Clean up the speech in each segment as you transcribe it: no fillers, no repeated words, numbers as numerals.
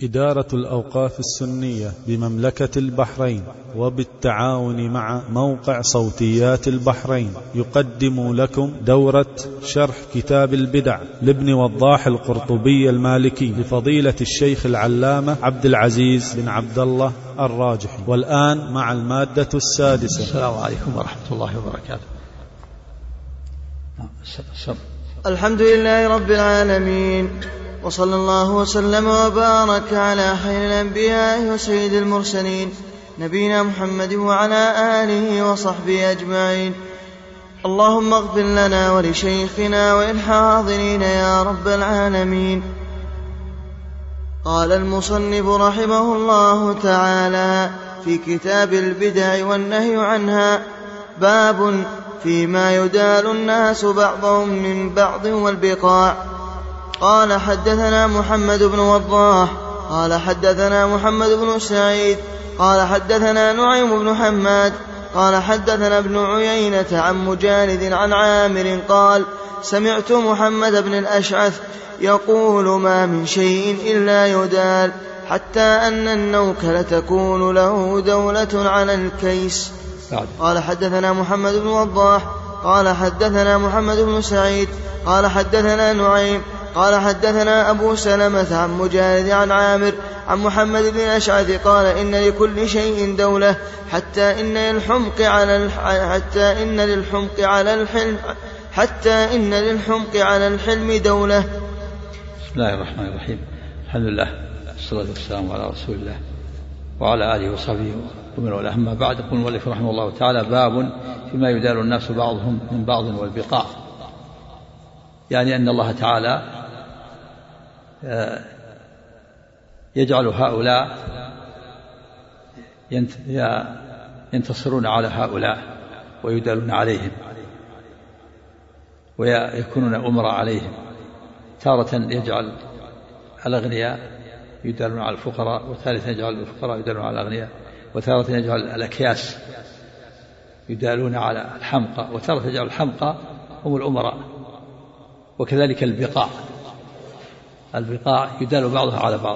إدارة الأوقاف السنية بمملكة البحرين وبالتعاون مع موقع صوتيات البحرين يقدم لكم دورة شرح كتاب البدع لابن وضاح القرطبي المالكي لفضيلة الشيخ العلامة عبد العزيز بن عبد الله الراجحي. والآن مع المادة السادسة. السلام عليكم ورحمة الله وبركاته. الحمد لله رب العالمين، وصلى الله وسلم وبارك على خير الأنبياء وسيد المرسلين نبينا محمد وعلى آله وصحبه أجمعين. اللهم اغفر لنا ولشيخنا وللحاضرين يا رب العالمين. قال المصنف رحمه الله تعالى في كتاب البدع والنهي عنها: باب فيما يدال الناس بعضهم من بعض والبقاع. قال حدثنا محمد بن وضاح قال حدثنا محمد بن سعيد قال حدثنا نعيم بن حماد قال حدثنا ابن عيينة عن مجالد عن عامر قال: سمعت محمد بن الأشعث يقول: ما من شيء إلا يدال، حتى أن النوكل تكون له دولة على الكيس. قال حدثنا محمد بن وضاح قال حدثنا محمد بن سعيد قال حدثنا نعيم قال حدثنا أبو سلمة عن مجالد عن عامر عن محمد بن الأشعث قال: إن لكل شيء دولة، حتى إن للحمق على الحلم دولة. بسم الله الرحمن الرحيم. الحمد لله والصلاة والسلام على رسول الله وعلى آله وصحبه ومن والاه. أما بعد، يقول المؤلف رحمه الله تعالى: باب فيما يدال الناس بعضهم من بعض والبقاع. يعني أن الله تعالى يجعل هؤلاء ينتصرون على هؤلاء ويدالون عليهم ويكونون أمراء عليهم. تارة يجعل الأغنياء يدالون على الفقراء، وثالثا يجعل الفقراء يدالون على الأغنياء، وتارة يجعل الأكياس يدالون على الحمقى، وتارة يجعل الحمقى هم الأمراء. وكذلك البقاع يدال بعضها على بعض،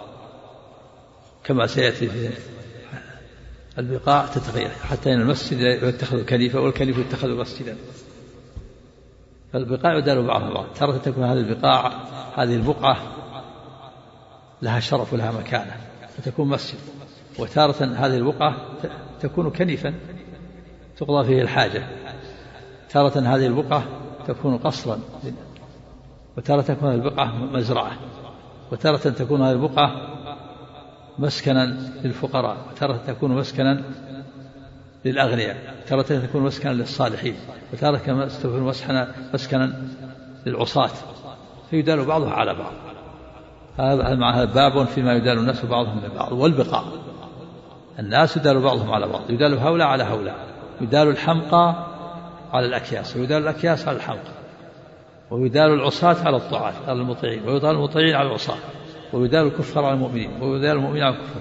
كما سيأتي في البقاع تتغير، حتى إن المسجد يتخذ كنيفة والكنيفة يتخذ مسجدا. فالبقاع يدال بعضها بعض. تارة تكون هذه البقاع، هذه البقعة لها شرف ولها مكانة فتكون مسجد، وتارة هذه البقعة تكون كنيفا تقضى فيه الحاجة. تارة هذه البقعة تكون قصرا، وتارة تكون هذه البقعة مزرعة، وتارة تكون هذه البقعة مسكنا للفقراء، وتارة تكون مسكنا للأغنياء، تارة تكون مسكنا للصالحين، وتارة تكون مسكنا للعصاة، فيدال بعضها على بعض. هذا معنى باب فيما يدال الناس بعضهم من بعض والبقاع. الناس يدال بعضهم على بعض، يدال هؤلاء على هؤلاء، يدال الحمقى على الأكياس، ويدال الأكياس على الحمقى، ويدال العصاة على الطاعات على المطيعين، ويدال المطيعين على العصاة، ويدال الكفار على المؤمنين، ويدال المؤمنين على الكفار.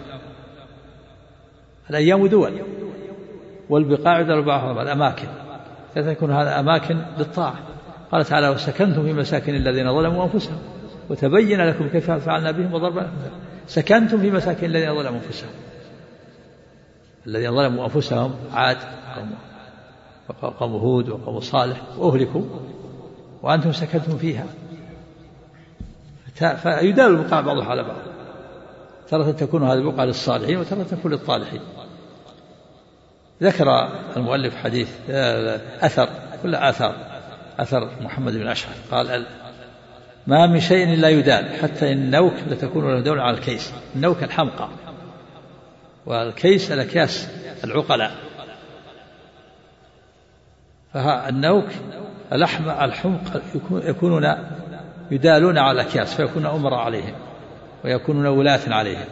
الأيام دول، والبقاع يدال بعضها الأماكن، فتكون هذا أماكن للطاعة. قال تعالى: وسكنتم في مساكن الذين ظلموا أنفسهم وتبين لكم كيف فعلنا بهم وضربنا لكم. سكنتم في مساكن الذين ظلموا أنفسهم، الذين ظلموا أنفسهم عاد وقوم هود وقوم صالح وأهلكوا وأنتم سكنتم فيها. فيدال البقاع بعضها على بعض. ترى تكون هذه البقعة للصالحين وترى تكون للطالحين. ذكر المؤلف حديث أثر، كل أثر محمد بن أشعث قال: ما من شيء إلا يدال، حتى إن النوك لتكون له دولة على الكيس. النوك الحمقى، والكيس الأكياس العقلاء. فالنوك الحمق يكونون يدالون على الأكياس، فيكون أمراء عليهم ويكونون ولاة عليهم.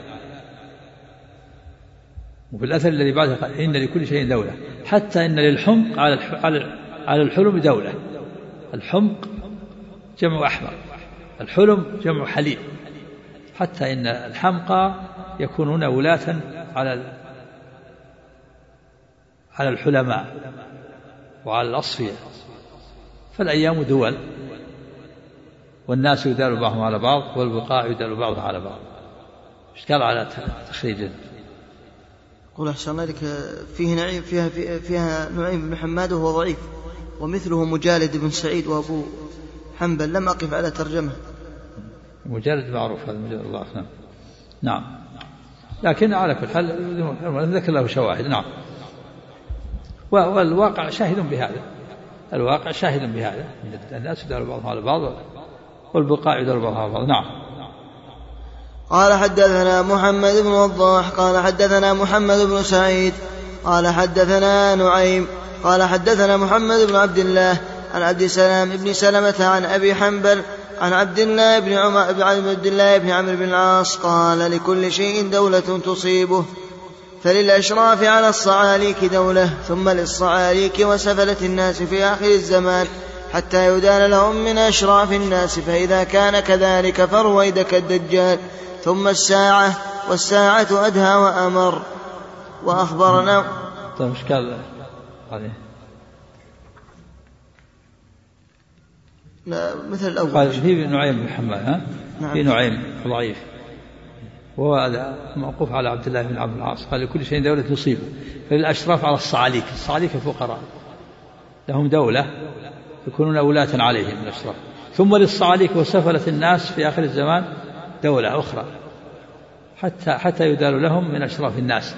وفي الأثر الذي بعده قال: إن لكل شيء دولة، حتى إن للحمق على الحلم دولة. الحمق جمع أحمق، الحلم جمع حليم. حتى إن الحمقى يكونون ولاة على الحلماء وعلى الأصفياء. فالأيام دول، والناس يدال بعضهم على بعض، والبقاع يدال بعضها على بعض. إشكال على تخريج. قول أحسن الله لك فيه نعيم فيها نعيم بن حماد وهو ضعيف، ومثله مجالد بن سعيد وأبو حنبل، لم أقف على ترجمة. مجالد معروف هذا مجالد الله. نعم لكن على كل حال ذكر له شواهد. نعم والواقع شاهد بهذا، الواقع شاهد بهذا، الناس يدار بعضهم على بعض والبقاع يدار بعضهم على بعض. نعم. قال حدثنا محمد بن وضاح قال حدثنا محمد بن سعيد قال حدثنا نعيم قال حدثنا محمد بن عبد الله عن عبد السلام بن سلمة عن أبي حنبل عن عبد الله بن عمرو بن العاص قال لكل شيء دولة تصيبه، فللأشراف على الصعاليك دولة، ثم للصعاليك وسفلة الناس في آخر الزمان حتى يدان لهم من أشراف الناس، فإذا كان كذلك فرويدك الدجال، ثم الساعة، والساعة أدهى وأمر. وأخبرنا. طيب إيش قال عليه؟ لا مثل الأول. قال في نعيم بن حماد نعم. في نعيم ضعيف وهو هذا موقوف على عبد الله بن عمرو بن العاص قال لكل شيء دولة تصيبه، فللأشراف على الصعاليك، الصعاليك الفقراء لهم دولة يكونون ولاة عليهم من الأشراف، ثم للصعاليك وسفلة الناس في آخر الزمان دولة أخرى حتى يدال لهم من أشراف الناس،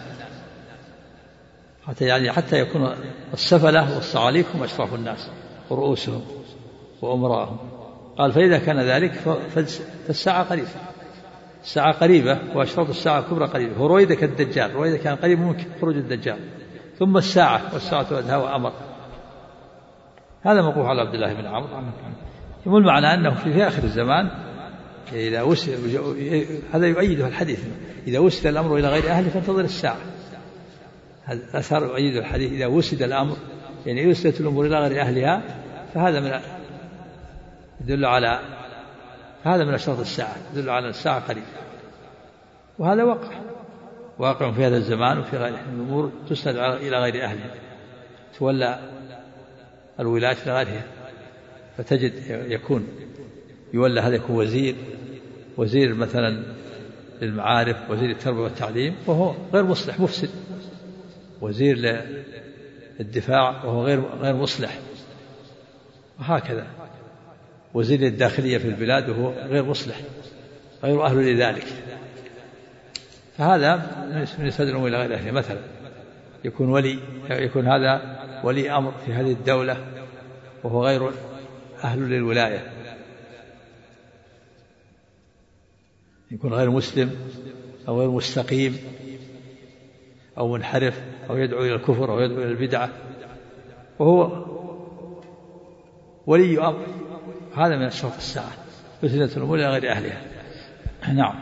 حتى يكون السفلة والصعاليك هم أشراف الناس ورؤوسهم وأمراءهم. قال فإذا كان ذلك فالساعة قريبة، الساعة قريبة وأشراط الساعة الكبرى قريبة، ورويدك الدجال، رويدك كان قريب من خروج الدجال، ثم الساعة، والساعة أدهى وأمر. هذا موقوف على عبد الله بن عمرو. يقول معنى أنه في آخر الزمان إذا وسد، هذا يؤيده الحديث، إذا وسد الأمر إلى غير أهله فانتظر الساعة. هذا أثر يؤيده الحديث، إذا وسد الأمر يعني وسدت الأمور إلى غير أهلها فهذا من يدل على هذا من أشراط الساعة، يدل على الساعة قريب. وهذا واقع في هذا الزمان وفي غيره، الأمور تسند إلى غير أهلها، تولى الولاية إلى غيرها، فتجد يولى هذا يكون وزير مثلا للمعارف، وزير التربية والتعليم وهو غير مصلح مفسد، وزير للدفاع وهو غير مصلح، وهكذا وزير للداخلية في البلاد وهو غير مصلح، غير أهل لذلك. فهذا من يسدر إلى غير أهله. مثلا يكون هذا ولي أمر في هذه الدولة وهو غير أهل للولاية، يكون غير مسلم أو غير مستقيم أو منحرف أو يدعو إلى الكفر أو يدعو إلى البدعة وهو ولي أمر، هذا من أشراط الساعة، فتنة الأمور إلى غير أهلها. نعم.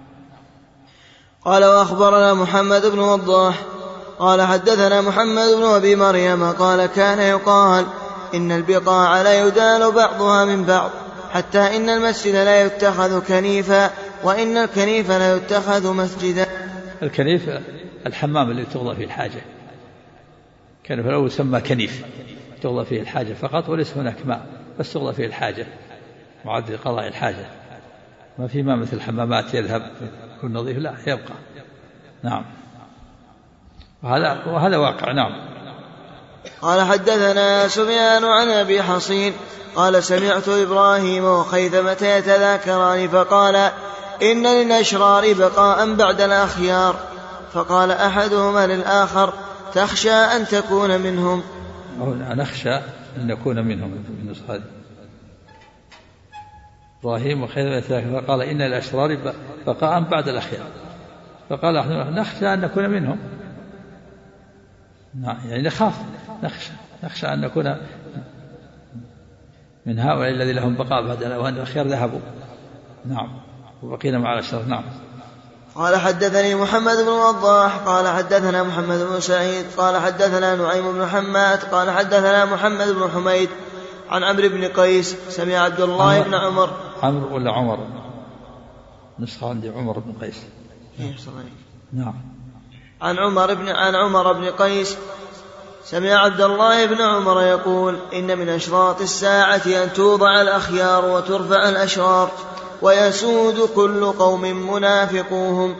قال وأخبرنا محمد بن وضاح قال حدثنا محمد بن أبي مريم قال كان يقال إن البقاع لا يدال بعضها من بعض، حتى إن المسجد لا يتخذ كنيفا، وإن الكنيف لا يتخذ مسجدا. الكنيف الحمام اللي تغضى فيه الحاجة، كان في الأول يسمى كنيف، تغضى فيه الحاجة فقط، وليس هناك ماء بس تغضى فيه الحاجة، معد لقضاء الحاجة، ما في ماء مثل الحمامات يذهب يكون نظيف، لا يبقى. نعم. وهذا واقع. نعم. قال حدثنا سفيان عن أبي حصين قال سمعت إبراهيم وخيثمة يتذاكران فقال إن للأشرار بقاء بعد الأخيار، فقال أحدهما للآخر تخشى أن تكون منهم؟ نخشى أن نكون منهم. إبراهيم وخيثمة يتذاكران فقال إن للأشرار بقاء بعد الأخيار، فقال أحدهما نخشى أن نكون منهم، يعني نخاف، نخشى أن نكون من هؤلاء الذين لهم بقاء بعد وأن الأخيار ذهبوا. نعم. وبقينا مع الأشرار. نعم. قال حدثني محمد بن وضاح قال حدثنا محمد بن سعيد قال حدثنا نعيم بن حماد قال حدثنا محمد بن حميد عن عمرو بن قيس سمع عبد الله بن عمر. عمرو ولا عمر؟ نسخة عندي عمر بن قيس. نعم. عن عمر بن قيس سمع عبد الله بن عمر يقول إن من أشراط الساعة أن توضع الأخيار وترفع الأشرار، ويسود كل قوم منافقوهم.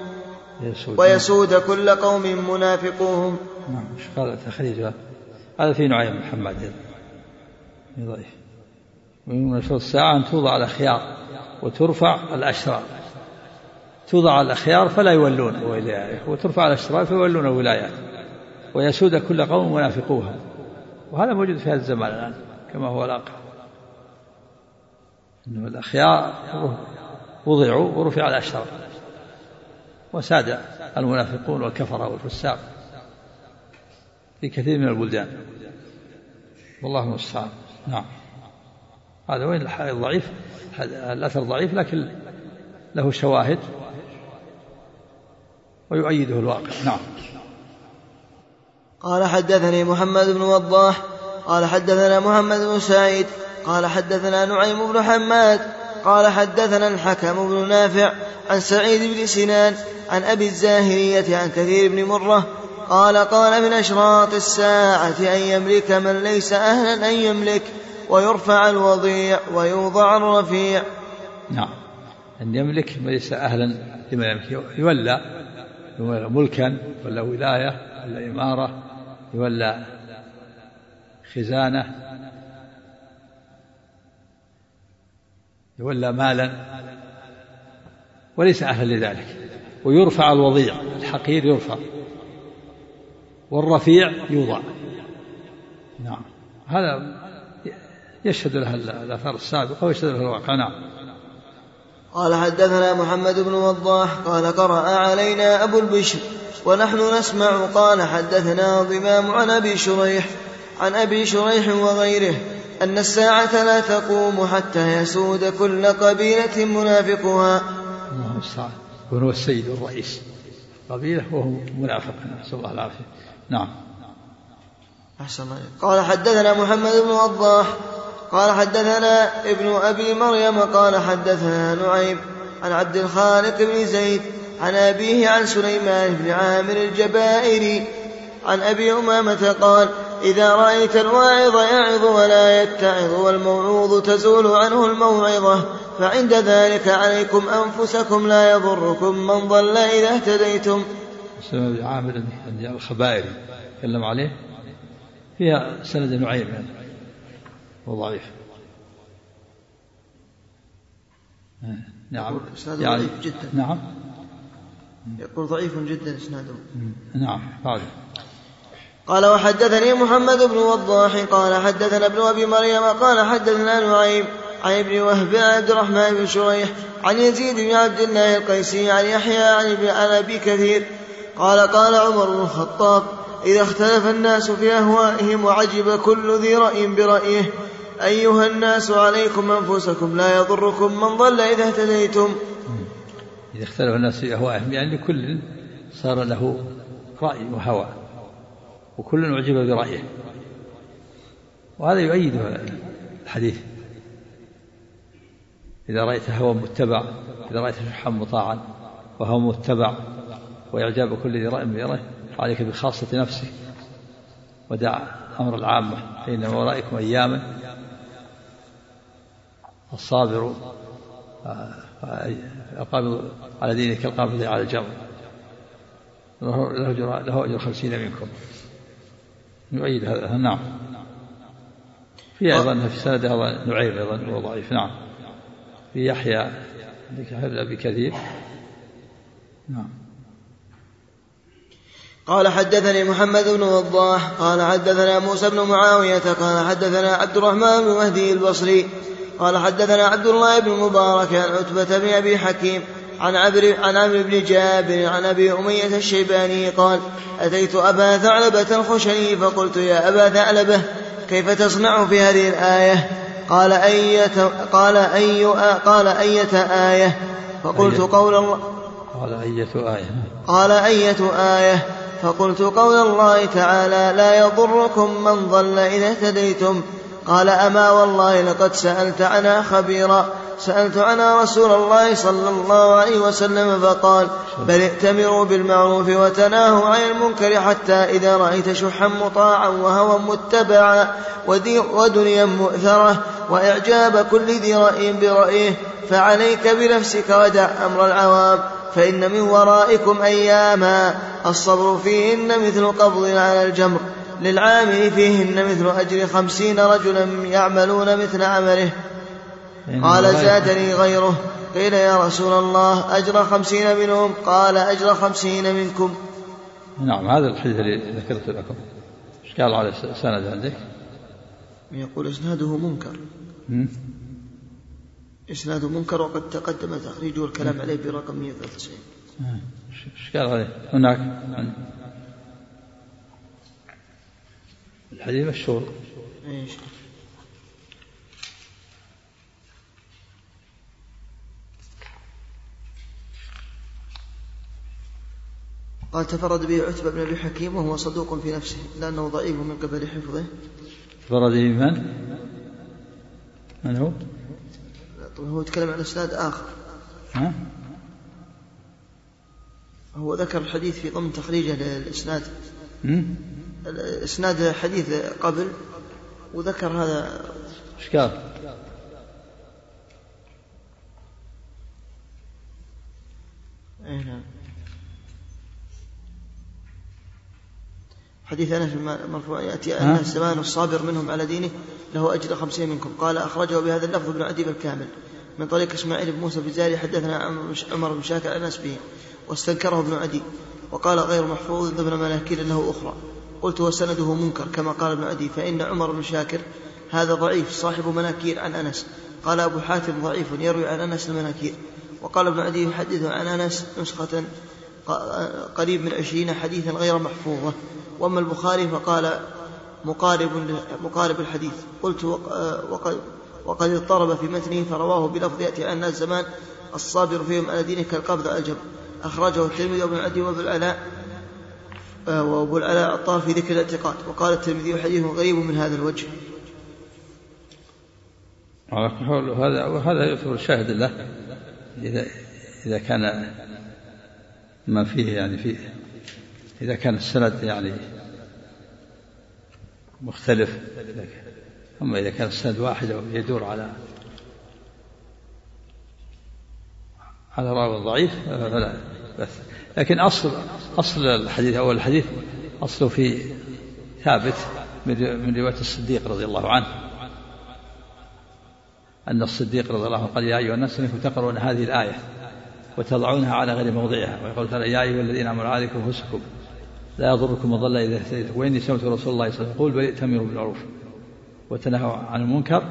نعم. ايش قال تخريجها؟ هذا في نعيم محمد ضعيف. ومن شروط الساعة أن توضع الأخيار وترفع الأشرار. توضع الأخيار فلا يولون ولايات، وترفع الأشرار فيولون ولايات، ويسود كل قوم منافقوها. وهذا موجود في هذا الزمان الآن كما هو الواقع، إنه الأخيار وضعوا ورفع الأشرار، وساد المنافقون والكفرة والفساق في كثير من البلدان، والله المستعان. نعم. هذا وين الضعيف، الأثر ضعيف لكن له شواهد ويؤيده الواقع. نعم. قال حدثني محمد بن وضاح قال حدثنا محمد بن سعيد قال حدثنا نعيم بن حماد قال حدثنا الحكم بن نافع عن سعيد بن سنان عن أبي الزاهرية عن كثير بن مرة قال من أشراط الساعة أن يملك من ليس أهلا أن يملك، ويرفع الوضيع ويوضع الرفيع. نعم. أن يملك من ليس أهلا لما يملك، يولى ملكا ولا ولاية ولا إمارة، يولى خزانة، يولى مالا وليس أهلا لذلك. ويرفع الوضيع، الحقير يرفع، والرفيع يوضع. نعم. هذا يشهد له الآثار السابقة ويشهد له الواقع. نعم. قال حدثنا محمد بن وضاح قال قرأ علينا أبو البشر ونحن نسمع قال حدثنا ضمام عن أبي شريح وغيره أن الساعة لا تقوم حتى يسود كل قبيلة منافقها. الله المستعان. وهو السيد والرئيس قبيلة وهو منافق، نسأل الله العافية. نعم. أحسن. قال حدثنا محمد بن وضاح قال حدثنا ابن أبي مريم قال حدثنا نعيم عن عبد الخالق بن زيد عن أبيه عن سليمان بن عامر الجبائري عن أبي أمامة قال إذا رأيت الواعظ يعظ ولا يتعظ والموعوظ تزول عنه الموعظة فعند ذلك عليكم أنفسكم لا يضركم من ضل إذا اهتديتم. سليمان بن عامر الخبائري تكلم عليه، فيها سند نعيم يعني وضعيف. نعم. يعني ضعيف جدا. نعم. يقول ضعيف جدا إسناده. نعم. قال وحدثني محمد بن وضاح قال حدثنا ابن أبي مريم قال حدثنا نعيم عن ابن وهب عبد الرحمن بن شريح عن يزيد بن عبد الله القيسي عن يحيى عن أبي كثير قال عمر بن الخطاب إذا اختلف الناس في أهوائهم وعجب كل ذي رأي برأيه أيها الناس عليكم أنفسكم لا يضركم من ضل إذا اهتديتم. إذا اختلف الناس في أهوائهم يعني كل صار له رأي وهوى وكل أعجب برأيه، وهذا يؤيد الحديث. إذا رأيت هوى متبع، إذا رأيت شحا مطاعا وهو متبع وإعجاب كل ذي رأي برأيه عليك بخاصة نفسك ودع أمر العامة، فإن ورائكم أياما الصابر القابض على دينه كالقابض على الجمر له أجر 50 منكم. يؤيد هذا. نعم. في أيضا في سند هذا نعيم أيضا وهو ضعيف. نعم. في يحيى أبي كثير. نعم. قال حدثني محمد بن وضاح قال حدثنا موسى بن معاوية قال حدثنا عبد الرحمن بن مهدي البصري قال حدثنا عبد الله بن مبارك عن عتبة بن أبي حكيم عن عمرو بن جابر عن أبي أمية الشيباني قال أتيت أبا ثعلبة الخشني فقلت يا أبا ثعلبة كيف تصنع في هذه الآية؟ قال أية آية؟ فقلت قول الله. قال أية آية؟ فقلت قول الله تعالى لا يضركم من ضل إذا اهتديتم. قال أما والله لقد سألت عنها خبيرا، سألت عنها رسول الله صلى الله عليه وسلم فقال بل ائتمروا بالمعروف وتناهوا عن المنكر حتى إذا رأيت شحا مطاعا وهوى متبعا ودنيا مؤثرة وإعجاب كل ذي رأي برأيه فعليك بنفسك ودع أمر العوام، فإن من ورائكم أياما الصبر فيهن مثل قبض على الجمر، للعامل فيهن مثل أجر 50 رجلا يعملون مثل عمله. قال زادني غيره، قيل يا رسول الله أجر 50 منهم؟ قال أجر 50 منكم. نعم، هذا الحديث اللي ذكرت لكم. ايش قال على السند عندك؟ يقول إسناده منكر. إسناده منكر، وقد تقدم تخريجه والكلام عليه برقم 193. ايش قال عليه هناك؟ الحديث مشهور. ايش؟ قال تفرد به عتبة بن أبي حكيم وهو صدوق في نفسه لأنه ضعيف من قبل حفظه. تفرد به من هو؟ هو يتكلم عن إسناد آخر. هو ذكر الحديث في ضمن تخريجه للإسناد. إسناد حديث قبل وذكر هذا. إيش قال؟ نعم. حديث أنس مرفوع يأتي الناس زمان الصابر منهم على دينه له أجر 50 منكم. قال أخرجه بهذا اللفظ ابن عدي بالكامل من طريق إسماعيل بن موسى الفزاري حدثنا عمر بن شاكر عن أنس به واستنكره ابن عدي وقال غير محفوظ ضمن مناكير له أخرى. قلت وسنده منكر كما قال ابن عدي، فإن عمر بن شاكر هذا ضعيف صاحب مناكير عن أنس. قال أبو حاتم ضعيف يروي عن أنس المناكير. وقال ابن عدي يحدث عن أنس نسخة قريب من 20 حديثا غير محفوظة. وأما البخاري فقال مقارب الحديث. قلت وقد اضطرب في متنه فرواه بلفظ يأتي عن الناس زمان الصابر فيهم على دينه كالقبض على الجبر. أخرجه الترمذي وابن عدي وابو العلاء الطاهر في ذكر الاعتقاد. وقال الترمذي حديث غريب من هذا الوجه. وهذا يعتبر شاهد له إذا كان ما فيه يعني فيه، إذا كان السند يعني مختلف. أما إذا كان السند واحد يدور على راوي ضعيف فلا بس. لكن أصل الحديث أو الحديث أصله في ثابت من رواية الصديق رضي الله عنه أن الصديق رضي الله عنه قال يا أيها الناس إنكم تقرؤون هذه الآية وتضعونها على غير موضعها، ويقول تعالى يا أيها الذين آمنوا عليكم أنفسكم لا يضركم من ضل إذا اهتديتم، وإني سمعت رسول الله صلى الله عليه وسلم يقول بل ائتمروا بالمعروف وتنهوا عن المنكر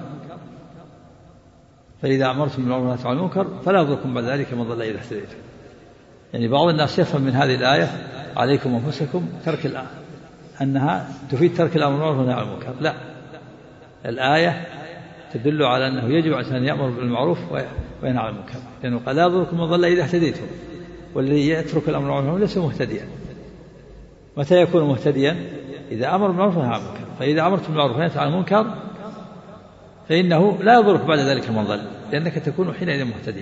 فإذا أمرتم بالمعروف ونهيتم عن المنكر فلا يضركم بعد ذلك من ضل إذا اهتديتم. يعني بعض الناس يفهم من هذه الآية عليكم أنفسكم أنها تفيد ترك الأمر بالمعروف والنهي عن المنكر. لا، الآية تدل على أنه يجب أن يأمر بالمعروف وينهى عن المنكر، لأنه قال لا يضركم من ضل إذا اهتديتم، والذي يترك الأمر بالمعروف ليس مهتديا. متى يكون مهتديا؟ إذا أمر بالمعروف ونهى عن المنكر. فإذا أمرتم بالمعروف ونهيتم عن المنكر فإنه لا يضرك بعد ذلك من ضل، لأنك تكون حينئذ مهتديا.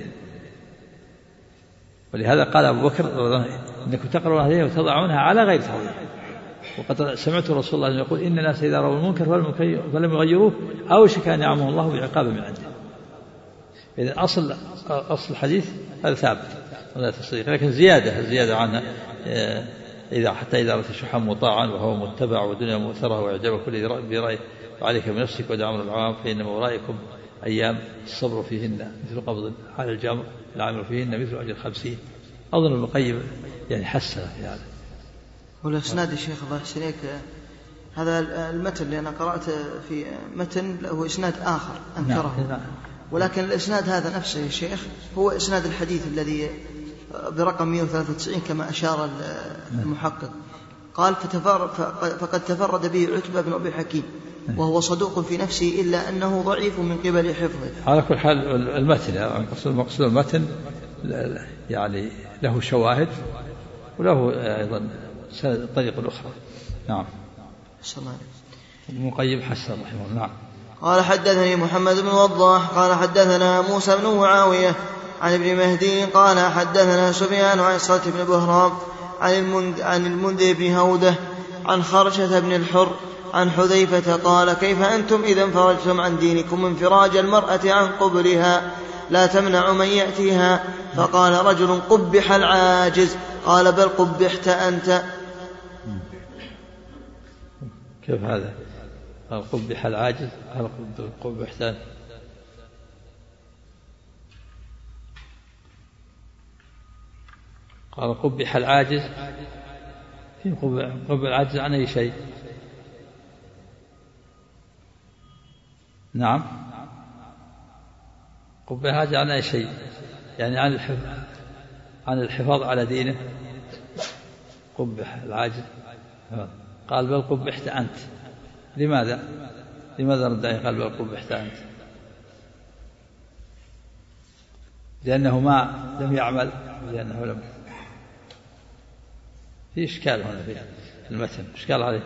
ولهذا قال أبو بكر إنكم تقرؤون هذه وتضعونها على غير تحويل. وقد سمعت رسول الله يقول إن الناس إذا رأوا المنكر فلم يغيروه أوشك أن يعمه الله بعقاب من عنده. إذا أصل الحديث هذا ثابت ولا تصديق، لكن زيادة عنها حتى إذا رأت شحا مطاعا وهو متبع ودنيا مؤثرة وإعجاب كل برأيه وعليك بنفسك ودع أمر العوام فإنما ورائكم أيام الصبر فيهن مثل قبض على الجمر العمل فيهن مثل أجر 50. أظن ابن القيم يعني حسن في هذا. والإسناد الشيخ الله يحسنك هذا المتن اللي أنا قرأت في متن له إسناد آخر أنكره. نعم. ولكن الإسناد هذا نفسه يا شيخ هو إسناد الحديث الذي برقم 193 كما أشار المحقق. قال فقد تفرد به عتبة بن أبي حكيم وهو صدوق في نفسه إلا أنه ضعيف من قبل حفظه. على كل حال المتن المقصود المتن يعني له شواهد وله أيضا طريق أخرى. نعم. ابن القيم حسن رحمه الله. نعم. قال حدثني محمد بن وضاح قال حدثنا موسى بن معاوية عن ابن مهدي قال حدثنا سفيان عن صلت بن بهرام عن المنذر بن هودة عن خرشة بن الحر عن حذيفة قال كيف أنتم إذا انفرجتم عن دينكم انفراج المرأة عن قبلها لا تمنع من يأتيها. فقال رجل: قبح العاجز. قال: بل قبحت أنت. كيف هذا؟ قال: قبح العاجز. قال: قبحت أنت. قال: قبح العاجز. في قبح العاجز عن أي شيء؟ نعم، قبح العاجز عن أي شيء؟ يعني عن الحفاظ على دينه. قبح العاجز. قال: بل قبحت أنت. لماذا رد عليه قال: بل قبحت أنت؟ لأنه ما لم يعمل، لأنه لم. في إشكال هنا في المتن، إشكال عليه.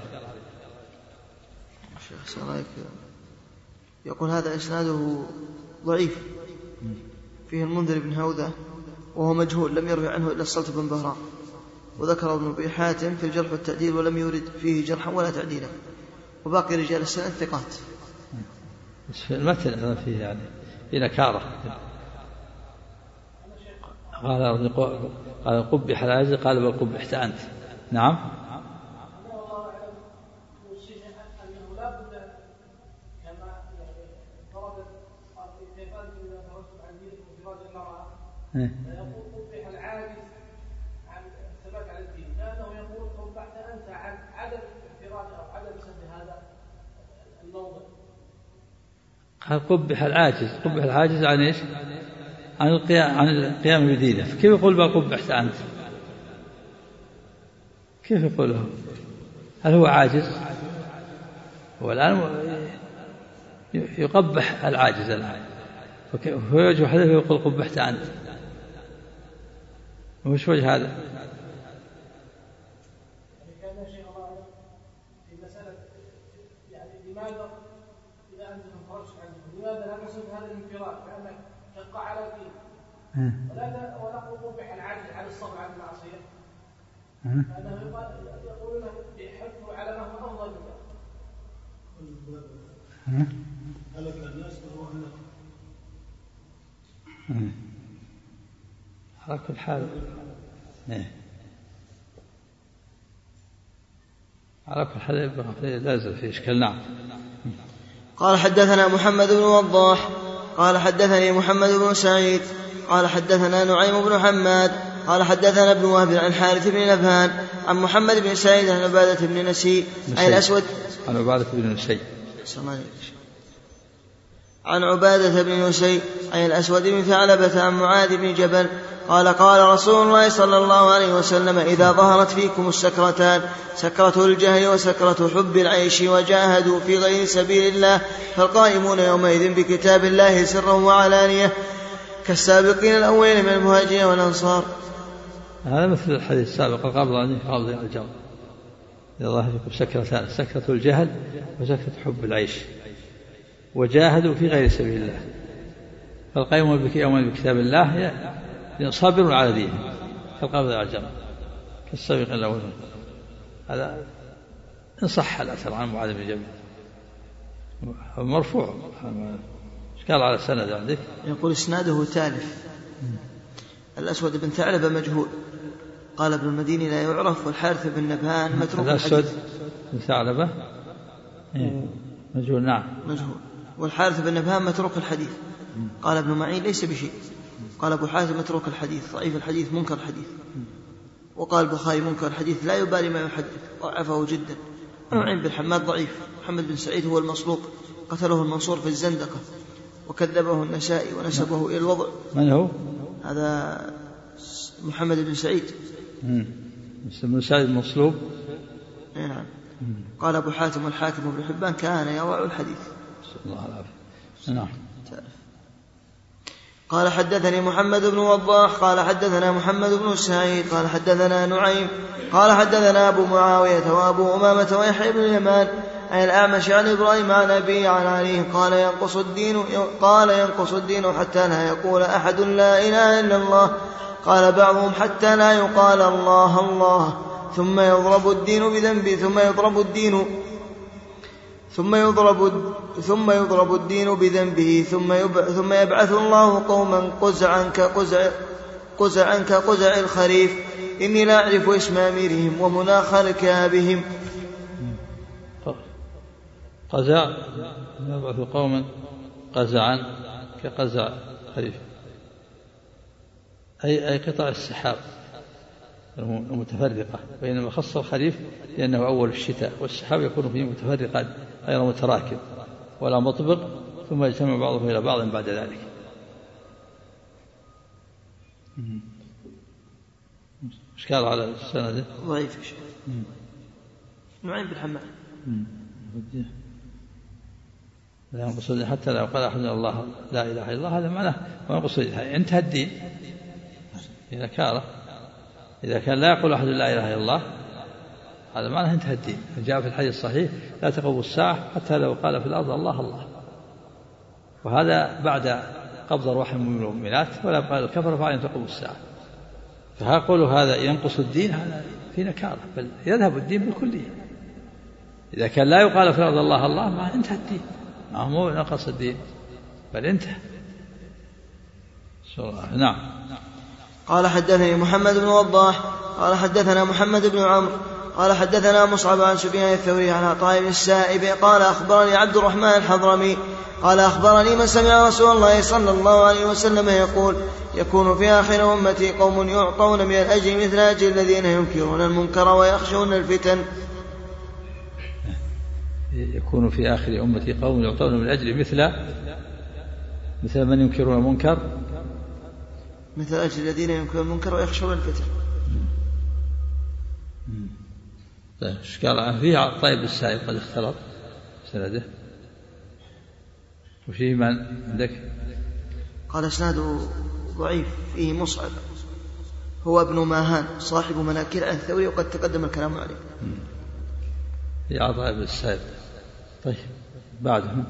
يقول: هذا إسناده ضعيف، فيه المنذر بن هوذة وهو مجهول، لم يروي عنه إلا الصلت بن بهرام، وذكر ابن أبي حاتم في الجرح والتعديل ولم يورد فيه جرحا ولا تعديلا، وباقي رجال السند ثقات. في المتن فيه يعني في نكارة. قال: قبح العاجز. قال: بل قبحت أنت. نعم. يقول قبح العاجز عن الثبات على الدين، لأنه يقول قبحت أنت عن عدم الاعتراض أو عدم سد هذا الموضع. قال: قبح العاجز. قبح العاجز عن إيش؟ عن القيام بدينه. كيف يقول بل قبحت أنت؟ كيف يقوله؟ هل هو عاجز؟ هو الآن يقبح العاجز الآن، ويوجه حديث يقول قبحت أنت. وش وجه هذا؟ كان شيخ الله في مسألة يعني لماذا إذا أنت انفردت عنه لماذا لا نسب هذا الانفراد لأنك تبقى على الدين ولا قبح العاجز على الصبر عن المعصية، لأنه يقولون يحثوا على ما هو أفضل منه. هلك الناس وهو هلك. على كل حال على كل حال لازم في إشكال. نعم. قال: حدثنا محمد بن وضاح قال: حدثني محمد بن سعيد قال: حدثنا نعيم بن حماد قال: حدثنا ابن وهب عن حارث بن نبهان عن محمد بن سعيد عن عبادة بن نسي أي الأسود عن عبادة بن نسي عن عبادة بن نسي أي الأسود بن ثعلبة عن معاذ بن جبل قال: قال رسول الله صلى الله عليه وسلم: إذا ظهرت فيكم السكرتان، سكرة الجهل وسكرة حب العيش، وجاهدوا في غير سبيل الله، فالقائمون يومئذ بكتاب الله سرا وعلانية كالسابقين الأولين من المهاجرين والأنصار. هذا مثل الحديث السابق قبل أن يقضي الجمع. إذا ظهرت فيكم سكرتان، سكرة الجهل وسكرة حب العيش، وجاهدوا في غير سبيل الله، فالقائمون يومئذ بكتاب الله صابرون على دينه كالقابض على الجمر كالسابقين الأولين. هذا إن صح الأثر عن معاذ بن جبل مرفوع. قال على السند عندك؟ يقول: إسناده تالف. الأسود بن ثعلبة مجهول، قال ابن المديني لا يعرف، والحارث بن نبهان متروك الحديث. الأسود بن ثعلبة مجهول. نعم مجهول. والحارث بن نبهان متروك الحديث. قال ابن معين ليس بشيء. قال أبو حاتم متروك الحديث، ضعيف الحديث، منكر الحديث. وقال البخاري منكر الحديث لا يبالي ما يحدث، ضعفه جدا. نعيم بن حماد ضعيف. محمد بن سعيد هو المصلوب، قتله المنصور في الزندقة، وكذبه النسائي ونسبه إلى الوضع. من هو هذا؟ محمد بن سعيد. بن سعيد المصلوب. نعم. قال أبو حاتم والحاكم وابن حبان كان يضع الحديث. الله العافية. نعم. قال: حدثني محمد بن وضاح قال: حدثنا محمد بن سعيد قال: حدثنا نعيم قال: حدثنا أبو معاوية وأبو أمامة ويحيى بن اليمان عن الأعمش عن إبراهيم عن أبي عن علي قال: ينقص الدين حتى لا يقول أحد لا إله إلا الله. قال بعضهم: حتى لا يقال الله الله، ثم يضرب الدين بذنبه، ثم يضرب الدين بذنبه ثم يبعث الله قوما قزعا كقزع الخريف إني لا أعرف اسم أميرهم ومناخ ركابهم. قزع يبعث قوما قزعا كقزع الخريف أي قطع السحاب المتفرقة، بينما خص الخريف لأنه أول الشتاء والسحاب يكون فيه متفرقا غير متراكب ولا مطبق ثم يجتمع بعضهم إلى بعض بعد ذلك. إشكال على السند ضعيف شيء نعيم بالحمام لا ينقص حتى لو قال أحد الله لا إله إلا الله هذا معناه وينقص انتهى الدين. إذا كان لا يقول أحد لا إله إلا الله هذا معناه انتهى الدين. جاء في الحديث الصحيح لا تقوم الساعة حتى لو قال في الأرض الله الله، وهذا بعد قبض الروح من المؤمنات ولا يبقى الكفر فعليهم تقوم الساعة. فقولوا هذا ينقص الدين هذا في نكارة، بل يذهب الدين بالكلية. إذا كان لا يقال في الأرض الله الله ما انتهى الدين، ما هو نقص الدين بل انتهى. نعم. قال حدثني محمد بن وضاح قال حدثنا محمد بن عمرو قال حدثنا مصعب عن سفيان الثوري عن عطاء بن السائب قال أخبرني عبد الرحمن الحضرمي قال أخبرني من سمع رسول الله صلى الله عليه وسلم يقول يكون في آخر أمتي قوم يعطون من الأجر مثل أجر الذين ينكرون المنكر ويخشون الفتن. يكون في آخر أمتي قوم يعطون من الأجر مثل من ينكرون المنكر مثل أجل الذين ينكرون المنكر ويخشون الفتن. إشكال فيها طيب السائب قد اختلط سنده وفيه من عندك قال اسناده ضعيف فيه مصعب هو ابن ماهان صاحب مناكير عن الثوري وقد تقدم الكلام عليه. يا طيب السائب. طيب بعدهم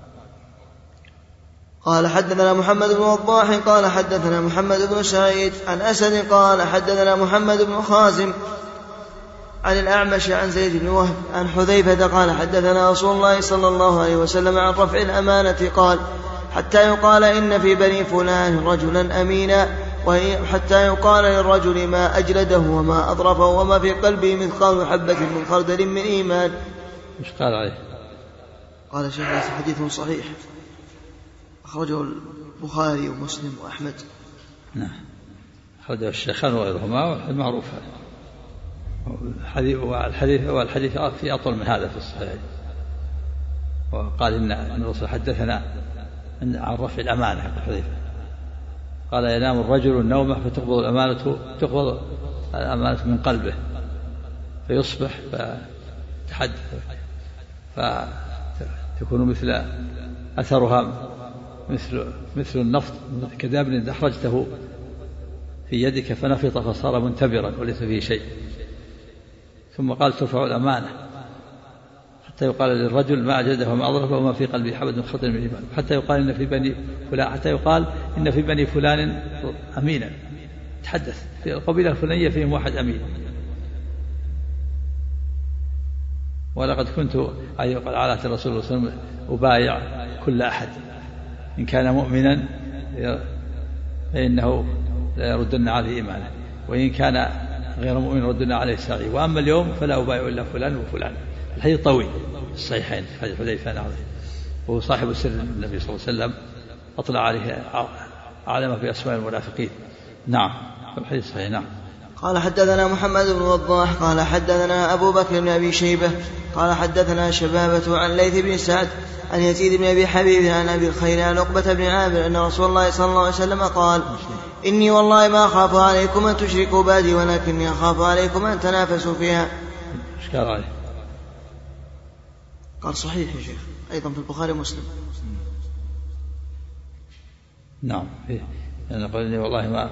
قال حدثنا محمد بن وضاح قال حدثنا محمد بن سعيد عن أسد قال حدثنا محمد بن خازم عن الأعمش عن زيد بن وهب عن حذيفة قال حدثنا رسول الله صلى الله عليه وسلم عن رفع الأمانة قال حتى يقال إن في بني فلان رجلا أمينا وحتى يقال للرجل ما أجلده وما أضرفه وما في قلبه مثقال حبة من خردل من إيمان. مش قال عليه؟ قال شيخ حديث صحيح أخرجه البخاري ومسلم وأحمد. نعم أخرجه الشيخان وغيرهما المعروف. والحديث في أطول من هذا في الصحيح. وقال إن الرسول حدثنا عن رفع الأمانة حذيفة قال ينام الرجل النومة فتقبض الأمانة من قلبه فيصبح فتحدث فتكون مثل أثرها مثل النفط كدابن أحرجته في يدك فنفط فصار منتبرا وليس فيه شيء. ثم قال ترفع الأمانة حتى يقال للرجل ما أجده وما أضرفه وما في قلبه حبة من خردل من إيمان حتى يقال إن في بني فلان أمينا تحدث في القبيلة الفلانية فيهم واحد أمين. ولقد كنت قال على الرسول صلى الله عليه وسلم أبايع كل أحد إن كان مؤمنا فإنه لا يردن عليه إيمانه وإن كان غير مؤمن ردنا عليه سعي وأما اليوم فلا أبايع إلا فلان وفلان. الحديث طويل الصحيحين حديث حذيفة وهو صاحب سر النبي صلى الله عليه وسلم أطلع عليه علم في أسماء المنافقين. نعم الحديث صحيح. نعم. قال حدثنا محمد بن وضاح قال حدثنا أبو بكر بن أبي شيبة قال حدثنا شبابة عن ليث بن سعد عن يزيد بن أبي حبيب عن أبي الخير عن عقبة بن عامر أن رسول الله صلى الله عليه وسلم قال إني والله ما أخاف عليكم أن تشركوا بعدي ولكني أخاف عليكم أن تنافسوا فيها. إشكال عليه؟ قال صحيح يا شيخ أيضا في البخاري ومسلم. نعم يعني قال إني والله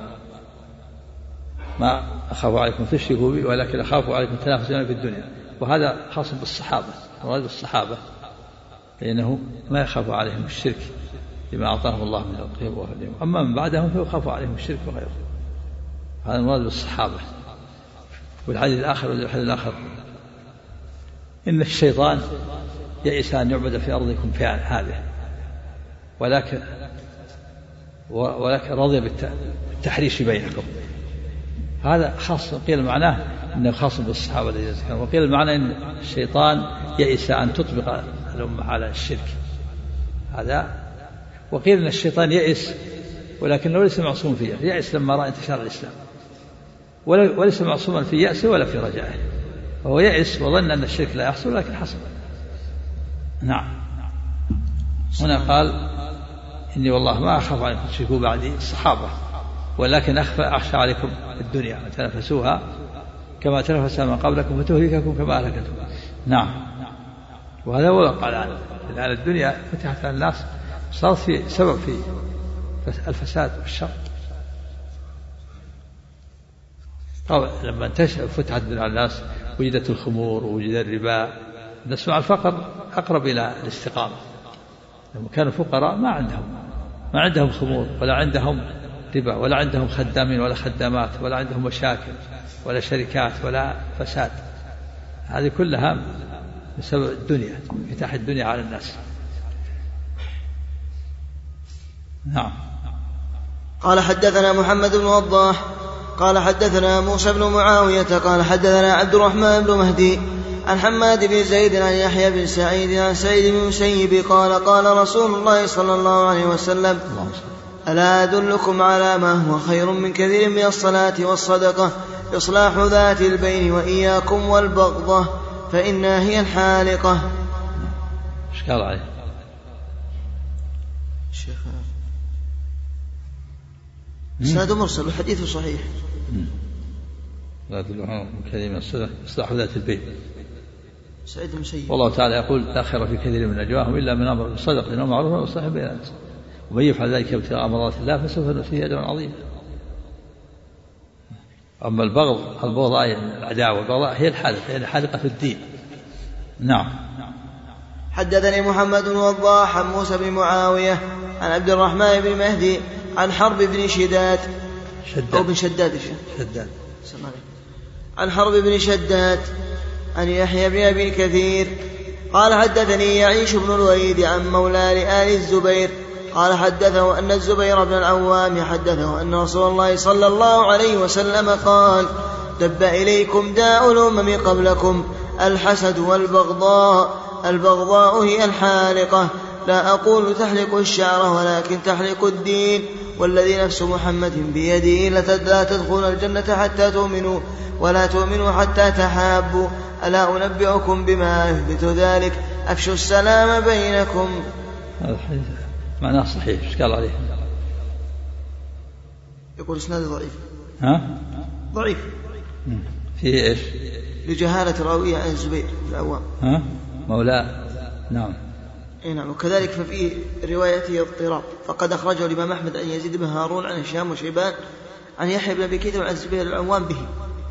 ما أخاف عليكم تشركوا بي ولكن أخاف عليكم تنافسون في الدنيا. وهذا خاص بالصحابة مراد الصحابة لأنه ما يخاف عليهم الشرك لما أعطاهم الله من القيم وهديهم أما من بعدهم فيخاف عليهم الشرك وغيره. هذا مراد بالصحابة. والحديث الآخر إن الشيطان يئس أن يعبد في أرضكم في هذه، ولكن رضي بالتحريش بينكم. هذا خاص، قيل معناه أنه خاص بالصحابة الذين ذكروا، وقيل معناه أن الشيطان يئس أن تطبق الأمة على الشرك هذا. وقيل أن الشيطان يئس ولكنه ليس معصوم فيه، يئس لما رأى انتشار الإسلام، وليس معصوما في يأسه ولا في رجائه، فهو يئس وظن أن الشرك لا يحصل لكن حصل. نعم. هنا قال إني والله ما أخاف عليكم تشركوا بعدي الصحابة، ولكن أخشى عليكم الدنيا تنافسوها كما تنافس من قبلكم فتهلككم كما أهلكتكم. نعم. وهذا هو قال عنه، لأن الدنيا فتحت على الناس صار في سبب في الفساد والشر. لما انتشر فتحت على الناس وجدت الخمور ووجد الربا، الناس مع الفقر أقرب إلى الاستقامة. لما كانوا فقراء ما عندهم خمور ولا عندهم ربا ولا عندهم خدامين ولا خدامات ولا عندهم مشاكل ولا شركات ولا فساد. هذه كلها بسبب الدنيا، فتح الدنيا على الناس. نعم. قال حدثنا محمد بن وضاح قال حدثنا موسى بن معاوية قال حدثنا عبد الرحمن بن مهدي عن حماد بن زيد عن يحيى بن سعيد عن سعيد بن المسيب قال رسول الله صلى الله عليه وسلم: ألا أدلكم على ما هو خير من كثير من الصلاة والصدقة، إصلاح ذات البين، وإياكم والبغضة فإنها هي الحالقة. ايش قال عليه الشيخ؟ إسناد مرسل والحديث صحيح. لا أدلكم كثير من الصلاة إصلاح ذات البين. سعيد المسيب. والله تعالى يقول: لا خير في كثير من نجواهم إلا من أمر بالصدقة ومعروف وإصلاح بين الناس، ومن يفعل ذلك ابتغاء مرضات الله فسوف نؤتيه أجرا عظيما. أما البغض العداوة والبغضاء هي الحالقة في الدين. نعم. حدثني محمد بن وضاح عن موسى بن معاوية عن عبد الرحمن بن مهدي عن حرب بن شداد أو بن شداد عن حرب بن شداد عن يحيى بن أبي كثير قال حدثني يعيش بن الوليد عن مولى لآل الزبير قال حدثه أن الزبير بن العوام حدثه أن رسول الله صلى الله عليه وسلم قال: دب إليكم داء الأمم قبلكم الحسد والبغضاء هي الحالقة، لا أقول تحلق الشعر ولكن تحلق الدين، والذي نفس محمد بيده لا تدخلون الجنة حتى تؤمنوا ولا تؤمنوا حتى تحابوا، ألا أنبئكم بما يثبت ذلك؟ أفشوا السلام بينكم. هذا الحديث معناه صحيح. ايش قال عليه؟ يقول إسناد ضعيف. ضعيف فيه ايش؟ لجهالة راوية عن الزبير بن العوام مولاه. نعم. نعم. وكذلك ففي روايته اضطراب، فقد أخرجه الإمام أحمد عن يزيد بن هارون عن هشام وشيبان عن يحيى بن أبي كثير عن الزبير بن العوام به.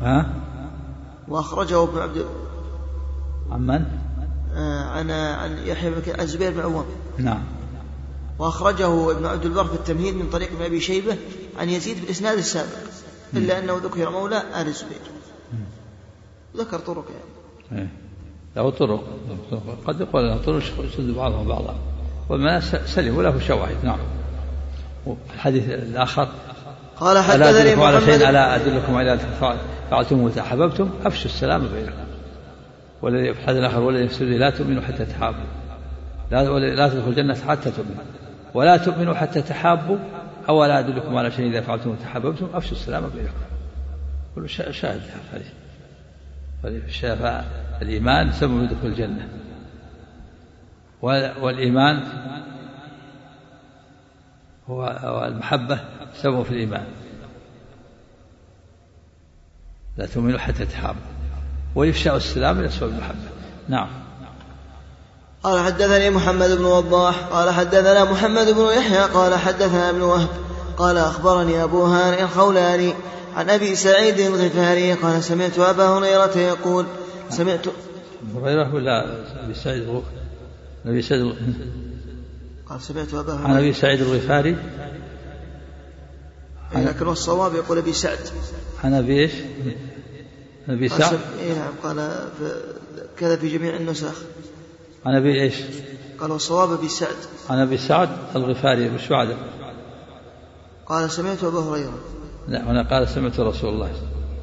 وأخرجه ابن عبد عن من؟ عن يحيى بن الزبير بن العوام. نعم. وأخرجه ابن عبد البر في التمهيد من طريق ابن أبي شيبة عن يزيد بالإسناد السابق، إلا أنه ذكر مولى آل الزبير. ذكر طرق يعني. له طرق، قد يقول له طرق يشد بعضها بعضا، وما سلم وله شواهد. نعم. الحديث الآخر قال حدثني محمد: ألا أدلكم على فعلتم وتحاببتم أفشوا السلام بينكم. والذي في الحديث الآخر: والذي يفسد لا تؤمنوا حتى تحابوا، لا تدخلوا الجنة حتى تؤمنوا ولا تؤمنوا حتى تحابوا، أو لا أدلكم على شيء إذا فعلتم وتحاببتم أفشوا السلام بينكم. كل شاهد فالشافع الإيمان سبب دخول الجنة، والإيمان والمحبة سبب في الإيمان، لا تؤمنوا حتى تحابوا، ويفشاء السلام إلى سبب المحبة. نعم. قال حدثني محمد بن وضاح قال حدثنا محمد بن يحيى قال حدثنا ابن وهب قال أخبرني أبو هانئ الخولاني عن أبي سعيد الغفاري قال: سمعت أبا هريرة يقول: سمعت هريرة ولا أبي سعيد؟ قال: سمعت أبا هريرة عن أبي سعيد الغفاري، لكن الصواب يقول أبي سعد. عن أبي إيش؟ أبي سعد. نعم. قال كذا في جميع النسخ. عن أبي إيش؟ قال والصواب أبي سعد. عن أبي سعد الغفاري بشعدة. قال سمعت أبا هريرة. لا هنا قال سمعت رسول الله.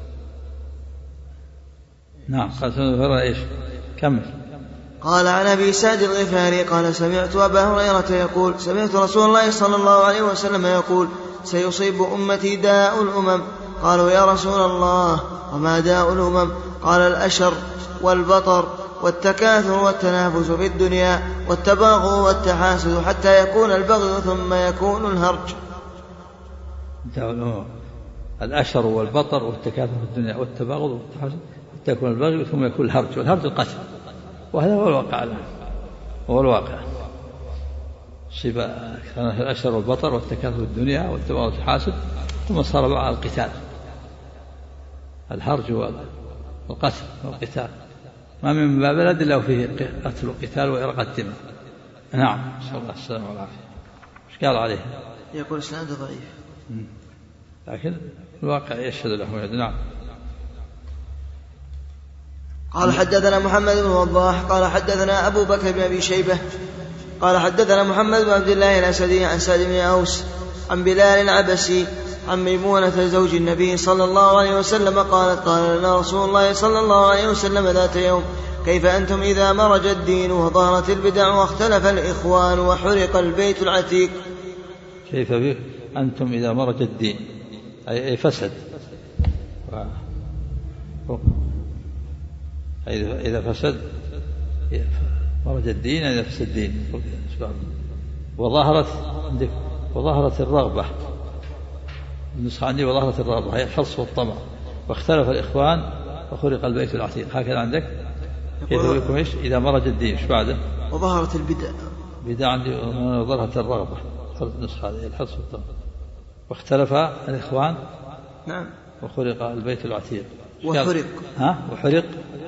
نعم قال سمعت أبا هريرة إيش؟ كمل. قال عن أبي سعد الغفاري قال سمعت أبا هريرة يقول سمعت رسول الله صلى الله عليه وسلم يقول سيصيب أمتي داء الأمم. قالوا يا رسول الله وما داء الأمم؟ قال الأشر والبطر والتكاثر والتنافس في الدنيا والتباغض والتحاسد حتى يكون البغي ثم يكون الهرج. الأشر والبطر والتكاثر في الدنيا والتباغض والتحاسد حتى يكون البغي ثم يكون الهرج، والهرج القتل، وهذا هو الواقع الآن، هو الواقع. صيب الأشر والبطر والتكاثر في الدنيا والتباغض والتحاسد ثم صار بقى القتال، الهرج والقتل والقتال. ما من بلد إلا فيه قتل وقتال وإراقة دماء. نعم نسأل الله السلامة والعافية. ايش قال عليه؟ يقول إسناده ضعيف لكن الواقع يشهد له. نعم. قال حدثنا محمد بن وضاح قال حدثنا أبو بكر بن أبي شيبة قال حدثنا محمد بن عبد الله الأسدي عن سعد بن أوس عن بلال العبسي عن ميمونة زوج النبي صلى الله عليه وسلم قالت قال لنا رسول الله صلى الله عليه وسلم ذات يوم كيف أنتم إذا مرج الدين وظهرت البدع واختلف الإخوان وحرق البيت العتيق؟ كيف أنتم إذا مرج الدين أي فسد، إذا فسد مرج الدين إذا فسد الدين. وظهرت الرغبة، النسخة عندي وظهرت الرغبة هي الحرص والطمع واختلف الإخوان وخرق البيت العتيق. هكذا عندك؟ كيف يكون إيش إذا مرج الدين؟ إيش بعده؟ وظهرت البدع عندي وظهرت الرغبة. النسخة هذه الحرص والطمع واختلف الإخوان. نعم. وخرق البيت العتيق. وحرق وحرق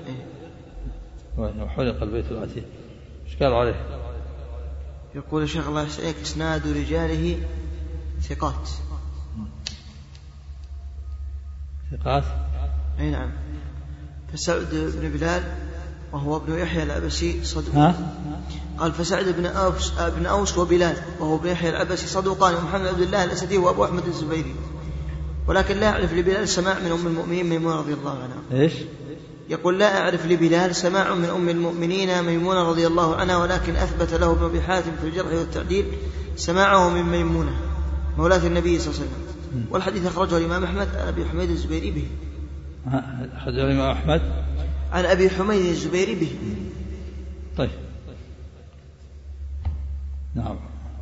وحرق البيت العتيق. ايش قال عليه؟ يقول الشيخ الله يسعدك إسناد رجاله ثقات. أي نعم. فسعد بن بلال وهو ابن يحيى العبسي صدوق. قال فسعد بن أوس وبلال وهو ابن يحيى العبسي صدوقان ومحمد عبد الله الأسدي وأبو أحمد الزبيري، ولكن لا أعرف لبلال سماع من أم المؤمنين ميمونة رضي الله عنها. إيش؟ يقول لا أعرف لبلال سماع من أم المؤمنين ميمونة رضي الله عنها، ولكن أثبت له ابن أبي حاتم في الجرح والتعديل سماعه من ميمونة مولاة النبي صلى الله عليه وسلم، والحديث أخرجه الإمام أحمد عن أبي حميد الزبيري به. أخرجه الإمام أحمد عن أبي حميد الزبيري به. طيب. نعم.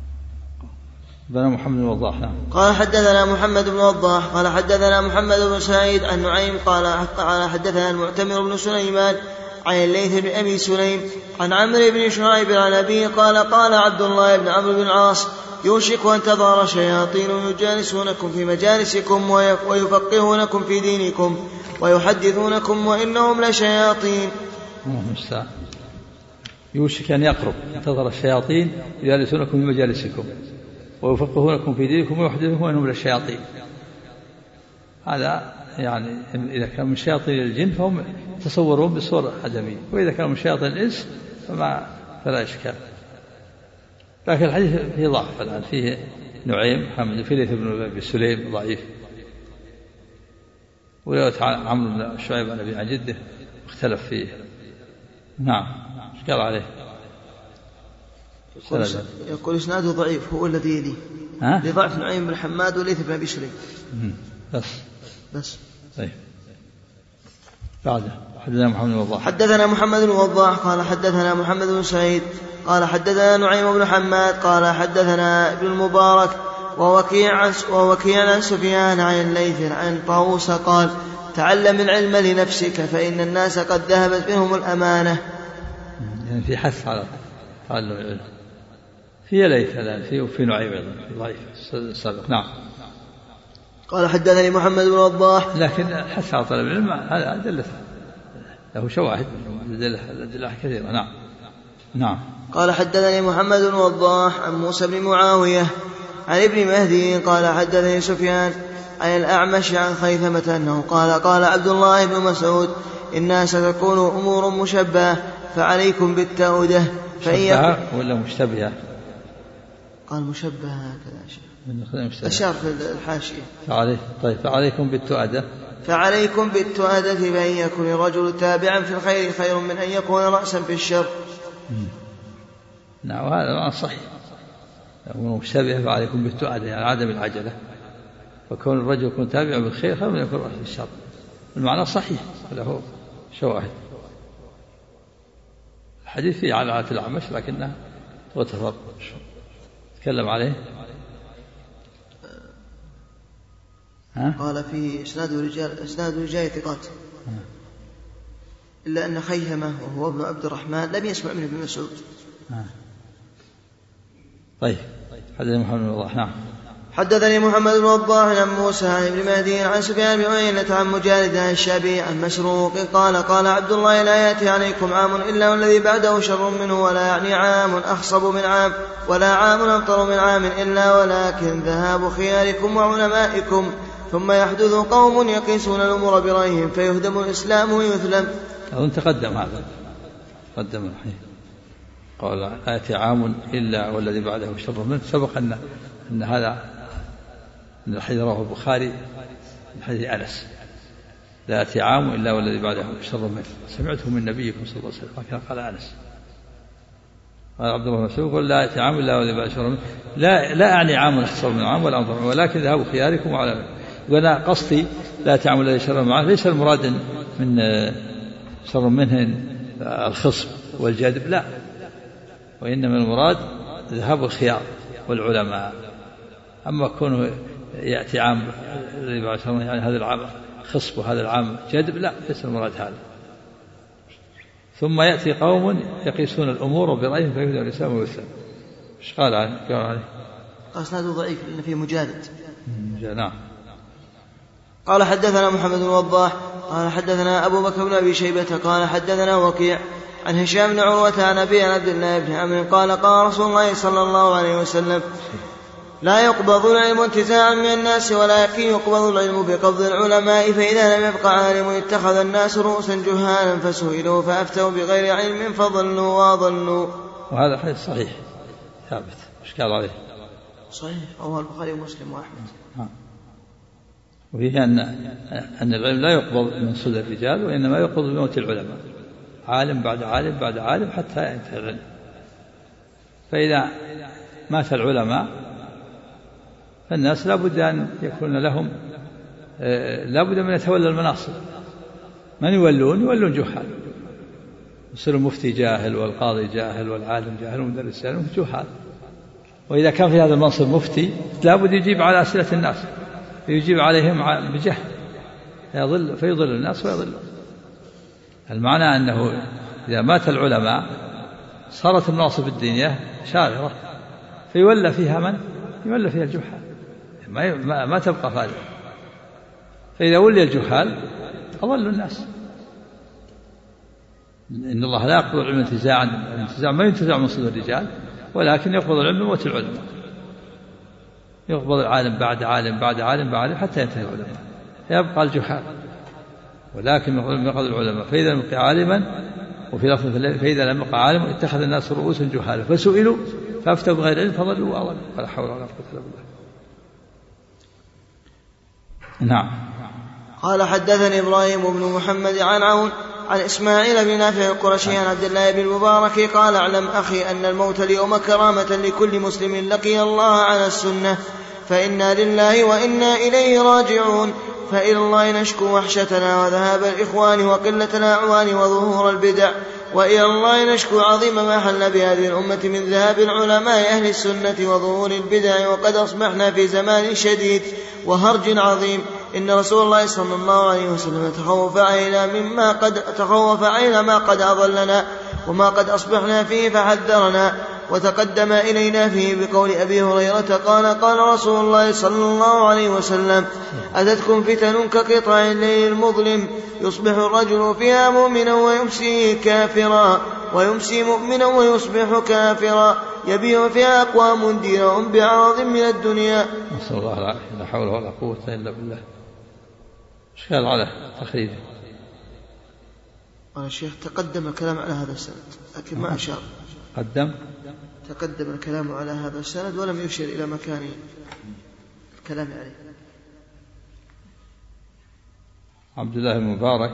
بن محمد بن وضاح. نعم. قال حدثنا محمد بن وضاح قال حدثنا محمد بن سعيد عن نعيم قال حدثنا المعتمر بن سليمان عن الليث بن أبي سليم عن عمرو بن شعيب عن أبيه قال قال عبد الله بن عمرو بن العاص يوشك أن تظهر شياطين يجالسونكم في مجالسكم ويفقهونكم في دينكم ويحدثونكم وإنهم لشياطين. يوشك أن يقرب تظهر الشياطين يجالسونكم في مجالسكم ويفقهونكم في دينكم ويحدثونكم وإنهم للشياطين. هذا يعني إذا كان من شياطين الجن فهم يتصورون بصورة عدمية، وإذا كان من شياطين الإنس فلا إشكال. لكن الحديث فيه ضعف الآن، فيه نعيم محمد في ليث بن أبي سليم ضعيف، ورواية عمرو بن شعيب عن أبي عن جده اختلف فيه. نعم. إيش قال عليه؟ يقول إسناده ضعيف هو الذي يليه لضعف نعيم بن حماد وليث بن أبي سليم بس. طيب. بعده حدثنا محمد بن وضاح. حدثنا محمد بن وضاح قال حدثنا محمد بن سعيد قال حدثنا نعيم بن حماد قال حدثنا ابن المبارك ووكيع عن سفيان عن الليث عن طاووس قال تعلم العلم لنفسك فإن الناس قد ذهبت منهم الأمانة. يعني في حث على تعلم العلم. في ليث الآن فيه وفي نعيم أيضا ضعيف السابق. نعم. قال حدثني محمد بن وضاح لكن حث على طلب العلم هذا أدلة له شواهد أدلة كثيرة. نعم. قال حدثني محمد بن وضاح عن موسى بن معاوية عن ابن مهدي قال حدثني سفيان عن الأعمش عن خيثمة أنه قال عبد الله بن مسعود إنها ستكون أمور مشبهة فعليكم بالتودة مشبهة ولا مشتبهة؟ قال مشبهة هكذا أشار في الحاشية. فعليكم بالتؤدة، فعليكم بالتؤدة فإن يكن الرجل تابعا في الخير خير من أن يكون رأسا في الشر. نعم، وهذا معنى صحيح. يكون مشتبه فعليكم بالتؤدة يعني عدم العجلة، وكون الرجل يكون تابعا بالخير خير من يكون رأسا في الشر. المعنى صحيح له شواهد. الحديث فيه على عادة الأعمش لكنه تغتفر تكلم عليه. قال فيه إسناد رجال ثقات إلا أن خيثمة وهو ابن عبد الرحمن لم يسمع منه ابن مسعود. طيب حدثني محمد بن وضاح. نعم حدثني محمد بن وضاح عن موسى عن ابن مهدي عن سفيان بن عيينة عن مجالد عن الشعبي عن مسروق قال عبد الله لا يأتي عليكم عام إلا والذي بعده شر منه، ولا يعني عام أخصب من عام ولا عام أبطر من عام إلا ولكن ذهاب خياركم وعلمائكم. ثم يحدث قوم يقيسون الأمور برأيهم فيهدم الإسلام ويثلم. أظن تقدم هذا، قدم الحين قال لا يأتي عام إلا والذي بعده شر منه. سبق أن هذا من الحديث رواه البخاري من حديث أنس لا يأتي عام إلا والذي بعده شر منه، سمعته من نبيكم صلى الله عليه وسلم. كان قال أنس. قال عبد الله بن مسعود قال لا يأتي عام إلا والذي بعده شر منه، لا أعني عام أخصر من عام ولا أنظر، ولكن ذهبوا خياركم وعلمائكم. وأنا قصدي لا تعمل الذي شر معه ليس المراد من شر منه الخصم والجدب، لا، وإنما المراد ذهاب الخيار والعلماء. أما كونه يأتي عام يعني هذا العام خصب وهذا العام جدب، لا، ليس المراد هذا. ثم يأتي قوم يقيسون الأمور برأيهم فيهدم الإسلام ويثلم. ايش قال عنه؟ قال اسناده ضعيف لأن فيه مجالد. نعم. قال حدثنا محمد بن وضاح قال حدثنا أبو بكر بن أبي شيبة قال حدثنا وكيع عن هشام بن عروة عن أبي عبد الله بن عمرو قال رسول الله صلى الله عليه وسلم لا يقبض العلم انتزاعا من الناس ولكن يقبض العلم بقبض العلماء، فإذا لم يبق عالم اتخذ الناس رؤوسا جهالا فسئلوا فأفتوا بغير علم فضلوا وأضلوا. وهذا حديث صحيح ثابت. ايش قال عليه؟ صحيح رواه البخاري ومسلم وأحمد. وفيه أن العلم لا يقبض من صدى الرجال وإنما يقبض بموت العلماء، عالم بعد عالم بعد عالم حتى ينتهي العلم. فإذا مات العلماء فالناس لا بد أن يكون لهم لا بد من يتولى المناصب. من يولون جهال، يصير المفتي جاهل والقاضي جاهل والعالم جاهل والمدرس جاهل جهال. وإذا كان في هذا المنصب مفتي لا بد يجيب على أسئلة الناس، يجيب عليهم بجهل فيضل الناس ويضل. المعنى أنه إذا مات العلماء صارت المناصب الدينية شاغرة، فيولى فيها من؟ يولى فيها الجهال، ما تبقى فائدة. فإذا ولي الجهال أضلوا الناس. إن الله لا يقبض العلم انتزاعا، الانتزاع ما ينتزع من صدور الرجال ولكن يقبض العلم بموت العلماء. يقبض العالم بعد عالم بعد عالم بعد عالم حتى ينتهي العلماء، يبقى الجهال. ولكن يقبض العلماء فإذا لم يبق عالما، وفي لفظ فإذا لم يبق عالم اتخذ الناس رؤوسا جهالا فسئلوا فأفتوا بغير علم فضلوا وأضلوا. ولا حول ولا قوة إلا بالله. نعم. قال حدثني إبراهيم بن محمد عن عون عن إسماعيل بن نافع القرشي عن عبد الله بن المبارك قال اعلم أخي أن الموت اليوم كرامة لكل مسلم لقي الله على السنة، فإنا لله وإنا إليه راجعون، فإلى الله نشكو وحشتنا وذهاب الإخوان وقلة الأعوان وظهور البدع، وإلى الله نشكو عظيم ما حل بهذه الأمة من ذهاب العلماء أهل السنة وظهور البدع، وقد أصبحنا في زمان شديد وهرج عظيم. إن رسول الله صلى الله عليه وسلم تخوف علينا ما قد أضلنا وما قد أصبحنا فيه فحذرنا، وتقدم إلينا فيه بقول أبي هريرة قال رسول الله صلى الله عليه وسلم أتتكم فتن كقطع الليل المظلم يصبح الرجل فيها مؤمنا ويمسي كافرا ويمسي مؤمنا ويصبح كافرا يبيع فيها أقوام دينهم بعرض من الدنيا. نسأل الله العافية. لا حول ولا قوة إلا بالله. إشكال على تخريجه. الشيخ تقدم الكلام على هذا السند لكن ما أشار. تقدم الكلام على هذا السند ولم يشير إلى مكان الكلام عليه. عبد الله المبارك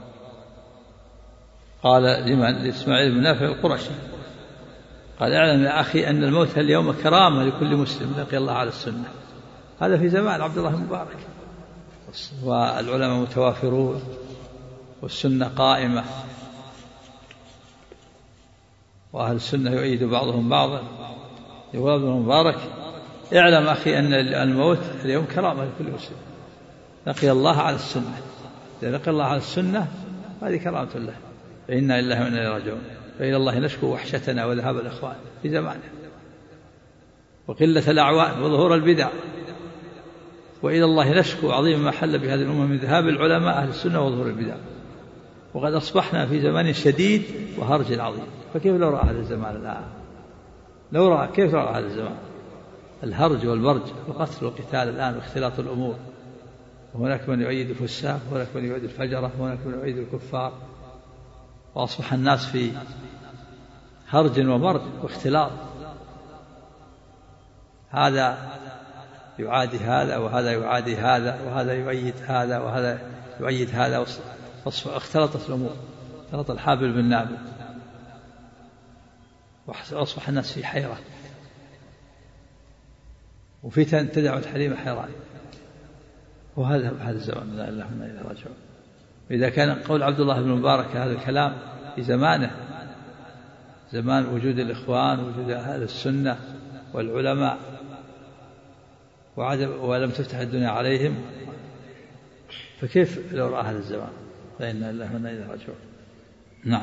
قال لإسماعيل بن نافع القرشي قال اعلم يا أخي أن الموت اليوم كرامة لكل مسلم لقي الله على السنة. هذا في زمان عبد الله المبارك، والعلماء متوافرون والسنة قائمة وأهل السنة يؤيد بعضهم بعضا. يقول ابن المبارك اعلم أخي أن الموت اليوم كرامة لكل مسلم لقي الله على السنة. إذا لقي الله على السنة هذه كرامة له، فإنا لله وإنا إليه راجعون. فإلى الله نشكو وحشتنا وذهاب الإخوان في زمانه وقلة الأعوان وظهور البدع، وإلى الله نشكو عظيم ما حل بهذه الأمة من ذهاب العلماء أهل السنة وظهور البدع. وقد أصبحنا في زمان شديد وهرج عظيم. فكيف لو رأى هذا الزمان الآن؟ كيف رأى هذا الزمان الهرج والمرج والقتل والقتال الآن واختلاط الأمور، وهناك من يؤيد الفساق وهناك من يؤيد الفجرة وهناك من يؤيد الكفار، وأصبح الناس في هرج ومرج واختلاط. هذا يعادي هذا وهذا يعادي هذا وهذا يؤيد هذا وهذا يؤيد هذا، اختلطت الأمور، اختلط الحابل بالنابل، وأصبح الناس في حيرة وفتن تدع الحريم حيران. وهذا الزمان لا إله إلا الله راجعون. إذا كان قول عبد الله بن مبارك هذا الكلام في زمانه، زمان وجود الإخوان وجود أهل السنة والعلماء ولم تفتح الدنيا عليهم، فكيف لو رأى هذا الزمان؟ فإنا لله وإنا إليه راجعون. نعم.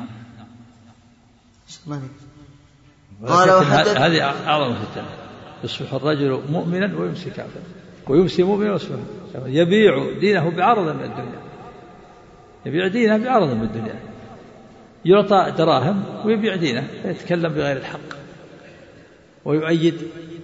هذه أعظم فتنة. يصبح الرجل مؤمنا ويمسي كافرا ويمسي مؤمنا ويصبح كافرا، يبيع دينه بعرض من الدنيا، يبيع دينه بعرض من الدنيا، يعطى دراهم ويبيع دينه، يتكلم بغير الحق ويؤيد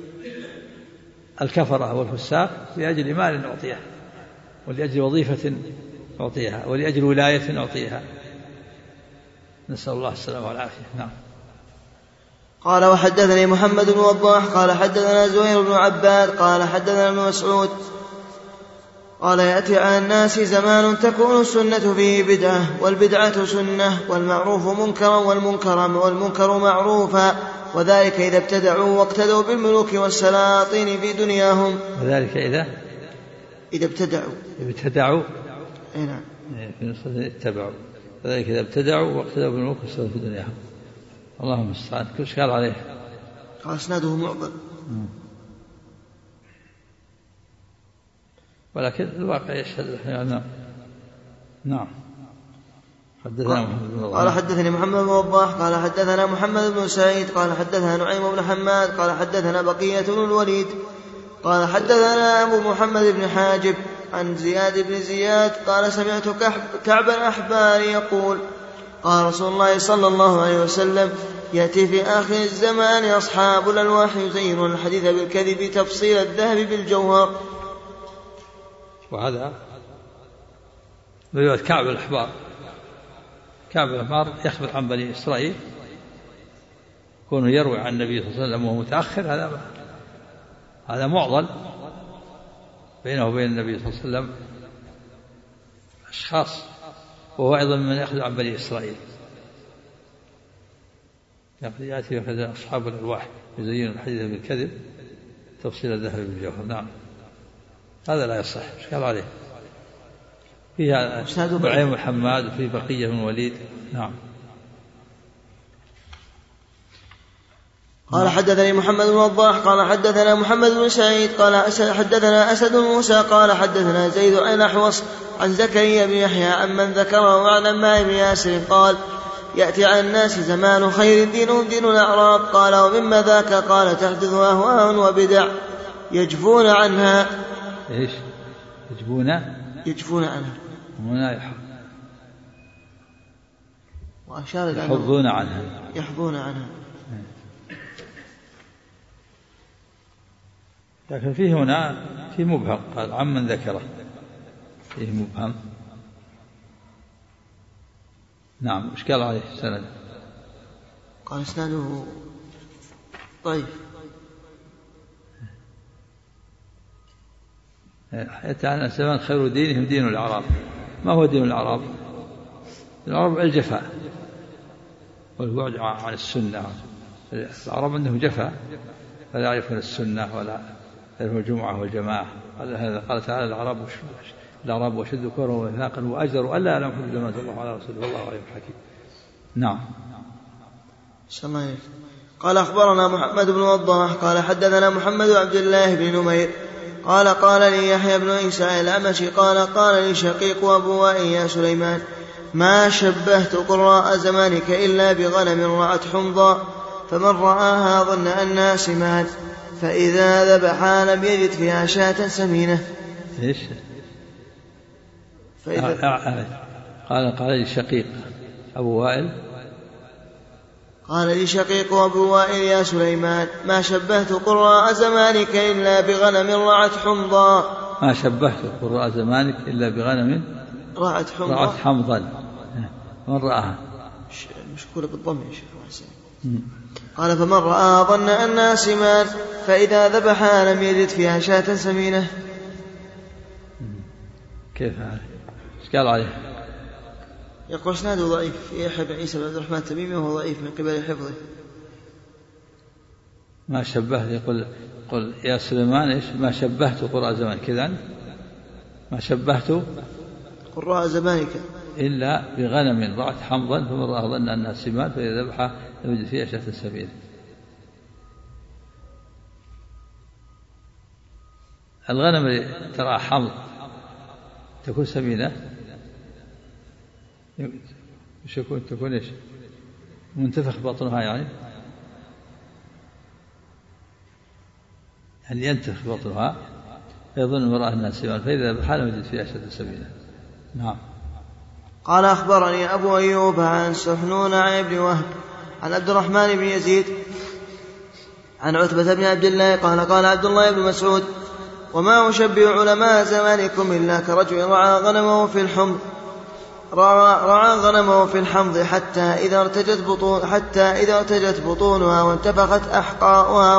الكفرة والفساق لأجل مال نعطيه ولأجل وظيفة نعطيها ولأجل ولاية نعطيها. نسأل الله السلامة والعافية. نعم. قال وحدثني محمد بن وضاح قال حدثنا زهير بن عباد قال حدثنا ابن مسعود قال يأتي على الناس زمان تكون السنة فيه بدعة والبدعة سنة والمعروف منكرا والمنكر معروفا، وذلك إذا ابتدعوا واقتدوا بالملوك والسلاطين في دنياهم. وذلك إذا ابتدعوا نعم اتبعوا، وذلك إذا ابتدعوا واقتدوا بالملوك والسلاطين في دنياهم. اللهم استعان. كل شكال عليه. قال اسناده معضل، ولكن الواقع يشهد. نعم. قال حدثني محمد بن وضاح قال حدثنا محمد بن سعيد قال حدثنا نعيم بن حماد قال حدثنا بقية بن الوليد قال حدثنا أبو محمد بن حاجب عن زياد بن زياد قال سمعت كعب الأحبار يقول قال رسول الله صلى الله عليه وسلم يأتي في آخر الزمان أصحاب الألواح يزينون الحديث بالكذب تفصيل الذهب بالجوهر. وهذا رواية كعب الأحبار. كعب الأحبار يخبر عن بني إسرائيل، كونه يروي عن النبي صلى الله عليه وسلم وهو متأخر، هذا معضل بينه وبين النبي صلى الله عليه وسلم أشخاص، وهو أيضا من يأخذ عن بني إسرائيل. يأتي وكذا أصحاب الألواح يزين الحديث بالكذب تفصيل الذهب بالجوهر. نعم. هذا لا يصح. اشكال عليه. فيها نعيم بن حماد وفي بقية بن الوليد. نعم. قال حدثني محمد بن وضاح قال حدثنا محمد بن سعيد قال حدثنا أسد بن موسى قال حدثنا زيد عن أحوص عن زكريا بن يحيى عمن ذكره عن عمار بن ياسر قال يأتي على الناس زمان خير دينهم دين الأعراب. قال ومما ذاك قال تحدث أهواء وبدع يجفون عنها. إيش يجفون عنها هنا وأشار إلى يحظون عنها. لكن فيه هنا في مبهم، قال عمن ذكره فيه مبهم. نعم. إيش قال عليه السند؟ قال إسناده ضعيف. يتعنى الزمان خير دينهم دين الأعراب. ما هو دين الأعراب؟ العرب الجفاء والبعد عن السنة. العرب عندهم جفاء فلا يعرفون السنة ولا يعرفون الجمعة والجماعة. هذا قال تعالى الأعراب وشد كفرا ووثاقا وأجدر ألا يعلم حدود ما أنزل الله على رسوله والله عليم حكيم. نعم. قال أخبرنا محمد بن وضاح قال حدثنا محمد عبد الله بن نمير قال لي يحيى بن عيسى الأمشي قال لي شقيق أبو وائل يا سليمان ما شبهت قراء زمانك إلا بغنم رعت حمضا فمن رآها ظن أنها سمان فإذا ذبحها لم يجد فيها شاة سمينة. إيش؟ قال لي شقيق أبو وائل قال لي شقيق أبو وائل يا سليمان ما شبهت قراء زمانك إلا بغنم رعت حمضا. ما شبهت قراء زمانك إلا بغنم رعت حمضا. من رآها مشكولة بالضم يا شيخ حسين. قال فمن رآها ظن أنها سمان فإذا ذبحها لم يجد فيها شاة سمينة. كيف هذا؟ ايش قال عليه؟ يقول اسناده ضعيف في يحيى بن عيسى بن عبد الرحمن التميمي وهو ضعيف من قبل حفظه. ما شبهت يقول يا سليمان ايش؟ ما شبهت قراء زمانك كذا ما شبهت قراء زمانك إلا بغنم رعت حمضا فمن رآها ظن أنها سمان فإذا ذبحها لم يجد فيها شاة سمينة. الغنم اللي ترى حمض تكون سمينة تكون إيش؟ منتفخ بطنها يعني ينتفخ بطنها فيظن المرأة أنها سمان فإذا ذبحها لم يجد فيها شاة سمينة. نعم. قال أخبرني أبو أيوب عن سحنون عن ابن وهب عن عبد الرحمن بن يزيد عن عتبة بن عبد الله قال عبد الله بن مسعود وما أشبه علماء زمانكم إلا كرجل رعى غنمه في الحمض حتى إذا ارتجت بطونها وانتفخت أحقاؤها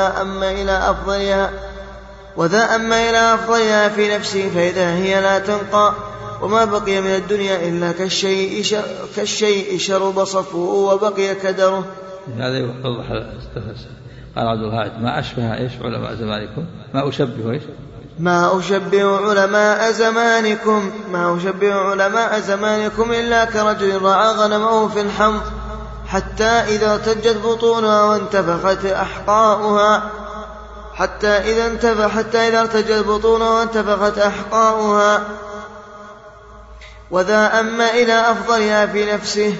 وذا أما إلى أفضلها في نفسه فإذا هي لا تنقى وما بقي من الدنيا إلا كالشيء شرب صفوه وبقي كدره. هذا يوضح قال عبد الهادي ما أشبه إيش علماء زمانكم ما أشبه علماء زمانكم إلا كرجل رعى غنمه في الحمض حتى إذا ارتجت بطونها وانتفخت أحقاؤها وذا أما إلى أفضلها في نفسه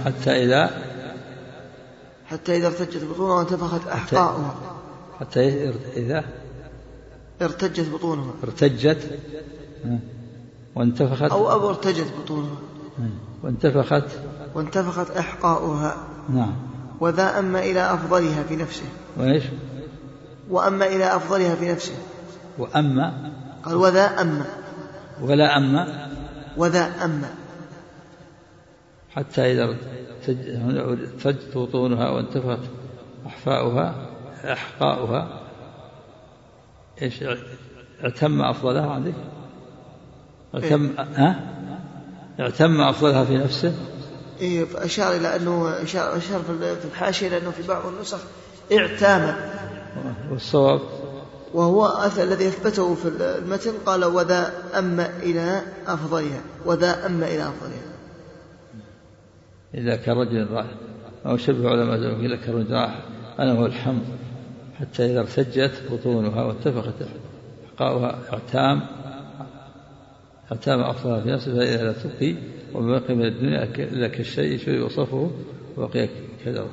حتى إذا ارتجت بطونها وانتفخت أحقاؤها حتى إذا ارتجت بطونها وانتفخت أو ارتجت بطونها وانتفخت أحقاؤها. نعم. وذا أما إلى أفضلها في نفسه. وإيش؟ وأما إلى أفضلها في نفسه. وأما قال وذا أما ولا أما وذا أما حتى إذا ارتجت بطونها وانتفخت أحقاؤها إيش اعتم أفضلها عندك اعتم أفضلها في نفسه. إيه فأشار إلى أنه أشار في الحاشية لأنه في بعض النسخ اعتام والصواب وهو الذي أثبته في المتن قال وذا أما إلى أفضلها إذا كرجل راح أو شبه علماء زمانكم إلا كرجل راح أنا هو الحمض حتى إذا ارتجت بطونها وانتفخت أحقاؤها اعتام أفضلها في نفسه فإذا لا تبقي وما بقي من الدنيا إلا كالشيء شرب وصفه وبقي كدره.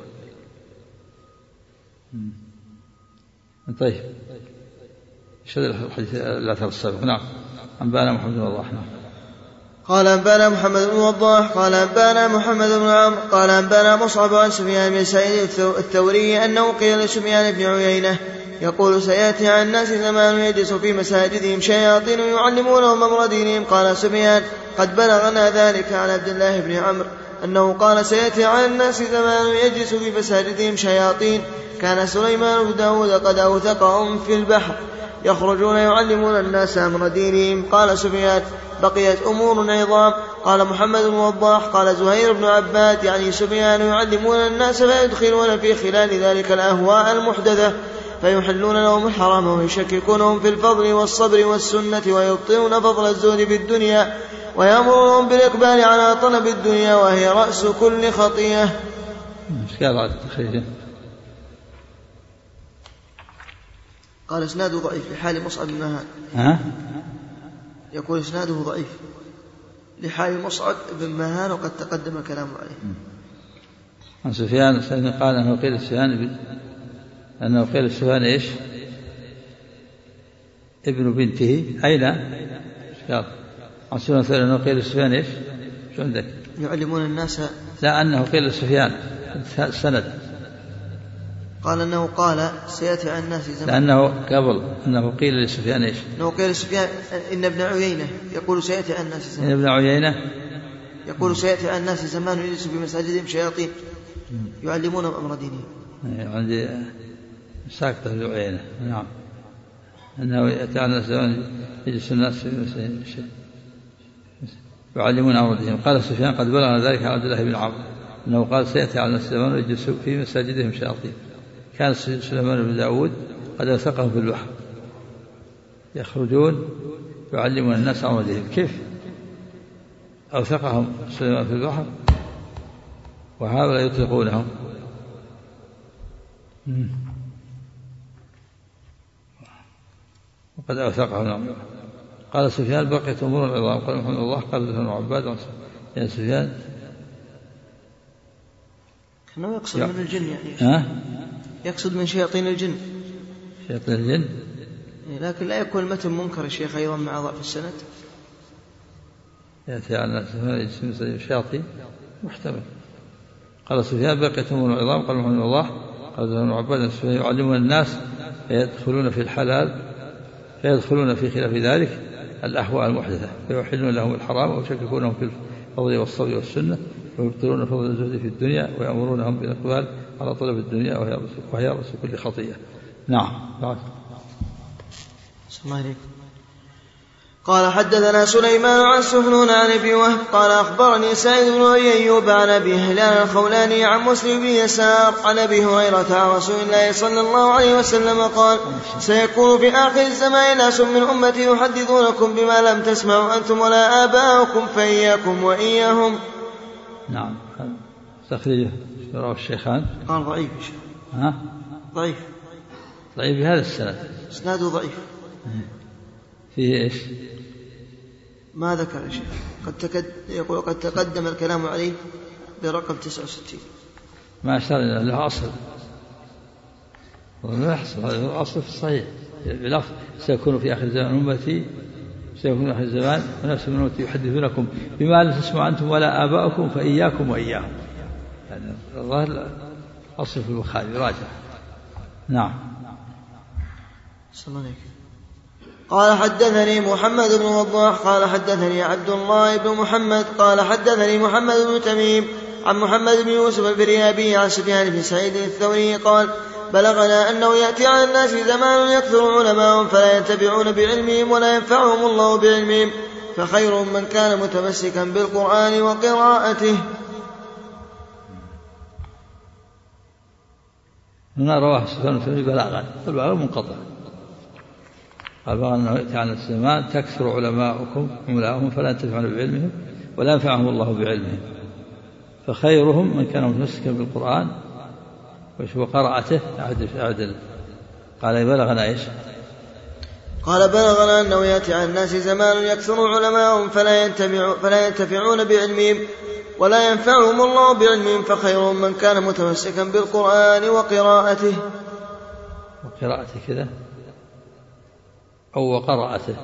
طيب ايش هذا الحديث الأثر السابق؟ نعم. أنبانا محمد بن وضاح. قال أنبانا محمد بن وضاح قال أنبانا محمد بن عمرو قال أنبانا مصعب عن سفيان بن سعيد الثوري أنه قيل لسفيان بن عيينة يقول سيأتي على الناس زمان يجلس في مساجدهم شياطين يعلمونهم أمر دينهم. قال سفيان قد بلغنا ذلك عن عبد الله بن عمرو أنه قال سيأتي على الناس زمان يجلس في مساجدهم شياطين كان سليمان بن داود قد أوثقهم في البحر يخرجون يعلمون الناس أمر دينهم. قال سفيان بقيت أمور عظام. قال محمد بن وضاح قال زهير بن عباد يعني سفيان يعلمون الناس فيدخلون في خلال ذلك الأهواء المحدثة فيحلون لهم الحرام ويشككونهم في الفضل والصبر والسنة ويبطلون فضل الزهد في الدنيا ويأمرهم بالإقبال على طلب الدنيا وهي رأس كل خطيئة. قال إسناده ضعيف لحال مصعب بن مهان. يقول إسناده ضعيف لحال مصعب بن مهان وقد تقدم كلامه عليه. عن سفيان قال أنه قيل لسفيان إيش ابن بنته أين عن سفيان أنه قيل لسفيان إيش شو عندك يعلمون الناس لا أنه قيل لسفيان سند قال أنه قال سيأتي على الناس زمان لأنه قبل أنه قيل لسفيان إيش أنه قيل لسفيان إن ابن عيينة يقول سيأتي على الناس زمان إن ابن عيينة يقول سيأتي على الناس زمان يجلس في مساجدهم شياطين يعلمون أمر دينهم. عندي ساكتة ابن عيينة نعم أنه يأتي على الناس زمان يجلس الناس في مساجدهم يعلمون أمر دينهم. قال سفيان قد بلغنا ذلك عن عبد الله بن عمرو أنه قال سيأتي على الناس زمان يجلس في مساجدهم شياطين كان سليمان بن داود قد أوثقهم في البحر يخرجون يعلمون الناس أمر دينهم. كيف أوثقهم سليمان في البحر وهؤلاء يطلقونهم وقد أوثقهم. قال سفيان بقيت أمور العظام. قال محمد الله قال ابن عباد يا سفيان أنه يقصد من الجن يعني يقصد من شياطين الجن شياطين الجن لكن لا يكون المتن منكر الشيخ أيضا مع ضعف السند. يأتي على الناس الشياطين محتمل. قال سفيان بقيت أمور العظام. قال محمد الله قال ابن عباد يعلمون الناس فيدخلون في الحلال فيدخلون في خلاف ذلك الأهواء المحدثة فيحلون لهم الحرام ويشككونهم في الفضل والصبر والسنة ويبطلون فضل الزهد في الدنيا ويأمرونهم بالإقبال على طلب الدنيا وهي رأس كل خطيئة. نعم. قال حدثنا سليمان عن سهنون عن ابي وهب قال اخبرني سعيد بن ايوب عن ابي هلال الخولاني عن مسلم بن يسار عن ابي هريره عن رسول الله صلى الله عليه وسلم قال سيكون في اخر الزمان ناس من امتي يحدثونكم بما لم تسمعوا انتم ولا اباؤكم فاياكم واياهم. نعم. تخريجه رواه الشيخان. قال ضعيف. ضعيف بهذا السند اسناده ضعيف. فيه ايش ما ذكر يا شيخ يقول قد تقدم الكلام عليه برقم 69 ما أشار إلى له أصل ولا يحصل هذا أصل في الصحيح بلفظ سيكون في آخر زمان أمتي سيكون في آخر زمان ونفس من أمتي يحدثونكم بما لا تسمعوا أنتم ولا آباؤكم فإياكم وإياهم. يعني الظاهر أصل في البخاري راجع. نعم. صلى الله عليه وسلم. قال حدثني محمد بن وضاح قال حدثني عبد الله بن محمد قال حدثني محمد بن تميم عن محمد بن يوسف الفريابي عن سفيان بن سعيد الثوري قال بلغنا أنه يأتي على الناس زمان يكثر علماءهم فلا ينتفعون بعلمهم ولا ينفعهم الله بعلمهم فخير من كان متمسكا بالقرآن وقراءته. هنا رواه سفيان الثوري بلاغا والبلاغ منقطع. قال أنه يأتي على الزمان تكثر علماءهم فلا ينتفعون بعلمهم ولا ينفعهم الله بعلمهم فخيرهم من كان متمسكا بالقرآن وقراءته أعدل. قال بلغنا إيش قال بلغنا أنه يأتي على الناس زمان يكثر علماءهم فلا ينتفعون بعلمهم ولا ينفعهم الله بعلمهم فخيرهم من كان متمسكا بالقرآن وقراءته كذا أو وقراءته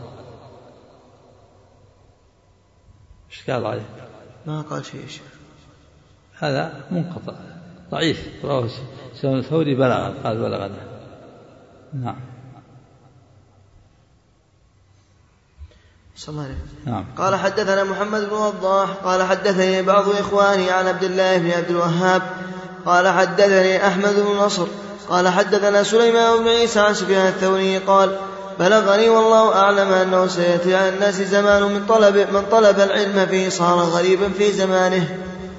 إشكال عليه ما قال شيء هذا منقطع ضعيف رواه سفيان الثوري بلغنا قال بلغنا. نعم. نعم. قال حدثنا محمد بن وضاح قال حدثني بعض إخواني عن عبد الله بن عبد الوهاب قال حدثني أحمد بن نصر قال حدثنا سليمان بن عيسى عن سفيان الثوري قال بلغني والله أعلم أنه سيأتي على الناس زمان من طلب العلم فيه صار غريبا في زمانه.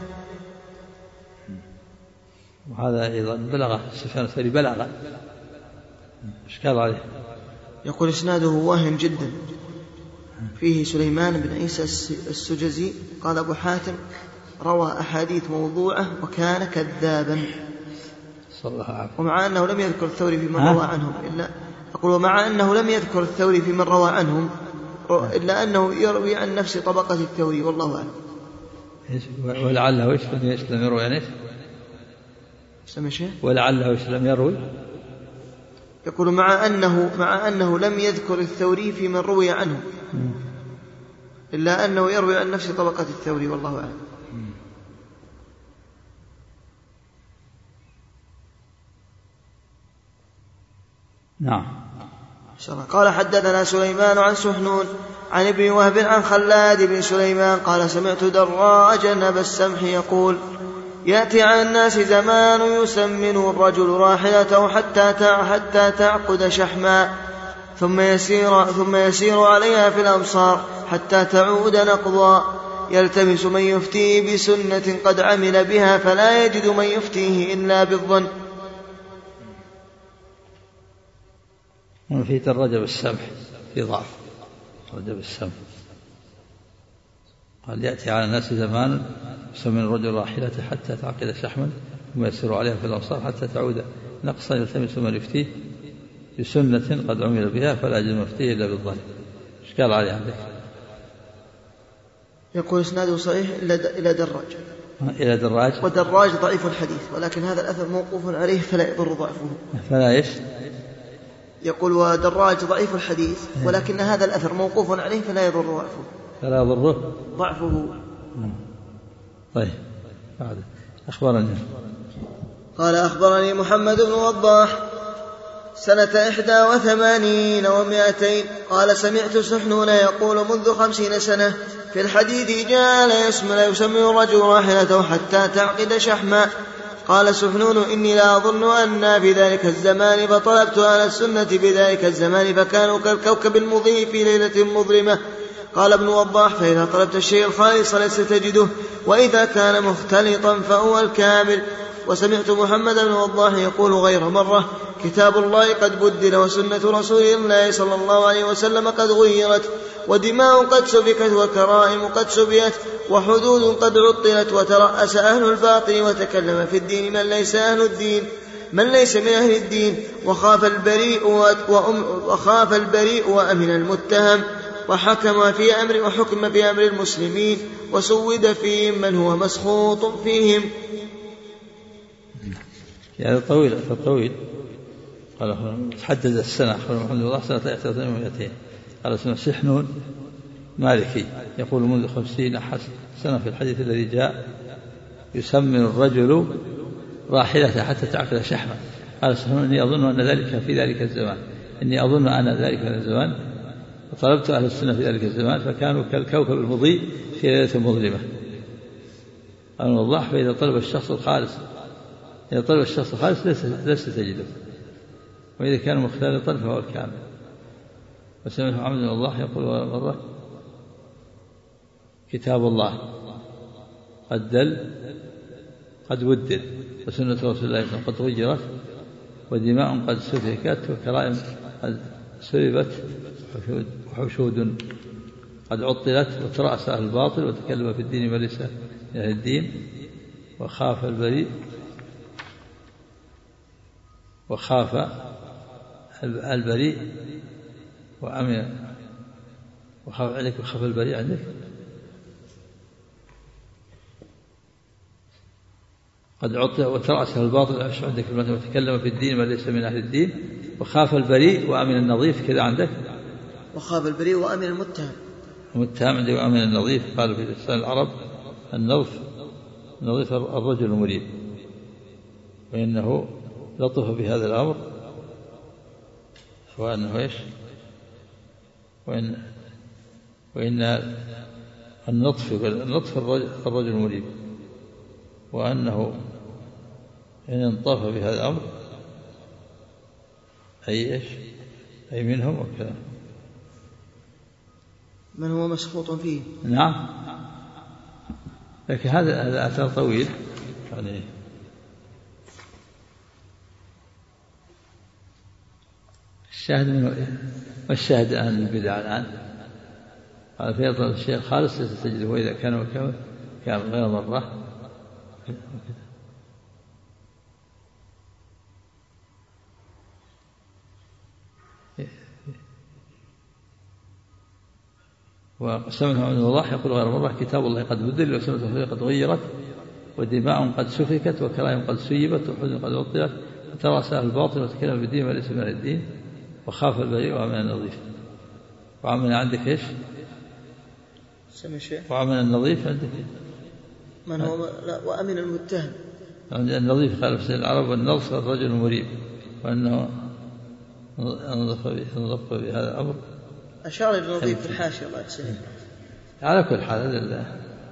وهذا أيضا بلغ سفيان الثوري بلغ إشكال عليه. يقول إسناده واهن جدا فيه سليمان بن عيسى السجزي قال أبو حاتم روى أحاديث موضوعة وكان كذابا. ومع أنه لم يذكر الثوري في من روى عنهم ومع أنه لم يذكر الثوري في من روى عنهم إلا أنه يروي عن نفس طبقة الثوري والله أعلم. ولعله لم يروي عنه ولعله لم يروي. يقول مع أنه لم يذكر الثوري في من روي عنه إلا أنه يروي عن نفس طبقة الثوري والله أعلم. نعم. قال حدثنا سليمان عن سحنون عن ابن وهب عن خلاد بن سليمان قال سمعت دراج أبا السمح يقول يأتي على الناس زمان يسمن الرجل راحلته حتى تعقد شحما ثم يسير عليها في الأمصار حتى تعود نقضا يلتمس من يفتيه بسنة قد عمل بها فلا يجد من يفتيه إلا بالظن. وفي الرجب السمح في ضعف رجب السمح قال يأتي على الناس زمان يسمن الرجل راحلته حتى تعقد شحما ثم يسير عليها في الأمصار حتى تعود نقصا يلتمس من يفتيه بسنة قد عمل بها فلا يجد من يفتيه إلا بالظن. إيش قال عليه عندك؟ يقول إسناده صحيح إلى دراج ودراج ضعيف الحديث ولكن هذا الأثر موقوف عليه فلا يضر ضعفه. فلا إيش؟ يقول ودراج ضعيف الحديث ولكن هذا الأثر موقوف عليه فلا يضر ضعفه. فلا يضره ضعفه. طيب أخبرني. قال أخبرني محمد بن وضاح سنة 81 و200 قال سمعت سحنون يقول منذ 50 سنة في الحديث جاء لا يسمن الرجل راحلته حتى تعقد شحما. قال سحنون إني لا أظن أن في ذلك الزمان فطلبت على السنة بذلك الزمان فكانوا كالكوكب المضيء في ليلة مظلمة. قال ابن وضاح فإذا طلبت الشيء الخالص لست تجده وإذا كان مختلطا فهو الكامل. وسمعت محمد بن وضاح يقول غير مرة كتاب الله قد بدل وسنة رسول الله صلى الله عليه وسلم قد غيرت ودماء قد سفكت وكرائم قد سبيت وحدود قد عطلت وترأس أهل الباطل وتكلم في الدين من ليس من أهل الدين وخاف البريء وأمن المتهم وحكم في أمر المسلمين وسود فيهم من هو مسخوط فيهم. يعني طويل قال حدد السنة محمد الله سنة 31 قال اسمه سحنون مالكي يقول منذ 50 سنة في الحديث الذي جاء يسمن الرجل راحلته حتى تعقد شحما. قال سحنون إني أظن أن ذلك في ذلك الزمان وطلبت أهل السنة في ذلك الزمان فكانوا كالكوكب المضيء في ليلة مظلمة. قال الوضاح فإذا طلب الشخص الخالص لست تجده وإذا كان مختلطا فهو الكامل. وسمعت محمد بن الله يقول مرة كتاب الله قد بدل وسنة رسول الله قد غيرت ودماء قد سفكت وكرائم قد سلبت وحشود قد عطلت وترأس أهل الباطل وتكلم في الدين من ليس من أهل الدين وخاف البريء وأمن وخاف عليك وخاف البريء عندك قد عطل وترأس الباطل عندك وتكلم في الدين من ليس من أهل الدين وخاف البريء وأمن النظيف كذا عندك وخاف البريء وأمن المتهم عندك وأمن النظيف. قالوا في لسان العرب النظيف الرجل المريب وإنه لطف بهذا الأمر وأنه إيش وإن النطف الرجل المريب، وأنه إن انطف بهذا الأمر أي منهم وكذا من هو مسخوط فيه. نعم، لكن هذا أثر طويل يعني. الشاهد عن البدع الآن قال في أطلع الشيخ خالص ستجده، وإذا كان غير مرة وسمعه عن الوضاح يقول غير مرة كتاب الله قد بدل وسنته قد غيرت ودماء قد سفكت وكرائم قد سيبت وحزن قد بطلت وترى سهل الباطل وتكلم بالدين وليس من الدين وخاف البريء وعمل النظيف. وعمل عندك ايش؟ وعمل النظيف عندك من هو لا وأمن المتهم. النظيف قال في العرب والنظف الرجل المريب، وأنه نظف بهذا الأمر. أشار إلى النظيف في الحاشية الله يسلمك. على كل حال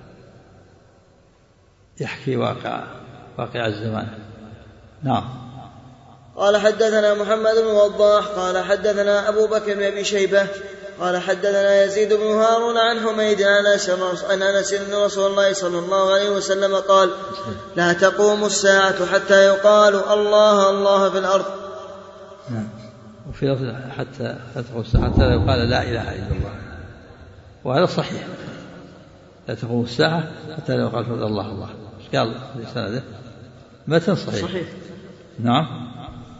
يحكي واقع الزمان. نعم. قال حدثنا محمد بن وضاح قال حدثنا أبو بكر بن أبي شيبة قال حدثنا يزيد بن هارون عن حميد عن أنس أن رسول الله صلى الله عليه وسلم قال لا تقوم الساعة حتى يقال الله الله في الأرض. وفي لفظ حتى تقوم الساعة حتى يقال لا إله إلا الله، وهذا صحيح. لا تقوم الساعة حتى يقال الله الله. قال في سنده متن صحيح. نعم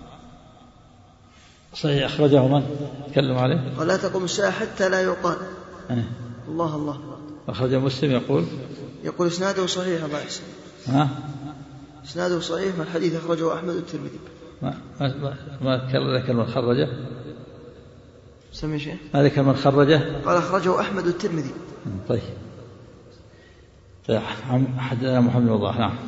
صحيح. أخرجه من تكلم عليه؟ ولا تقوم الساعة حتى لا يقال الله الله. أخرجه مسلم يقول إسناده صحيح الله يسلمك. إسناده صحيح. من الحديث أخرجه أحمد الترمذي. ما ذكر من خرجه. سمي شيء. ما ذكر من خرجه. قال أخرجه أحمد الترمذي. طيب. حدثنا محمد بن وضاح. نعم.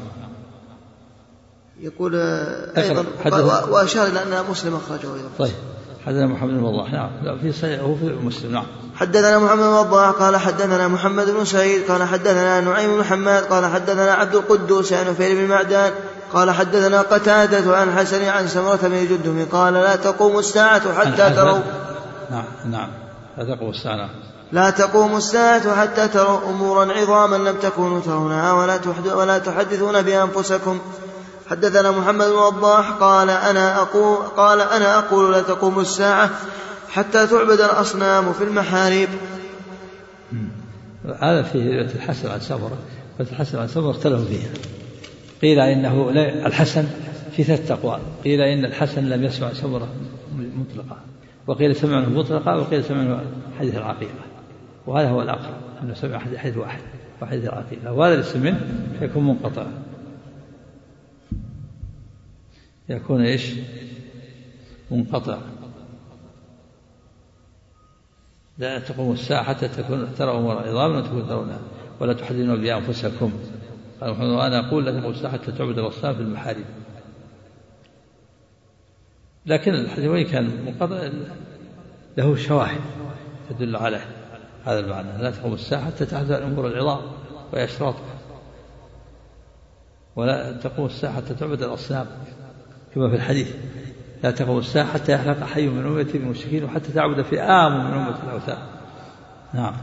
يقول أيضا وأشار إلى أن مسلم أخرجه أيضا. طيب. حدثنا محمد بن وضاح. نعم. لا في صحيح وفي مسلم. نعم. حدثنا محمد بن وضاح قال حدثنا محمد بن سعيد قال حدثنا نعيم بن حماد قال حدثنا عبد القدوس عن نفيل بن معدان قال حدثنا قتادة عن حسن عن سمرة بن جندب قال لا تقوم الساعة حتى تروا. نعم. لا تقوم الساعة. لا تقوم الساعة حتى تروا أمورا عظاما لم تكونوا ترونها ولا تحدثون بأنفسكم. حدثنا محمد بن وضاح قال أنا أقول لا تقوم الساعة حتى تعبد الأصنام في المحاريب. هذا فيه الحسن عن سمرة. الحسن عن سمرة اختلفوا فيها. قيل إنه الحسن في 3 أقوال. قيل إن الحسن لم يسمع سمرة مطلقة، وقيل سمعه مطلقة، وقيل سمعه حديث العقيقة، وهذا هو الأقرب أنه سمع حديث واحد وحديث العقيقة، وهذا الاسم منه يكون منقطع. يكون إيش؟ منقطع. لا تقوم الساعة حتى ترى أمور عظاما ولا تكونوا ترونها ولا تحدثون بأنفسكم. قال محمد وأنا أقول لا تقوم الساعة حتى تعبد الأصنام في المحاريب. لكن الحديث وإن كان منقطع له شواهد تدل على هذا المعنى. لا تقوم الساعة حتى تحدث الأمور العظام وأشراطها، ولا تقوم الساعة حتى تعبد الأصنام كما في الحديث. لا تقوم الساعة حتى يحلق حي من أمتي المشركين وحتى تعبد فئام من أمة الأوثان. نعم.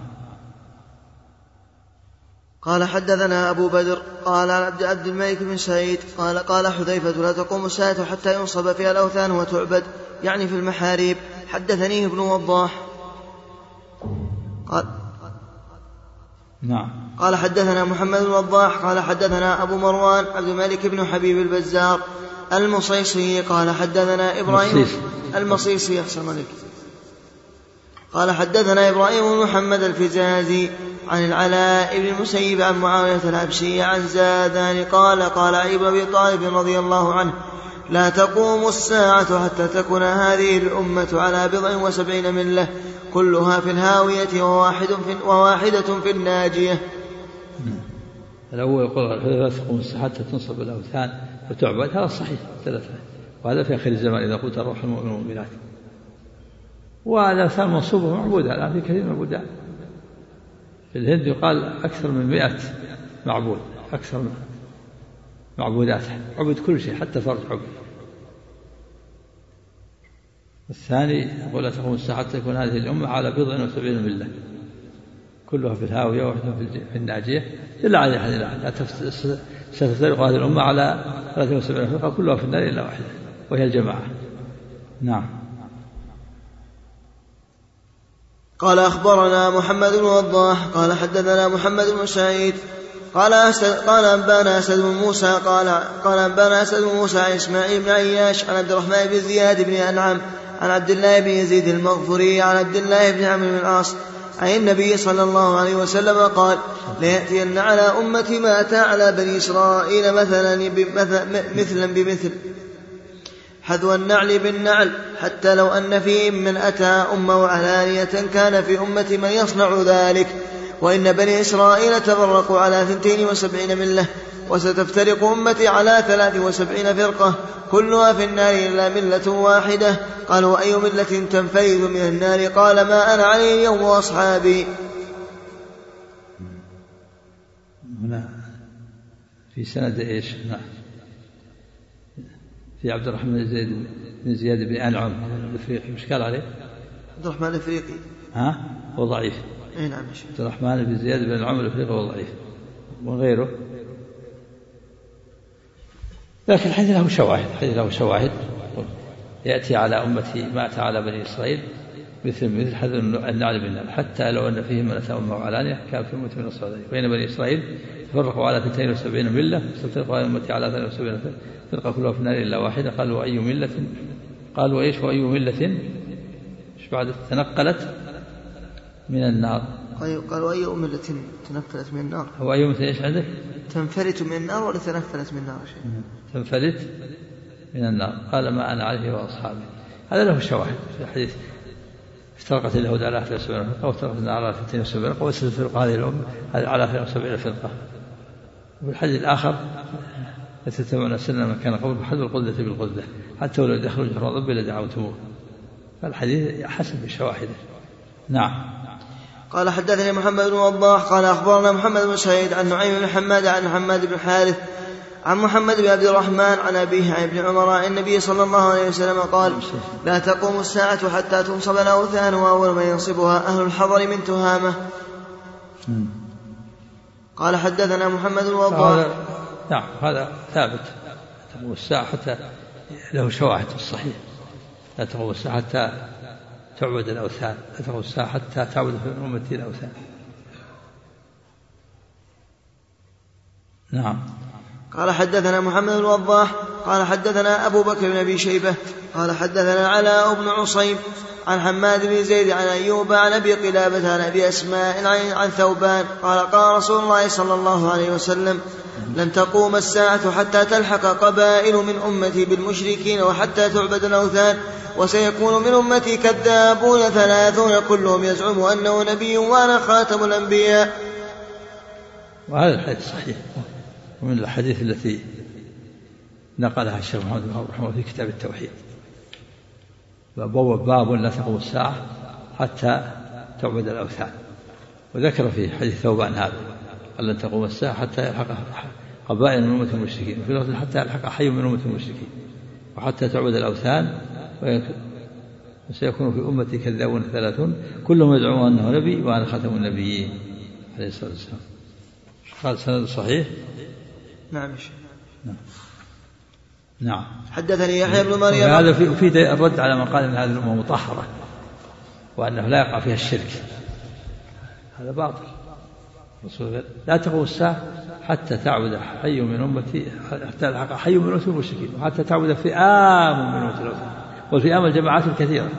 قال حدثنا أبو بدر قال عن عبد الملك بن سعيد قال حذيفة لا تقوم الساعة حتى ينصب فيها الأوثان وتعبد، يعني في المحاريب. حدثني ابن وضاح نعم. قال حدثنا محمد بن وضاح قال حدثنا أبو مروان عبد الملك بن حبيب البزار المصيصي قال حدثنا إبراهيم المصيصي أحسن عليك. قال حدثنا إبراهيم بن محمد الفزازي عن العلاء بن المسيب عن معاوية العبسي عن زادان قال علي بن أبي طالب رضي الله عنه لا تقوم الساعة حتى تكون هذه الأمة على 70 ملة كلها في الهاوية وواحدة في الناجية. الأول يقول لا تقوم الساعة حتى تنصب الأوثان وتعبد، هذا صحيح 3، وهذا في آخر الزمان إذا قلت الروح المؤمنات. والأوثان منصوبة معبودة الآن في كثير من البلدان، في الهند يقال أكثر من 100 معبود، أكثر من معبودات، عبد كل شيء حتى فرج عبد. الثاني يقول لا تقوم الساعة حتى تكون هذه الأمة على 70 ملة كلها في الهاوية وواحدة في الناجية، إلا على أحد لا ستفترق هذه الأمة على 73 فرقة كلها في النار إلا واحدة وهي الجماعة. نعم. قال أخبرنا محمد بن وضاح قال حدثنا محمد بن سعيد قال أنبانا أسد بن موسى قال أنبانا أسد بن موسى عن إسماعيل بن عياش عن عبد الرحمن بن زياد بن أنعم عن عبد الله بن يزيد المغفري عن عبد الله بن عمرو بن العاص عن النبي صلى الله عليه وسلم قال ليأتين على أمتي ما أتى على بني إسرائيل مثلا بمثل حذو النعل بالنعل، حتى لو أن فيهم من أتى أمه علانية كان في أمة من يصنع ذلك. وإن بني إسرائيل تفرقوا على 72 ملة، وستفترق أمتي على 73 فرقة كلها في النار إلا ملة واحدة. قالوا وأي ملة تنفرد من النار؟ قال ما أنا عليه اليوم وأصحابي. هنا في سند إيش؟ في عبد الرحمن بن زياد بن أنعم الإفريقي، مش قال عليه؟ عبد الرحمن الإفريقي هو ضعيف. نعم. عبد الرحمن بن زياد بن أنعم الإفريقي هو ضعيف وغيره، لكن الحديث له شواهد. يأتي على أمتي ما أتى على بني إسرائيل مثل حذو النعل بالنعل، حتى لو أن فيهم من أتى أمه علانية كان في أمة من أصحاب ذلك. وإن بني إسرائيل تفرقوا على 72 ملة، ستفرق على أمتي على 73 فرقة كلها في النار إلا واحدة. قالوا وأي ملة؟ قالوا إيش وأي ملة إيش بعد تنقلت من النار؟ قالوا أي ملة تنفلت من النار؟ هو أي ملة إيش عندك؟ تنفلت من النار ولا تنفلت من النار شيء؟ تنفلت من النار. قال ما أنا عليه وأصحابي. هذا له شواهد في الحديث. افترقت اليهود على 73 فرقة وافترقت النار على 72 فرقة وستفترق هذه الأمة على 73 فرقة. وفي الحديث الآخر لتتبعون سنن من كان قبل حذو القذة بالقذة حتى ولو دخلوا جحر ضب لدعوتموه. فالحديث حسن بشواهده. نعم. قال حدثني محمد بن وضاح قال أخبرنا محمد بن سعيد عن نعيم بن حماد عن حماد بن حارث عن محمد بن عبد الرحمن عن أبيه عن ابن عمر عن النبي صلى الله عليه وسلم قال لا تقوم الساعة حتى تنصب الأوثان، وأول من ينصبها أهل الحضر من تهامة. قال حدثنا محمد بن وضاح. نعم هذا ثابت. تقوم الساعة حتى له شواهد الصحيح. لا تقوم الساعة حتى تعبد الأوثان، لا تقوم الساعة حتى تعبد في أمتي الأوثان. نعم. قال حدثنا محمد بن وضاح قال حدثنا أبو بكر بن أبي شيبة قال حدثنا علاء بن عصيب عن حماد بن زيد عن أيوب عن أبي قلابة عن أبي أسماء عن ثوبان قال قال رسول الله صلى الله عليه وسلم لن تقوم الساعة حتى تلحق قبائل من أمتي بالمشركين وحتى تعبد الأوثان، وسيكون من أمتي كذابون 30 كلهم يزعم أنه نبي وأنا خاتم الأنبياء. وهذا الحديث صحيح، ومن الحديث التي نقلها الشيخ محمد بن رحمه الله في كتاب التوحيد. باب لا تقوم الساعة حتى تعبد الأوثان، وذكر في حديث ثوبان هذا قال لن تقوم الساعة حتى يلحق قبائل من أمة المشركين، وفي لفظ حتى يلحق حي من أمة المشركين وحتى تعبد الأوثان، وسيكون في أمتي كذابون 30 كلهم يدعون أنه نبي وأنا خاتم النبيين عليه الصلاة والسلام. قال سند صحيح. نعم. نعم. حدثني يحيى بن مريم. هذا في الرد على من قال ان هذه الامه مطهره وانه لا يقع فيها الشرك، هذا باطل. الرسول لا تقوم الساعه حتى تعبد حي من امتي، حتى يلحق حي من امه المشركين، وحتى تعبد فئام من امه الاوثان، والفئام الجماعات الكثيره.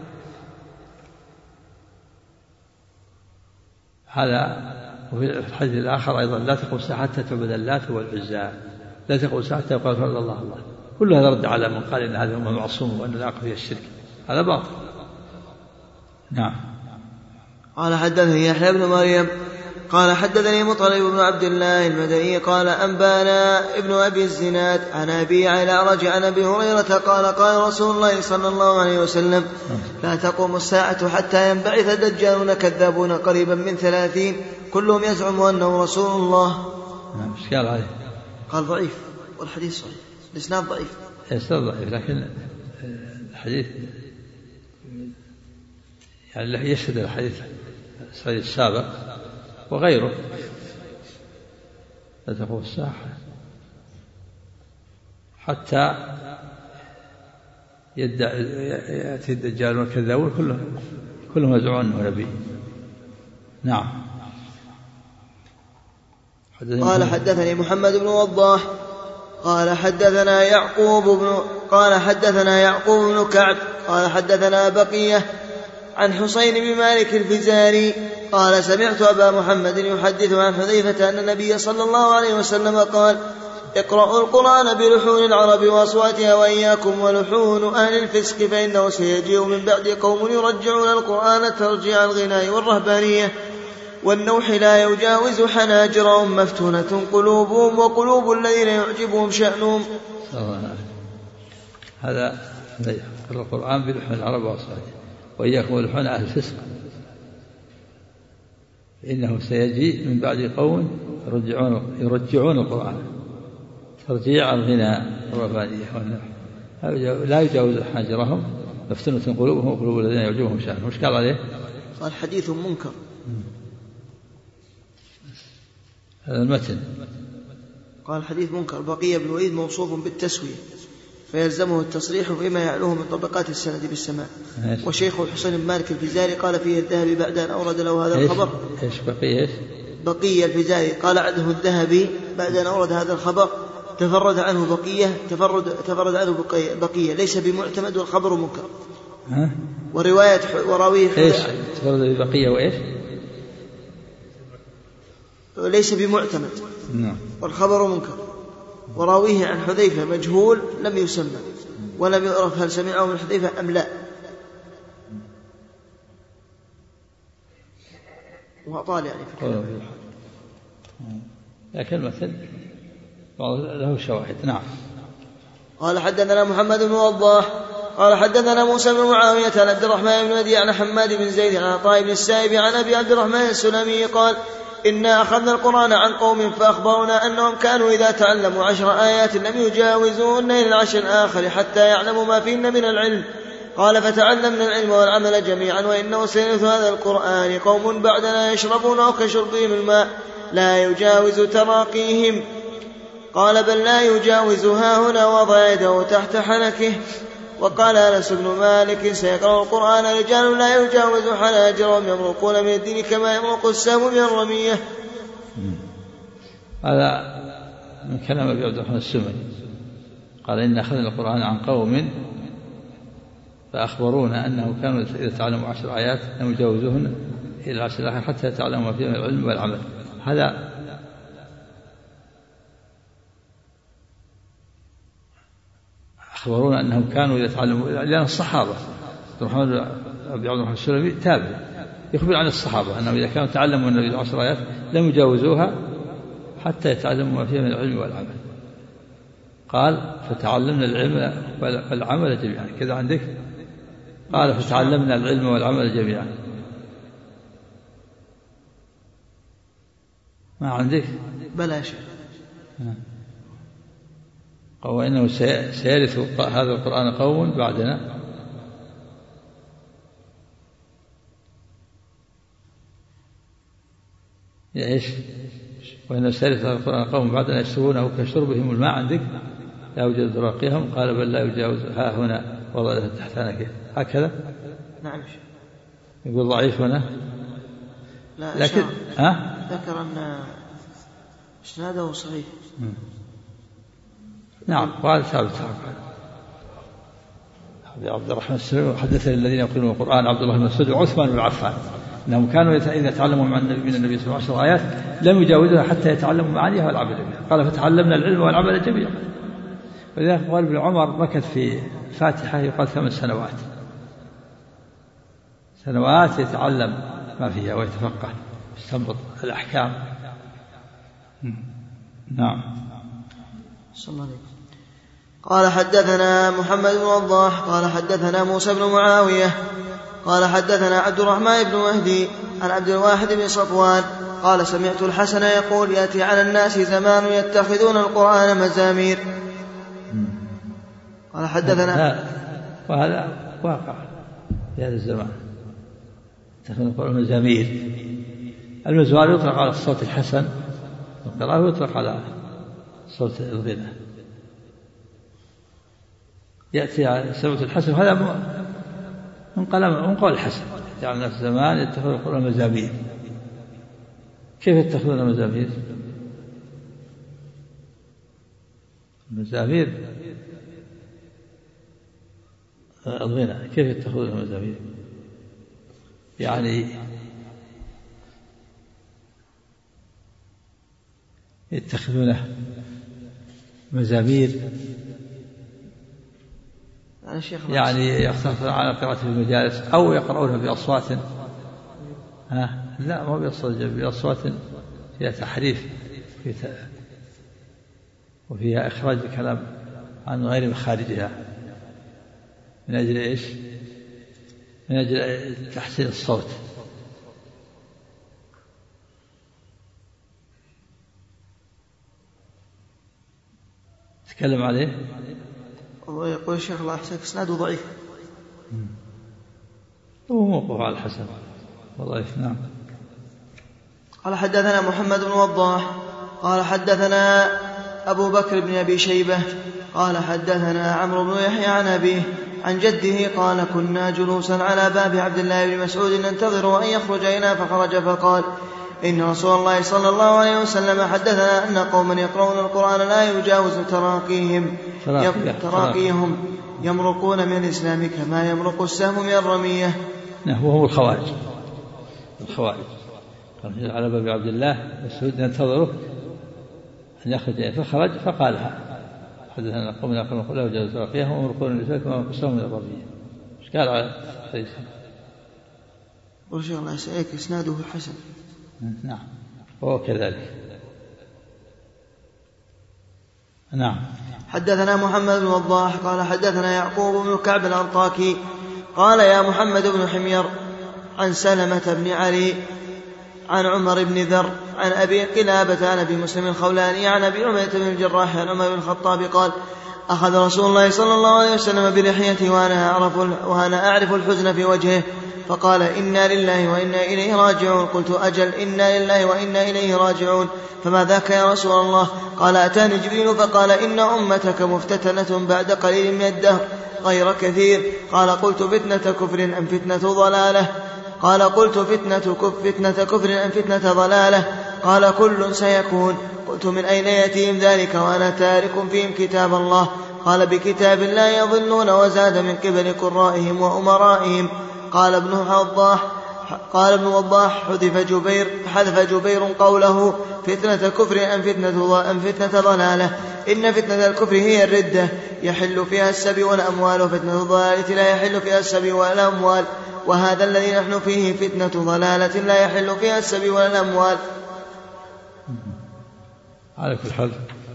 هذا. وفي الحديث الآخر أيضا لا تقوم الساعة حتى تعبد اللات والعزى، لا تقوم الساعة حتى يقال فرد الله الله. كل هذا رد على من قال إن هذه الأمة معصومة وأن لا يقع فيها الشرك، هذا باطل. نعم. قال حدثني يحيى بن مريم قال حدثني مطلب بن عبد الله المدني قال أنبانا ابن أبي الزناد عن أبي الأعرج عن أبي هريرة قال قال رسول الله صلى الله عليه وسلم لا تقوم الساعة حتى ينبعث دجالون كذابون قريبا من 30 كلهم يزعم أنه رسول الله. ايش قال عليه؟ قال ضعيف والحديث صحيح الإسناد ضعيف. الإسناد ضعيف لكن الحديث يعني يشهد الحديث سعيد السابق وغيره. لا تقوم الساعة حتى يأتي الدجال والكذابون كلهم يزعمون أنه نبي. نعم. قال حدثني محمد بن وضاح قال حدثنا يعقوب بن كعب قال حدثنا بقية عن حسين بن مالك الفزاري قال سمعت أبا محمد يحدث عن حذيفة أن النبي صلى الله عليه وسلم قال اقرأوا القرآن بلحون العرب وأصواتها وإياكم ولحون أهل الفسق فإنه سيجيء من بعد قوم يرجعون القرآن ترجيع الغناء والرهبانية والنوح لا يجاوز حناجرهم مفتونة قلوبهم وقلوب الذين يعجبهم شأنهم. هذا القرآن بلحون العرب وأصواتها وإياكم ولحون أهل الفسق إنه سيجيء من بعد قوم يرجعون القرآن ترجيع الغناء والرهبانية والنوح لا يجاوز حناجرهم مفتونة قلوبهم وقلوب الذين يعجبهم شأنهم. وش قال عليه؟ قال حديث منكر. هذا المتن. قال حديث منكر. بقية بن وليد موصوف بالتسوية فيلزمه التصريح فيما يعلوه من طبقات السند بالسماع. وشيخ الحسين بن مالك الفزاري قال فيه الذهبي بعد أن أورد له هذا الخبر. إيش بقية؟ بقية الفزاري قال عنه الذهبي بعد أن أورد هذا الخبر تفرد عنه بقية ليس بمعتمد والخبر منكر. ورواية وراويه إيش تفرد ببقية وإيش؟ ليس بمعتمد والخبر منكر وراويه عن حذيفة مجهول لم يسمى ولم يعرف هل سمعه من حذيفة أم لا. وأطال يعني في لكن مثل له شواهد. نعم. قال حدثنا محمد بن وضاح قال حدثنا موسى بن معاوية عن عبد الرحمن بن مهدي عن حماد بن زيد عن عطاء بن السائب عن أبي عبد الرحمن السلمي قال إنا أخذنا القرآن عن قوم فأخبرنا أنهم كانوا إذا تعلموا 10 آيات لم يجاوزوهن إلى العشر الآخر حتى يعلموا ما فيهن من العلم. قال فتعلمنا العلم والعمل جميعا وإنه سيرث هذا القرآن قوم بعدنا يشربونه كشربهم الماء لا يجاوز تراقيهم. قال بل لا يجاوزها هنا وضع يده تحت حنكه. وقال أنس بن مالك سيقرأ القرآن رجال لا يجاوز حناجرهم يمرقون من الدين كما يمرق السهم من الرمية. هذا من كلام أبي عبد الرحمن السلمي قال إن أخذنا القرآن عن قوم فأخبرونا أنه كانوا إذا تعلموا 10 آيات لم يجاوزوهن إلى العشر الآخر حتى يتعلموا ما فيه من العلم والعمل. هذا أخبرونا أنهم كانوا إذا تعلموا لأن الصحابة أبي عبد الرحمن السلمي تابع يخبر عن الصحابة أنهم إذا كانوا تعلموا النبي 10 آيات لم يجاوزوها حتى يتعلموا ما فيه من العلم والعمل. قال فتعلمنا العلم والعمل جميعا. كذا عندك؟ قال فتعلمنا العلم والعمل جميعا. ما عندك؟ بلا شيء. وإنه سيرث هذا القرآن قوم بعدنا إيش؟ وإنه سيرث هذا القرآن قوم بعدنا يشربونه كشربهم الماء. عندك؟ لا يوجد تراقيهم. قال بل لا يجاوز ها هنا وضع تحت حنكه. هكذا؟ نعم. يقول ضعيف هنا. لا لكن ذكر أن إسناده صحيح. نعم. وهذا ثابت. عبد الرحمن السلمي حدثني الذين يقولون القرآن عبد الله بن مسعود وعثمان بن عفان أنهم كانوا إذا تعلموا من النبي صلى الله عليه وسلم 10 آيات لم يجاوزوها حتى يتعلموا معانيها والعمل بها. قال فتعلمنا العلم والعمل جميعا. ولذلك قال ابن عمر مكث في فاتحة يقال 8 سنوات يتعلم ما فيها ويتفقه يستنبط الأحكام. نعم. صلى الله عليه وسلم. قال حدثنا محمد بن وضاح قال حدثنا موسى بن معاوية قال حدثنا عبد الرحمن بن مهدي عن عبد الواحد بن صفوان قال سمعت الحسن يقول يأتي على الناس زمان يتخذون القرآن مزامير. قال حدثنا وهذا واقع في هذا الزمان يتخذون القرآن مزامير. المزمار يطلق على الصوت الحسن والقراءة يطلق على صوت الغنى. يأتي على سمعت الحسن هذا من قول الحسن يعني الناس زمان يتخذون القرآن مزامير. كيف يتخذون مزامير؟ مزامير الغنى كيف يتخذون مزامير؟ يعني يتخذونه مزامير يعني يختصرون على قراءة في المجالس أو يقرؤونها بأصوات لا ما بأصوات فيها تحريف وفيها إخراج الكلام عن غير مخارجها من أجل إيش؟ من أجل تحسين الصوت. تكلم عليه يقول الشيخ الله يحسنك اسناده ضعيف. هو موقف على الحسن وضعيف. نعم. قال حدثنا محمد بن وضاح قال حدثنا أبو بكر بن أبي شيبة قال حدثنا عمرو بن يحيى عن أبيه عن جده قال كنا جلوسا على باب عبد الله بن مسعود ننتظر أن يخرج إلينا فخرج فقال إن رسول الله صلى الله عليه وسلم حدثنا أن قوما يقرؤون القرآن لا يجاوز تراقيهم يمرقون من الإسلام كما يمرق السهم من الرمية. وهو الخوارج على باب عبد الله مسعود ننتظره أن يخرج إلينا فخرج فقالها حدثنا قوم يقرؤون القرآن لا يجاوز تراقيهم ويمرقون من الإسلام كما يمرق السهم من الرمية. ايش قال على الحديث؟ ورجع الله يسألك إسناده حسن. نعم وهو كذلك. نعم. حدثنا محمد بن وضاح قال حدثنا يعقوب بن كعب الأنطاكي قال يا محمد بن حمير عن سلمة بن علي عن عمر بن ذر عن أبي قلابة عن أبي مسلم الخولاني عن أبي عبيدة بن الجراح عن عمر بن الخطاب قال أخذ رسول الله صلى الله عليه وسلم بلحيتي وأنا أعرف الحزن في وجهه فقال إنا لله وإنا إليه راجعون. قلت أجل إنا لله وإنا إليه راجعون فما ذاك يا رسول الله؟ قال أتاني جبريل فقال إن أمتك مفتتنة بعد قليل من الدهر غير كثير. قال قلت فتنة كفر أم فتنة ضلالة؟ قال قلت فتنة كفر أم فتنة ضلالة؟ قال كل سيكون. قلت من أين يأتيهم ذلك وأنا تارك فيهم كتاب الله؟ قال بكتاب لا يضلون وزاد من قبل قرائهم وأمرائهم. قال ابن وضاح حذف جبير قوله فتنة كفر أم فتنة ضلالة. إن فتنة الكفر هي الردة يحل فيها السبي والأموال وفتنة الضلالة لا يحل فيها السبي والأموال وهذا الذي نحن فيه فتنة ضلالة لا يحل فيها السبي والأموال. على كل حال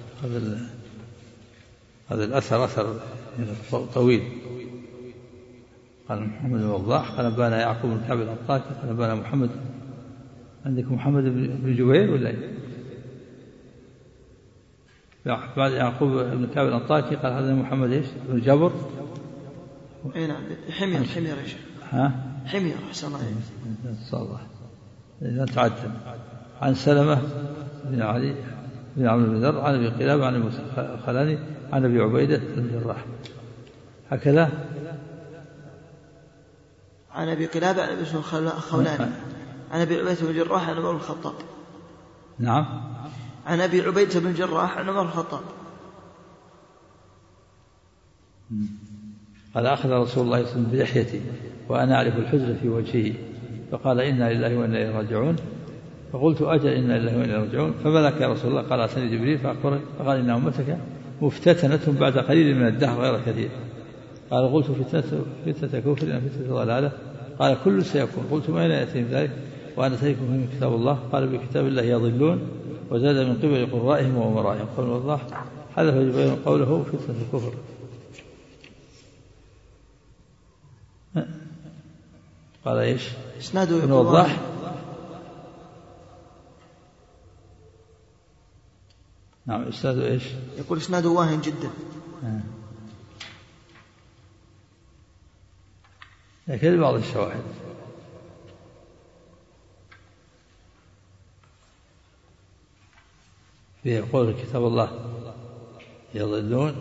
هذا الأثر طويل. قال محمد بن وضاح قال أنبانا يعقوب بن كعب الأنطاكي قال أنبانا محمد. عندكم محمد بن جبير ولا إيه؟ بعد يعقوب بن كعب الأنطاكي قال هذا محمد إيش بن جبر. أي نعم حمير يا شيخ. حمير أحسن الله إذا تعدم. عن سلمة بن علي بن عمرو بن ذر عن أبي قلابة عن الخولاني عن أبي عبيدة بن الجراح هكذا. عن أبي قلابة عن ابن الخولاني عن أبي عبيدة بن الجراح عن عمر بن الخطاب. نعم. عن أبي عبيدة بن الجراح عن عمر بن الخطاب قال أخذ رسول الله صلى الله عليه وسلم بلحيتي وأنا أعرف الحزن في وجهه فقال إنا لله وإنا إليه راجعون. فقلت أجل إنا لله وإنا إليه راجعون فما لك يا رسول الله؟ قال أتاني جبريل فقال إن أمتك مفتتنة بعد قليل من الدهر غير كثير. قال قلت فتنة كفر أم فتنة ضلالة؟ قال كل سيكون. قلت ما أين يأتيهم ذلك؟ وأن آتيتكم من كتاب الله قال بكتاب الله يضلون وزاد من قبل قرائهم وأمرائهم. قال الله حذف يبين قوله فتنة الكفر. قال إيش إسناده ابن وضاح نعم إسناده إيش يقول إسناده واهن جدا. لكن بعض الشواهد فيه يقول كتاب الله يضلون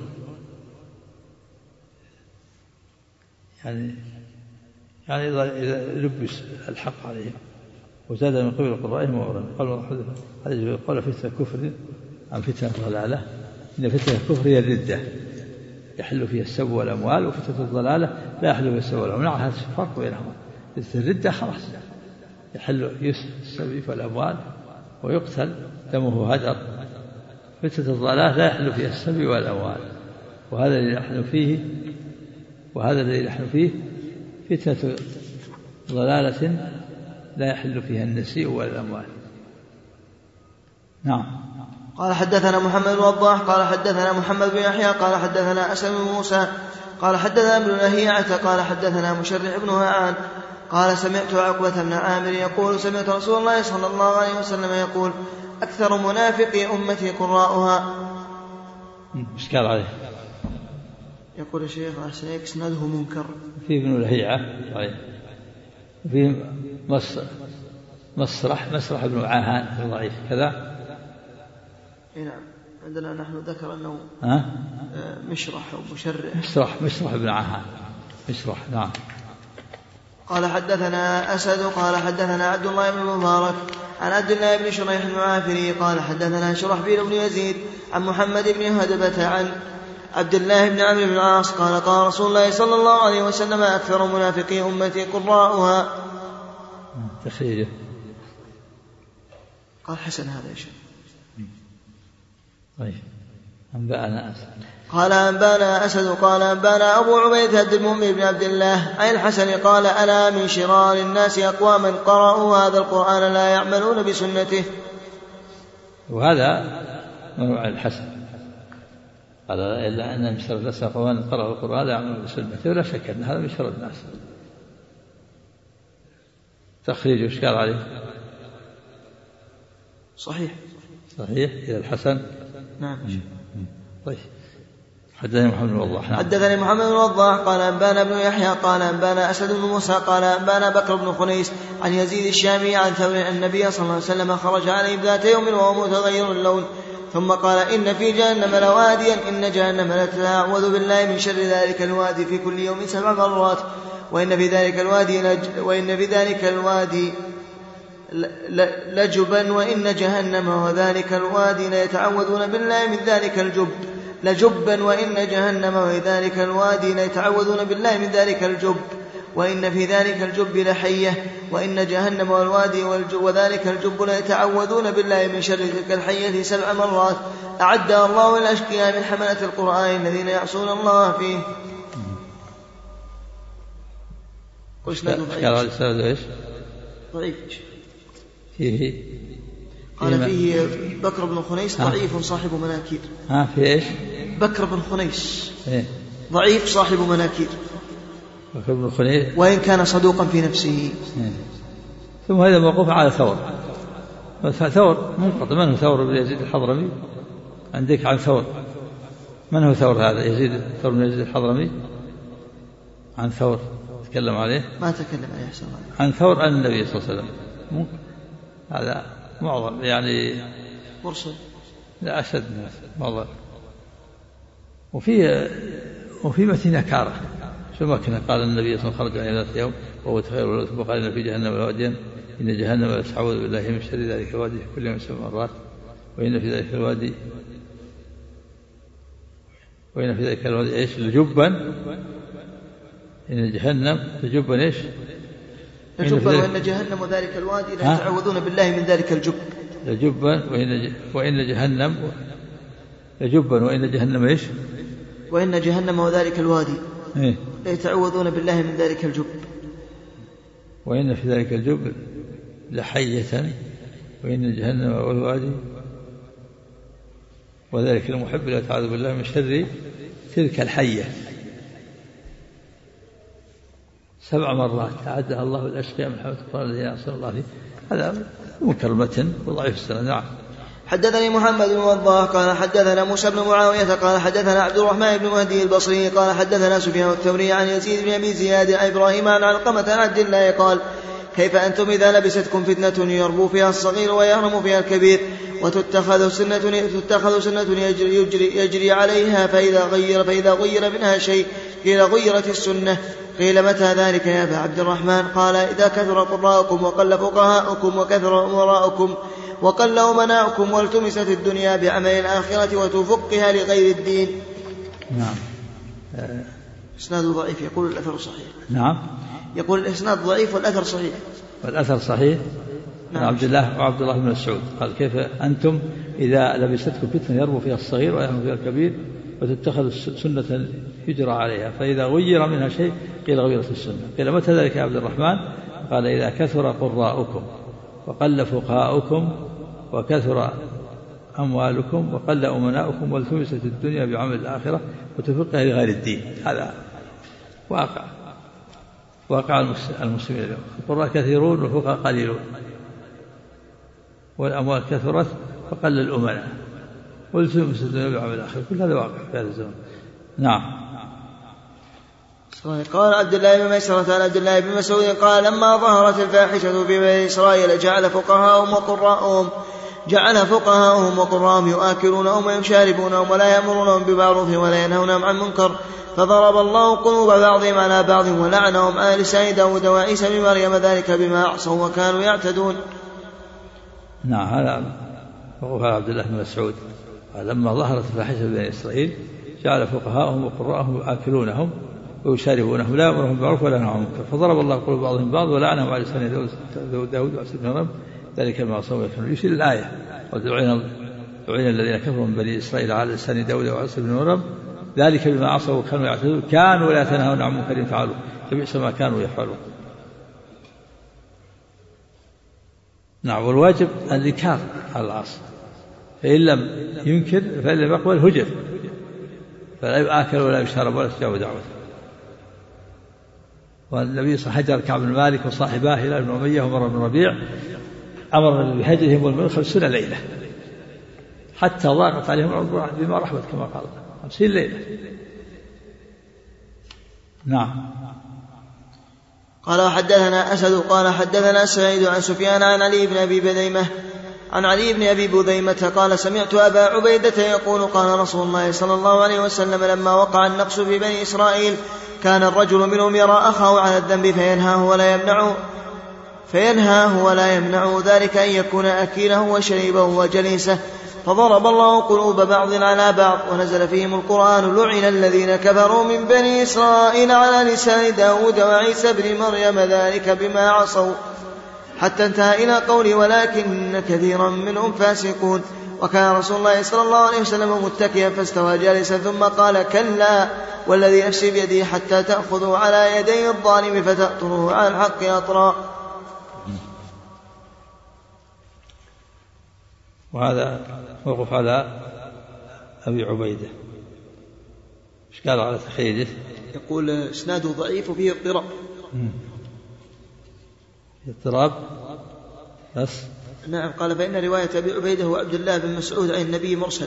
يعني إذا لبس الحق عليهم وزاد من قبل قرائهم وأمرائهم. قال هذا قال فتنة كفر عن فتنة ضلالة. إن فتنة الكفر هي الردة يحل فيها السب والأموال، وفتنة الضلالة لا يحل فيها السب والأموال. نعم هذا الفرق بينهما. الردة خلاص يحل السب والأموال ويقتل دمه هدر. فتنة الضلالة لا يحل فيها السب والأموال. وهذا الذي نحن فيه فتنة ضلالة لا يحل فيها النسيء والأموال. نعم. قال حدثنا محمد بن وضاح قال حدثنا محمد بن يحيى قال حدثنا أسد بن موسى قال حدثنا ابن لهيعة قال حدثنا مشرح بن هعان قال سمعت عقبة بن عامر يقول سمعت رسول الله صلى الله عليه وسلم يقول أكثر منافقي أمتي قراؤها. إشكال عليه. يقول الشيخ أحسن إسناده منكر. في ابن لهيعة في مسرح بن عاهان ضعيف كذا. نعم عندنا نحن ذكر أنه مشرح أو مشرح بن عاهان مشرح. نعم. قال حدثنا أسد قال حدثنا عبد الله بن المبارك عن عبد الله بن شريح المعافري قال حدثنا شرحبيل بن يزيد عن محمد بن هدبة عن عبد الله بن عمرو بن العاص قال قال رسول الله صلى الله عليه وسلم أكثر منافقي أمتي قراؤها. تخيله. قال حسن هذا يا شيخ. طيب أنبأنا أسد قال أنبأنا أسد قال أنبأنا أبو عبيدة عبد المؤمن بن عبد الله عن الحسن قال ألا من شرار الناس أقواما قرأوا هذا القرآن لا يعملون بسنته. وهذا منوع الحسن قال إلا أن من شر الناس أقواما قرأوا القرآن لا يعملون بسنته. ولا شك أن هذا من شر الناس. تخريج إشكال عليه. صحيح إلى الحسن. نعم. طيب حدثني محمد بن وضاح. حدثني محمد بن وضاح قال أنبانا ابن يحيى قال أنبانا أسد بن موسى قال أنبانا بكر بن خنيس عن يزيد الشامي عن ثور النبي صلى الله عليه وسلم خرج عليهم ذات يوم وهو متغير اللون ثم قال إن في جهنم لواديا إن جهنم لتعوذ بالله من شر ذلك الوادي في كل يوم 7 مرات وإن في ذلك الوادي لجبا وإن جهنم وذلك الوادي ليتعوذون بالله من ذلك الجب لجبا وإن جهنم وذلك الوادي ليتعوذون بالله من ذلك الجب وإن في ذلك الجب لحية وإن جهنم والوادي وذلك الجب ليتعوذون بالله من شر تلك الحية 7 مرات أعدها الله للأشقياء من حملة القرآن الذين يعصون الله فيه. ضعيف. فيه قال فيه بكر بن خنيس ضعيف صاحب مناكير. في إيش؟ بكر بن خنيس ضعيف صاحب مناكير. بكر بن خنيس وإن كان صدوقا في نفسه. ثم هذا موقوف على ثور منقطع. من هو ثور بن يزيد الحضرمي؟ عندك عن ثور. من هو ثور هذا؟ ثور بن يزيد الحضرمي عن ثور تكلم عليه؟ ما تكلم عليه أحسن عن ثور عن النبي صلى الله عليه وسلم. هذا معظم يعني مرسل. لا أشد والله. وفي متن نكارة شو ما كان قال النبي صلى الله عليه وسلم خرج عليه ذات يوم وهو تخير ثم قال إن في جهنم واديا إن جهنم لتعوذ بالله من شر ذلك الوادي كل يوم 7 مرات وإن في ذلك الوادي إيش لجبا إن جهنم لجبا إيش لجبا وإن جهنم وذلك الوادي لا يتعوذون بالله من ذلك الجب لجبا وإن جهنم لجبا وإن جهنم إيش وإن جهنم وذلك الوادي لا يتعوذون بالله من ذلك الجب وإن في ذلك الجب لحية وإن جهنم والوادي وذلك المحب لا تعوذ بالله من شر تلك الحية 7 مرات أعدها الله الأشقياء من حوت القرآن الذين أحسن الله فيه. هذا منكر المتن وضعيف السند. نعم. حدثني محمد بن وضاح قال حدثنا موسى بن معاوية قال حدثنا عبد الرحمن بن مهدي البصري قال حدثنا سفيان الثوري عن يزيد بن أبي زياد عن إبراهيم عن علقمة عن عبد الله قال كيف أنتم إذا لبستكم فتنة يربو فيها الصغير ويهرم فيها الكبير وتتخذ سنة يجري عليها فإذا غير منها شيء قيل غيرت السنة. قيل متى ذلك يا أبا عبد الرحمن؟ قال إذا كثر قراءكم وقل فقهاؤكم وكثر أمراؤكم وقل أمناؤكم والتمست الدنيا بعمل الآخرة وتفقها لغير الدين. نعم. إسناد ضعيف يقول الأثر صحيح. نعم. يقول الإسناد ضعيف والأثر صحيح. والأثر صحيح. نعم. عبد الله بن مسعود قال كيف أنتم إذا لبستكم فتنة يربو فيها الصغير ويهرم فيها الكبير وتتخذ سنة يجرى عليها فإذا غير منها شيء قيل غيرت السنة. قيل متى ذلك يا عبد الرحمن؟ قال إذا كثر قراءكم وقل فقهاؤكم وكثر أموالكم وقل أمناؤكم والتمست الدنيا بعمل الآخرة وتفقها لغير الدين. هذا واقع المسلمين اليوم. القراء كثيرون والفقهاء قليلون والأموال كثرت وقل الأمناء والتمست الدنيا بعمل الآخرة. كل هذا واقع في هذا الزمن. نعم. قال عبد الله بن ميسرة عن عبد الله بن مسعود قال لما ظهرت الفاحشة في بني إسرائيل جعل فقهاؤهم وقراءهم يؤكلونهم ويشاربونهم ولا يأمرونهم بمعروف ولا ينهونهم عن منكر فضرب الله قلوب بعضهم على بعض ولعنهم على لسان داود وعيسى بن مريم ذلك بما عصوا وكانوا يعتدون. نعم. هذا وقال عبد الله بن مسعود لما ظهرت الفاحشة في بني إسرائيل جعل فقهاؤهم وقراءهم يؤكلونهم ويشاربونهم لا يأمرهم بالمعروف ولا ينهونهم عن المنكر فضرب الله قلوب بعضهم بعض ولعنهم على لسان داود وعيسى بن مريم ذلك بما عصوا وكانوا يشير الآية ولعن الذين كفروا من بني إسرائيل على لسان داود وعيسى بن مريم ذلك بما عصوا وكانوا يعتدون كانوا لا يتناهون عن منكر فعلوا فبئس ما كانوا يفعلون. نعم. والواجب الإنكار على العاصي فإن لم ينكر فإن لم يقبل هجر فلا يؤكل ولا يشارب ولا يستجاب دعوته. والنبي صلى الله عليه وسلم هجر كعب بن مالك وصاحباه هلال بن أمية ومر بن ربيع أمر بهجرهم والمن 50 ليلة حتى ضاقت عليهم الأرض بما رحمت كما قال 50 ليلة. نعم. قال وحدثنا أسد قال حدثنا سعيد عن سفيان عن علي بن أبي بذيمة قال سمعت أبا عبيدة يقول قال رسول الله صلى الله عليه وسلم لما وقع النقص في بني إسرائيل كان الرجل منهم يرى أخاه على الذنب فينهاه ولا يمنعه ذلك أن يكون أكيله وشريبه وجليسه فضرب الله قلوب بعض على بعض ونزل فيهم القرآن لعن الذين كفروا من بني إسرائيل على لسان داود وعيسى بن مريم ذلك بما عصوا حتى انتهى إلى قوله ولكن كثيرا منهم فاسقون. وكان رسول الله صلى الله عليه وسلم متكئا فاستوى جالسا ثم قال كلا والذي نفسي بيده حتى تأخذوا على يدي الظالم فتأطروه على الحق أطرا. وهذا موقف على أبي عبيدة. ايش قال على تخيله؟ يقول اسناده ضعيف وفيه اضطراب بس. نعم. قال فإن رواية أبي عبيدة هو عبد الله بن مسعود عن النبي مرسلة.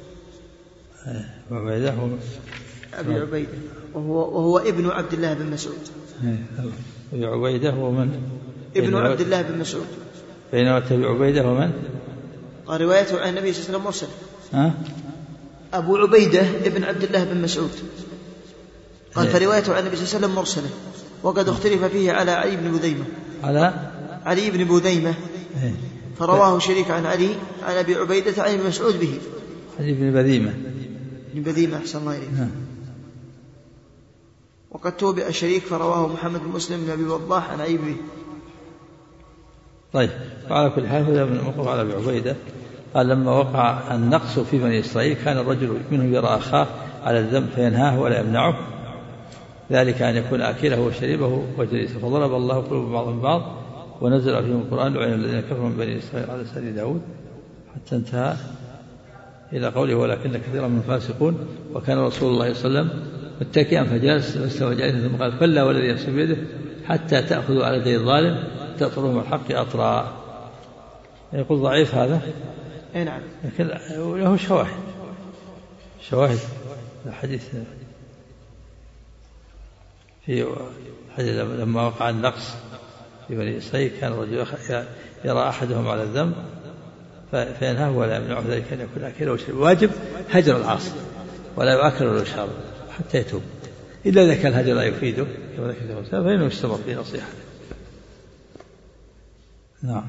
عبيدة هو أبي عبيدة وهو ابن عبد الله بن مسعود. أبي عبيدة هو من؟ ابن عبد الله بن مسعود. بينما أبي عبيدة هو من؟ قال روايته عن النبي صلى الله عليه وسلم مرسلة. أبو عبيدة ابن عبد الله بن مسعود قال فروايته عن النبي صلى الله عليه وسلم مرسلة وقد اختلف فيه على علي بن بذيمة فرواه شريك عن علي عن أبي عبيدة عن ابن مسعود به. علي بن بذيمة أحسن الله إليه. وقد توبئ شريك فرواه محمد بن مسلم بن أبي وضاح عن علي به. طيب. وعلى كل حال هذا من موقف على أبي عبيدة قال لما وقع النقص في بني إسرائيل كان الرجل منهم يرى أخاه على الذنب فينهاه ولا يمنعه ذلك أن يكون أكله وشريبه وجليسه فضرب الله قلوب بعضهم بعض ونزل فيهم القرآن لعن الذين كفروا من بني إسرائيل على لسان داود حتى انتهى إلى قوله ولكن كثيرا من الفاسقون. وكان رسول الله صلى الله عليه وسلم متكئا فجلس فاستوى جالسا ثم قال كلا والذي نفسي بيده حتى تأخذوا على يدي الظالم تأطرهم الحق أطرا. يقول ضعيف هذا نعم، لكن له شواهد الحديث في حديث لما وقع النقص في بني إسرائيل كان الرجل يرى أحدهم على الذنب فينهاه ولا يمنعه ذلك أن يكون أكله وشربه. واجب هجر العاصي ولا يؤكل ولا يشرب حتى يتوب، إلا إذا كان الهجر لا يفيده كما ذكر فإنه يشترط في نصيحته. نعم.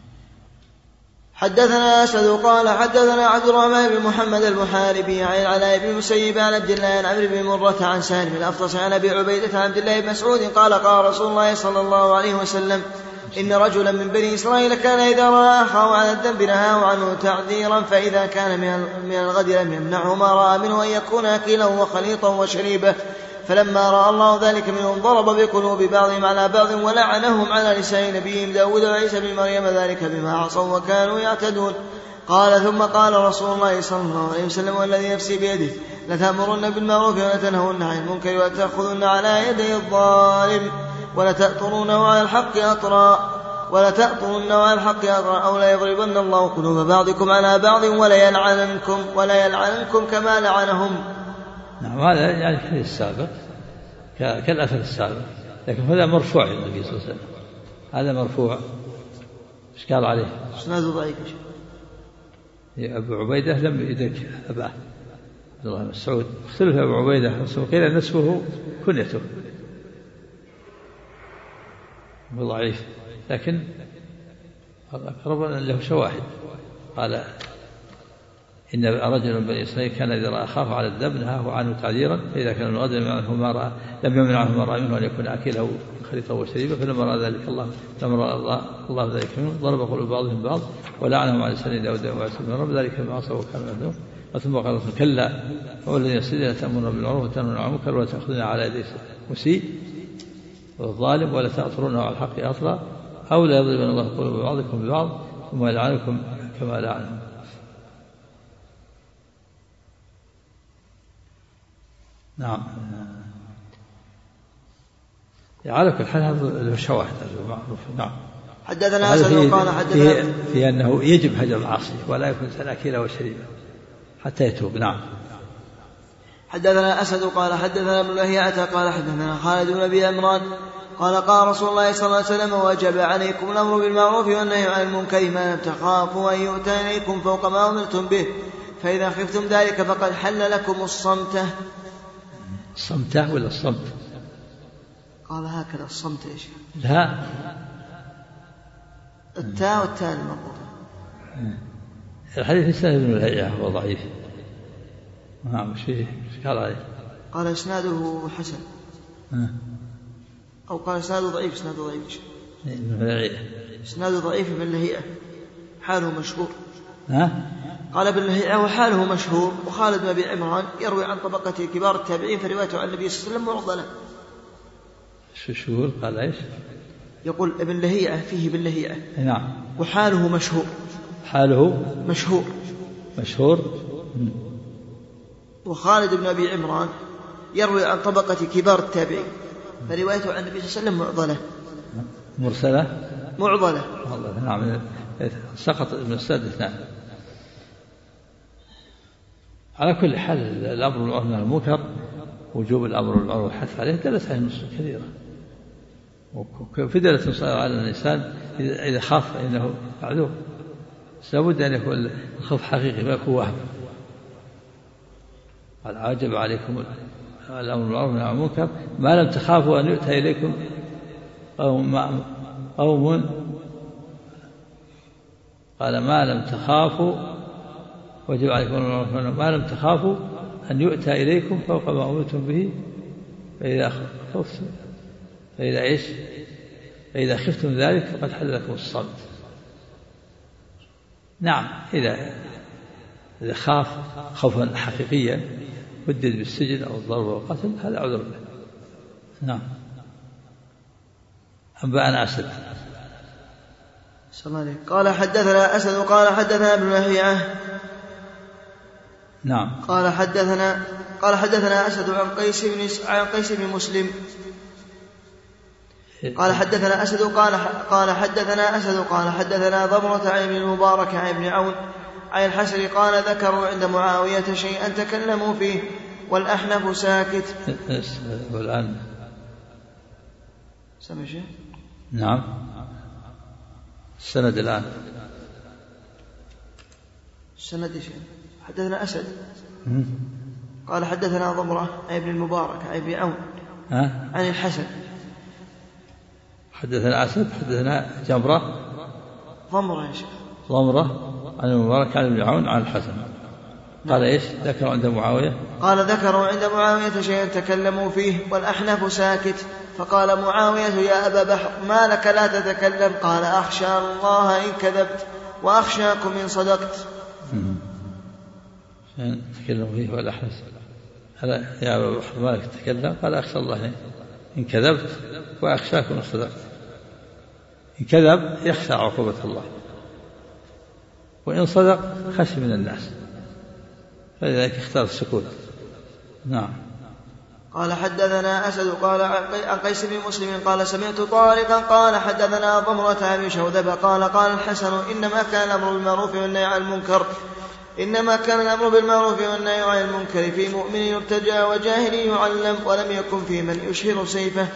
حدثنا أسد قال حدثنا عبد الرحمن بن محمد المحاربي عن العلاء بن المسيب عن عبد الله عن عمرو بن مرة عن سالم بن الأفطس عن أبي عبيدة عن عبد الله بن مسعود قال قال رسول الله صلى الله عليه وسلم إن رجلا من بني إسرائيل كان إذا رأى أخاه على الذنب نهاه عنه تعذيرا، فإذا كان من الغد لم يمنعه ما رأى منه أن يكون أكيلا وخليطا وشريبا. فلما رأى الله ذلك منهم ضرب بقلوب بعضهم على بعض ولعنهم على لسان نبيهم داود وعيسى بن مريم وذلك بما عصوا وكانوا يعتدون. قال ثم قال رسول الله صلى الله عليه وسلم والذي نفسي بيده لتأمرن بالمعروف ولتنهون عن المنكر ولتأخذن على يدي الظالم ولتأطرونه على الحق أطرا أو لا يضربن الله قلوب بعضكم على بعض ولا يلعنكم كما لعنهم. نعم، هذا يعني الحديث السابق كالأثر السابق، لكن هذا مرفوع للنبي صلى الله عليه وسلم. هذا مرفوع إيش قال عليه؟ إسناد ضعيف. أبو عبيدة لم يدرك أباه عبد الله بن مسعود، اختلف أبو عبيدة قيل نسبه كنيته ضعيف، لكن أقرب له شواهد. قال إن رجل من بني إسرائيل كان إذا رأى أخاه على الذنب نهاه عنه تعذيرا، فإذا كان من غد لم يمنع عنه ما رأى منه أن يكون أكله خليطا وشريبا. فلما رأى ذلك الله ذلك منه ضرب قلوب بعضهم بعض ولعنهم على لسان داود وعيسى بن مريم ذلك بما عصوا وكانوا يعتدون. ثم قال كلا والذي نفسي بيده لتأمرن بالمعروف وتنهون عن المنكر ولا تأخذون على يدي مسيء والظالم ولا تأطرونه على الحق أطرا أو لا يضربن الله قلوب بعضكم ببعض ثم يلعنكم كما لعنهم. نعم، على كل حال هذا شواهد معروف. نعم. حدثنا أسد قال حدثنا في أنه يجب هجر العاصي ولا يكون أكيلا وشريبا حتى يتوب. نعم. حدثنا أسد قال حدثنا ابن لهيعة قال حدثنا خالد بن أبي عمران قال قال رسول الله صلى الله عليه وسلم وجب عليكم الأمر بالمعروف والنهي عن المنكر ما لم تخافوا أن يؤتى إليكم فوق ما أمرتم به، فإذا خفتم ذلك فقد حل لكم الصمتة ولا الصمت؟ قال هكذا الصمت يا شيخ. لا، التاء والتاء المربوطة. الحديث السنة ابن لهيعة هو ضعيف. نعم. ايش قال عليه؟ قال اسناده حسن او قال اسناده ضعيف. اسناده ضعيف اسناده ضعيف ابن لهيعة حاله مشهور. قال ابن لهيعة وحاله مشهور. وخالد بن أبي عمران يروي عن طبقة كبار التابعين فروايته عن النبي صلى الله عليه وسلم معضلة. شهور قال ايش؟ يقول ابن لهيعة فيه ابن لهيعة. نعم. وحاله مشهور. مشهور. وخالد بن أبي عمران يروي عن طبقة كبار التابعين فروايته عن النبي صلى الله عليه وسلم معضلة. نعم. سقط من السادس. اثنان. على كل حال الأمر بالمعروف والنهي عن المنكر وجوب الأمر بالمعروف والحث عليه دلت عليه نصوص كثيرة، وفي دلت على الإنسان إذا خاف فإنه معذور، لابد أن يكون الخوف حقيقي ما يكون وهم. قال عجب عليكم الأمر بالمعروف والنهي عن المنكر ما لم تخافوا أن يؤتى إليكم قوم قال ما لم تخافوا وجب عليكم ما لم تخافوا أن يؤتى إليكم فوق ما أمرتم به فإذا خفتم ذلك فقد حل لكم الصمت. نعم، إذا خاف خوفا حقيقيا هدد بالسجن أو الضرب والقتل هذا عذر له. نعم. أنبأنا أسد قال حدثنا أسد قال حدثنا ابن لهيعة. نعم. قال حدثنا أسد عن قيس بن مسلم قال حدثنا أسد قال حدثنا ضمرة عن ابن المبارك عن ابن عون عن الحسن قال ذكروا عند معاوية شيئا تكلموا فيه والأحنف ساكت. والآن سمع. نعم. السند الآن السند حدثنا أسد قال حدثنا ضمرة عن ابن المبارك عن ابن عون عن الحسن. حدثنا أسد حدثنا جمرة ضمرة يا شيخ ضمرة عن المبارك عن ابن عون عن الحسن. قال إيش؟ ذكروا عند معاوية. قال ذكروا عند معاوية شيئا تكلموا فيه والأحنف ساكت. فقال معاوية يا أبا بحر ما لك لا تتكلم؟ قال أخشى الله إن كذبت وأخشاكم إن صدقت. تكلموا فيه والأحنف. يا أبا بحر ما لك تتكلم؟ قال أخشى الله إن كذبت وأخشاكم إن صدقت. إن كذب يخشى عقوبة الله وإن صدق خشي من الناس فلذلك اختار السكوت. نعم. قال حدثنا أسد قال عن قيس بن مسلم قال سمعت طارقا قال حدثنا ضمرة عن شوذب قال الحسن إنما كان الأمر بالمعروف والنهي عن المنكر في مؤمن يرتجى وجاهل يعلم ولم يكن في من يشهر سيفه.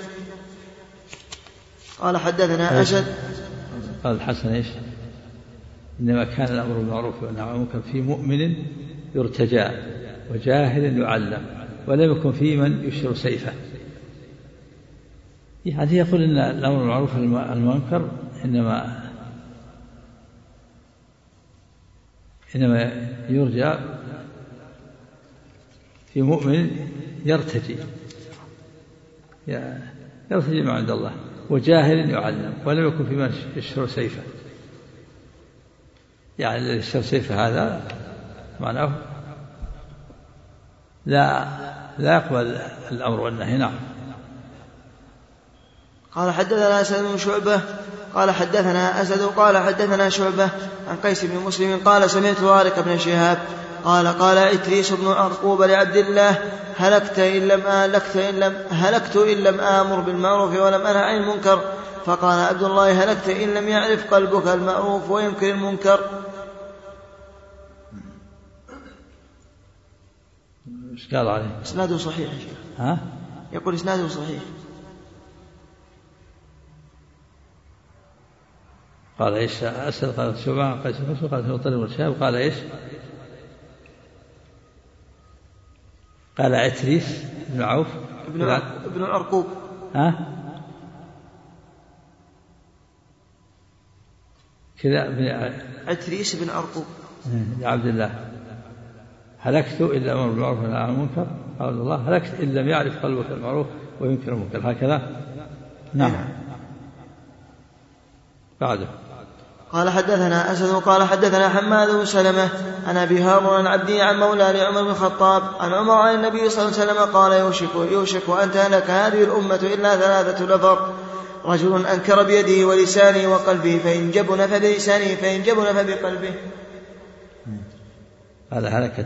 قال حدثنا أسد قال الحسن إيش؟ إنما كان الأمر بالمعروف والنهي عن المنكر في مؤمن يرتجى وجاهل يعلم ولم يكن في من يشهر سيفه. يعني يقول إن الأمر بالمعروف والمنكر إنما يرجى في مؤمن يرتجي ما عند الله وجاهل يعلم ولم يكن في من يشهر سيفه. يعني الذي يشهر سيفه هذا معناه لا يقبل الأمر والنهي. نعم. قال حدثنا أسد بن شعبة قال حدثنا أسد قال حدثنا شعبة عن قيس بن مسلم قال سمعت طارق بن شهاب قال عتريس بن عرقوب لعبد الله هلكت إن لم آمر بالمعروف ولم أنه عن المنكر. فقال عبد الله هلكت إن لم يعرف قلبك المعروف وينكر المنكر. ايش قال عليه؟ اسناده صحيح يا شيخ. يقول اسناده صحيح. قال ايش؟ أسد قال شعبة قال سمعت قال طارق بن شهاب قال ايش؟ قال عتريس بن عوف ابن العرقوب. كذا عتريس بن عرقوب يا عبد الله هلكت إلا أمر بالمعروف والنهي عن المنكر. قال الله هلكت إن لم يعرف قلبك المعروف وينكر المنكر. هكذا. نعم. بعده قال حدثنا أسد قال حدثنا حماد بن سلمة عن أبي هارون عن عبدي عن مولى لعمر بن الخطاب عن عمر عن النبي صلى الله عليه وسلم قال يوشك أن تهلك هذه الأمة إلا 3 نفر رجل أنكر بيده ولسانه وقلبه فإن جبن فبلسانه فإن جبن فبقلبه. هذا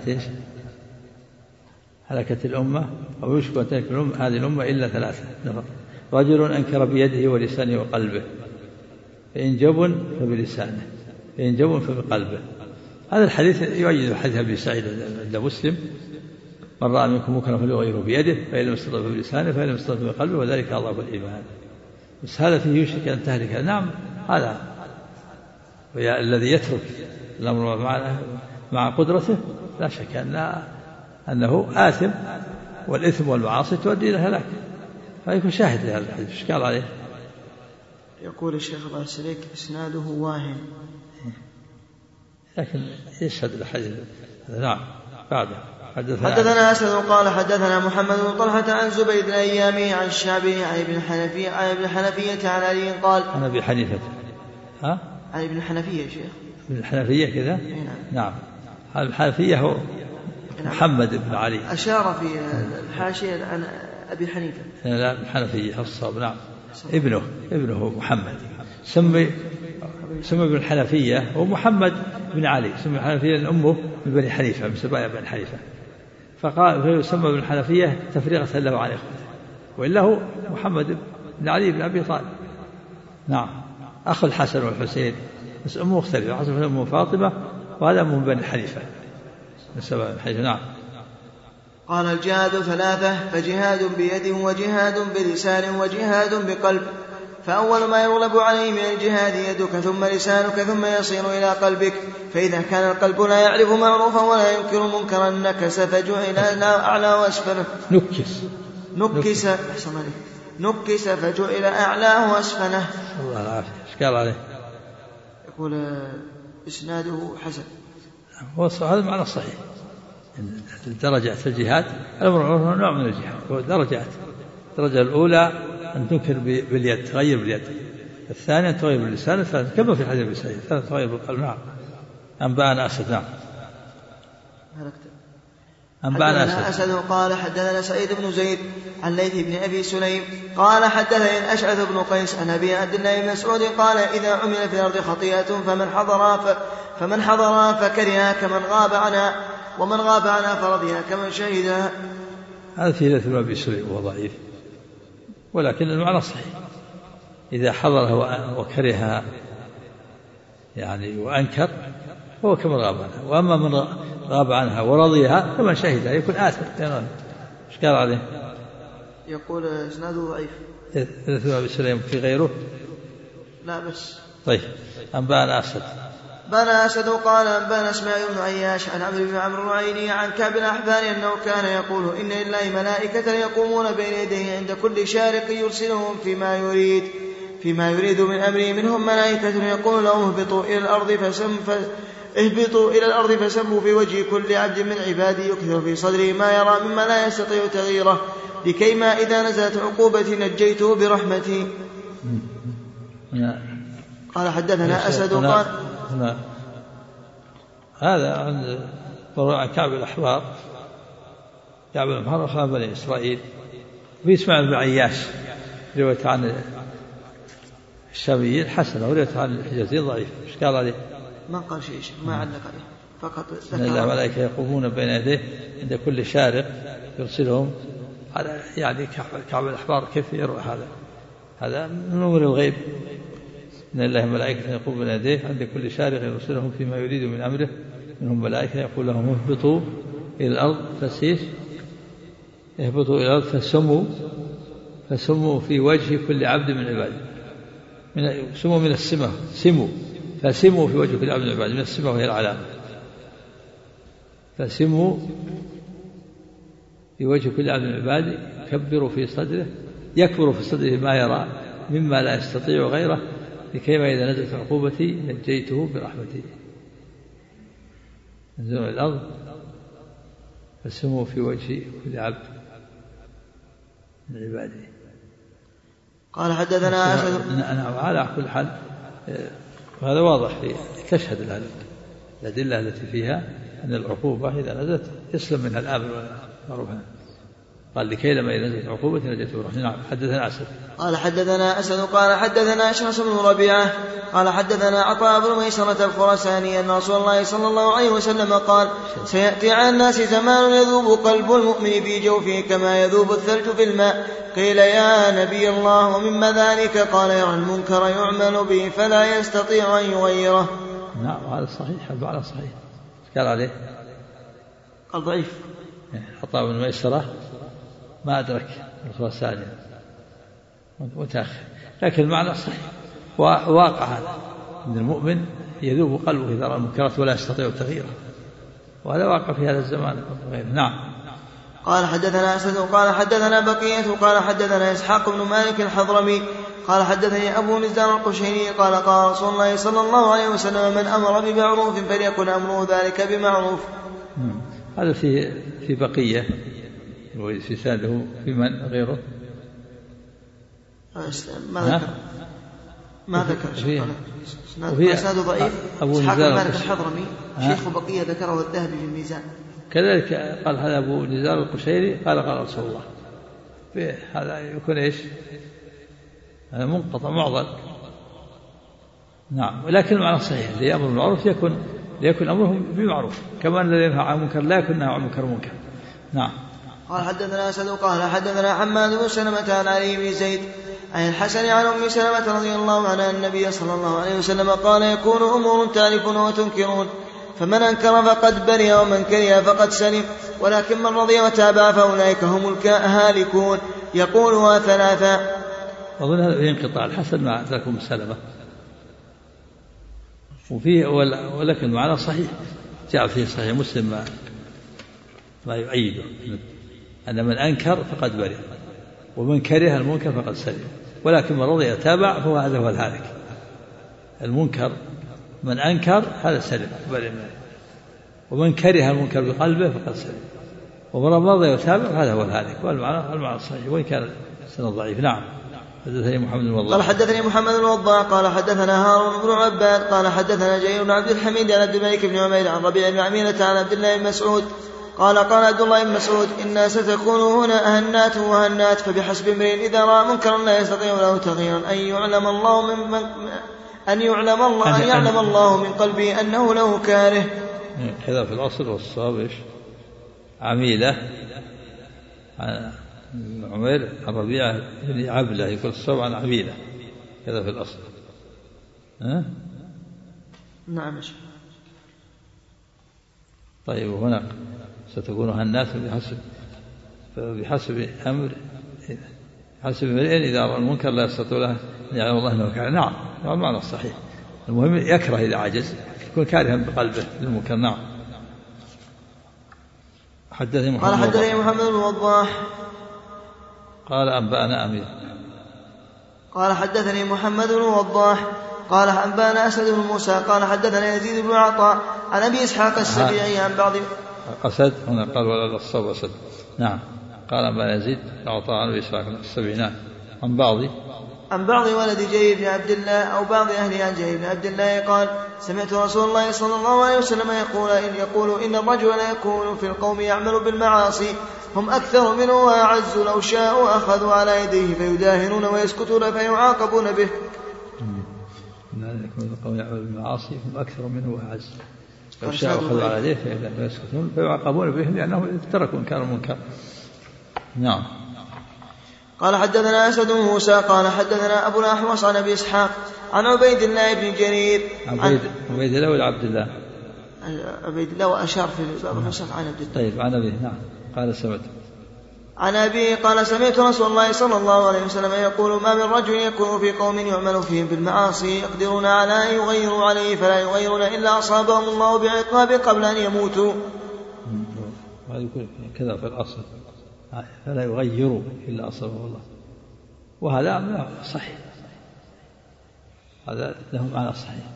هلكت الأمة أو يوشك أن تهلك هذه الأمة إلا 3 نفر رجل أنكر بيده ولسانه وقلبه فإن جبن فبلسانه فإن جبن فبقلبه. هذا الحديث يؤيد حديث أبي سعيد عند مسلم من رأى منكم منكرا فليغيره بيده فإن لم يستطع فبلسانه فإن لم يستطع فبقلبه وذلك أضعف الإيمان. بس هذا فيه يوشك أن تهلك. نعم هذا الذي يترك الأمر مع قدرته لا شك أنه آثم والإثم والمعاصي تؤدي إلى الهلاك. فيكون شاهد لهذا الحديث. ايش قال عليه؟ يقول الشيخ الله يسلمك إسناده واهم لكن يشهد الحديث. نعم. بعده حدثنا أسد قال حدثنا محمد بن طلحة عن زبيد الأيامي عن الشعبي عن ابن حنفية عن علي قال عن أبي حنيفة عن ابن حنفية يا شيخ. ابن الحنفية كذا. نعم. الحنفية هو محمد بن علي. أشار في الحاشية عن أبي حنيفة. لا الحنفية الصواب. نعم. ابنه محمد سمي بن الحنفية ومحمد بن علي، سمي الحنفية لأن أمه من بني حنيفة من سبايا بني حنيفة، فيسمى بن الحنفية تفريغة له عن إخوته، وإلا هو محمد بن علي بن أبي طالب. نعم، أخو الحسن والحسين، بس أمه مختلفة، الحسن أمه فاطمة وهذا أمه من بني حنيفة من سبايا بني حنيفة. نعم. قال الجهاد 3: فجهاد بيد وجهاد بلسان وجهاد بقلب. فأول ما يغلب عليه من الجهاد يدك ثم لسانك ثم يصير إلى قلبك، فإذا كان القلب لا يعرف معروفا ولا ينكر منكرا نكس فجعل أعلى وأسفله. نكس فجعل أعلاه وأسفله. الله العافية. إيش قال عليه؟ يقول إسناده حسن. هذا المعنى صحيح. درجات في الجهاد الأمر نوع من الجهاد، درجات. الدرجة الأولى أن تنكر باليد، تغير باليد. الثانية أن تغير باللسان. الثالث كما في الحديث بالسيد. الثالث تغير بالقلب. نعم. أنبأنا أسد. نعم. أنبأنا أسد قال حدثنا سعيد بن زيد عن ليث بن أبي سليم قال حدثني الأشعث بن قيس عن أبي عبد الله بن مسعود قال إذا عمل في الأرض خطيئة فمن حضرها فكرها كمن غاب عنها، ومن غاب عنها فرضيها كمن شهدها. هذا في ليث بن أبي سليم وهو ضعيف، ولكن المعنى صحيح. إذا حضرها وكرهها يعني وأنكر هو كمن غاب عنها، وأما من غاب عنها ورضيها كمن شهدها يكون آثم. إيش قال عليه؟ يقول إسناده ضعيف. ليث بن أبي سليم في غيره؟ لا بس. طيب. أنبأنا أسد. بنى أسد قال أنبأنا إسماعيل بن عياش عن عمرو بن عمرو العيني عن كعب الأحبار أنه كان يقول إن لله ملائكة يقومون بين يديه عند كل شارق يرسلهم فيما يريد من أمره، منهم ملائكة يقول لهم اهبطوا إلى الأرض فسموا في وجه كل عبد من عبادي يكثر في صدره ما يرى مما لا يستطيع تغييره، لكيما إذا نزلت عقوبتي نجيته برحمتي. قال حدثنا أسد قال هذا عن كعب الأحبار. كعب الأحبار أخذ بني إسرائيل. في إسماعيل بن عياش رواية عن الشاميين حسنة، ورواية عن الحجازيين ضعيف. إيش قال عليه؟ ما قال شيء، ما علق عليه، فقط ذكر إن الملائكة يقومون بين يديه عند كل شارق يرسلهم. هذا يعني كعب الأحبار كيف يروى هذا من أمور الغيب. إن الله ملائكة يقوم بين يديه عند كل شارق يرسلهم فيما يريد من أمره، منهم ملائكة يقول لهم اهبطوا إلى الأرض اهبطوا إلى الأرض فسموا في وجه كل عبد من عباده. سموا من السمة، فسموا في وجه كل عبد من عباده. من السمة وهي العلامة. فسموا في وجه كل عبد من عباده يكبر في صدره ما يرى مما لا يستطيع غيره، لكيما إذا نزلت عقوبتي نجيته برحمتي. نزلوا الأرض فسموا في وجه كل عبد من عباده. قال حدثنا أنا على كل حال هذا واضح في تشهد الأدلة التي فيها أن العقوبة إذا نزلت يسلم منها الآمن والمعروف. قال لكي لما إذا نزلت عقوبة نجيته برحمتي. نعم. حدثنا أسد. قال حدثنا أسد قال حدثنا أشمس بن ربيعة قال حدثنا عطاء بن ميسرة الخراساني أن رسول الله صلى الله عليه وسلم قال سيأتي على الناس زمان يذوب قلب المؤمن في جوفه كما يذوب الثلج في الماء. قيل يا نبي الله ومما ذلك؟ قال يرى المنكر يعمل به فلا يستطيع أن يغيره. نعم هذا صحيح، المعنى صحيح. قال عليه؟ قال ضعيف. عطاء بن ميسرة ما أدرك الخراساني متأخر، لكن المعنى صحيح. واقع هذا أن المؤمن يذوب قلبه إذا رأى المنكرات ولا يستطيع تغييره، وهذا واقع في هذا الزمان. نعم. قال حدثنا أسد قال حدثنا بقية قال حدثنا إسحاق بن مالك الحضرمي قال حدثني أبو نزار القشيري قال قال رسول الله صلى الله عليه وسلم من أمر بمعروف فليكن أمره ذلك بمعروف. هذا في بقية وفي ساده في من غيره ما ذكر ساده ضعيف. أبو إسحاق بن مالك الحضرمي شيخ بقية ذكره الذهبي في الميزان. كذلك قال هذا أبو نزار القشيري قال رسول الله. هذا يكون إيش؟ هذا منقطع معضل. نعم، ولكن المعنى صحيح اللي يأمر بالمعروف ليكن أمره بالمعروف، كما أن الذي ينهى عن المنكر لا يكن نهى عن المنكر منكر. نعم. قال حدثنا أسد قال حدثنا حماد بن سلمة عن علي بن زيد عن الحسن عن أم سلمة رضي الله عنها النبي صلى الله عليه وسلم قال يكون أمور تعرفون وتنكرون، فمن أنكر فقد برئ ومن كره فقد سلم، ولكن من رضي وتابع فأولئك هم الهالكون. يقولها ثلاثا. أظن هذا فيه انقطاع الحسن مع ذاك أم سلمة، وفيه ولكن المعنى صحيح، جاء فيه صحيح مسلم ما يؤيده أن من أنكر فقد برئ ومن كره المنكر فقد سلم، ولكن من رضي وتابع فهو هذا هو الهالك. المنكر من أنكر هذا سلم برئ منه، ومن كره المنكر بقلبه فقد سلم، ومن رضي وتابع هذا هو الهالك. والمعنى الصحيح وإن كان السند ضعيف. نعم. حدثني محمد بن وضاح قال حدثني محمد بن وضاح قال حدثنا هارون بن عباد قال حدثنا جرير بن عبد الحميد عن عبد الملك بن عمير عن ربيع بن عميرة عن عبد الله بن مسعود قال قال عبد الله بن مسعود إنا ستكون هنا أهنات وهنات، فبحسب امرئ إذا رأى منكرا لا يستطيع له تغييرا أن يعلم الله من قلبه أنه له كاره. كذا في الأصل والصواب إيش؟ عميلة عمير الربيع بن عبلة، يقول الصواب عن عميلة كذا في الأصل. نعم. طيب وهنا ستكون هالناس بحسب أمر حسب امرئ إذا رأى المنكر لا يستطيع له أن يعلم الله أنه كاره. نعم، هذا المعنى الصحيح. المهم يكره إذا عجز، يكون كارها بقلبه للمنكر. نعم. قال حدثني محمد بن وضاح قال أنبأنا أمير قال حدثني محمد بن وضاح قال أنبأنا أسد بن موسى قال حدثنا يزيد بن عطاء عن أبي إسحاق السبيعي عن بعض قسد هنا قال ولا الصوب أسد. نعم. قال أنبأنا يزيد بن عطاء عن أبي إسحاق السبيعي عن بعض ولد جرير بن عبد الله أو بعض أهله عن جرير بن عبد الله قال سمعت رسول الله صلى الله عليه وسلم يقول إن الرجل يكون في القوم يعمل بالمعاصي هم أكثر منه وأعز، لو شاءوا أخذوا على يديه فيداهنون ويسكتون فيعاقبون به. إن القوم يعمل بالمعاصي هم أكثر منه وأعز، لو شاءوا أخذوا على يديه فيسكتون فيعاقبون به لأنهم تركوا إنكار المنكر. نعم. قال حدثنا أسد بن موسى قال حدثنا أبو الأحوص عن أبي إسحاق عن عبيد الله بن جرير. عبيد الله ولا عبد الله؟ عبيد الله، وأشار في بعض النسخ عن عبد الله. طيب عن أبيه. نعم. قال سمعت عن أبيه قال سمعت رسول الله صلى الله عليه وسلم يقول ما من رجل يكون في قوم يعمل فيهم بالمعاصي يقدرون على أن يغيروا عليه فلا يغيرون إلا أصابهم الله بعقاب قبل أن يموتوا. هذا يقول كذا في الأصل فلا يغيروا إلا أصابه الله، وهذا صحيح، هذا له معنى صحيح.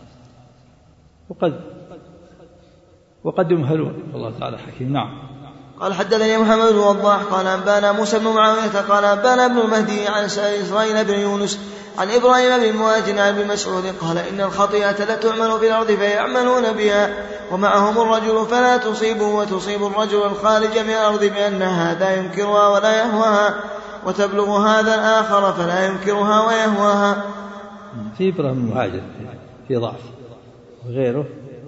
وقد يمهلون والله تعالى حكيم. نعم. قال حدثني محمد بن وضاح قال أنبانا موسى بن معاوية قال أنبانا ابن المهدي عن إسرائيل بن يونس عن إبراهيم بن مواجن عن ابن مسعود قال إن الخطيئة لتعمل في الأرض فيعملون بها ومعهم الرجل فلا تصيبه وتصيب الرجل الخارج من الأرض بأن هذا ينكرها ولا يهواها وتبلغ هذا الآخر فلا ينكرها ويهواها. في إبراهيم المهاجر في ضعف وغيره.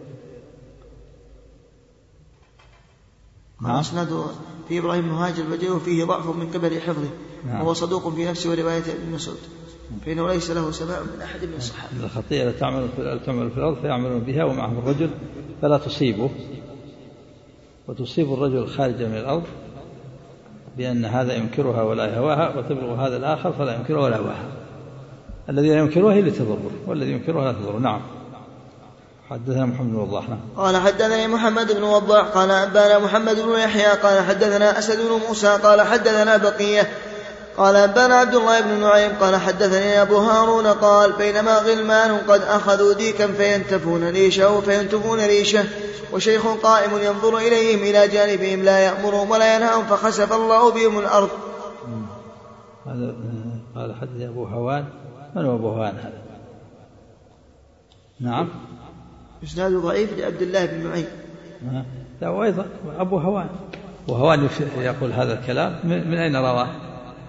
أسنده في إبراهيم المهاجر بديه فيه ضعف من قبل حفظه. وهو صدوق في نفسه ورواية ابن مسعود فإنه ليس له سماع من أحد من الصحابة. الخطيئة تعمل في الأرض فيعملون بها ومعهم الرجل فلا تصيبه وتصيب الرجل الخارج من الأرض بأن هذا ينكرها ولا يهواها وتبلغ هذا الآخر فلا ينكرها ولا يهواها. الذي لا ينكرها هي اللي تضره والذي ينكرها لا تضره. نعم. حدثنا محمد بن وضاح. قال حدثني محمد بن وضاح قال أنبانا محمد بن يحيى قال حدثنا أسد بن موسى قال حدثنا بقية قال أنبانا عبد الله بن نعيم قال حدثني أبو هارون قال بينما غلمان قد أخذوا ديكا فينتفون ريشه وشيخ قائم ينظر إليهم إلى جانبهم لا يأمرهم ولا ينهاهم فخسف الله بهم الأرض. هذا قال حدثني أبو هوان. من هو أبو هوان هذا؟ نعم. إسناده ضعيف لعبد الله بن نعيم. لا وأيضا أبو هوان وهوان يقول هذا الكلام من أين رواه؟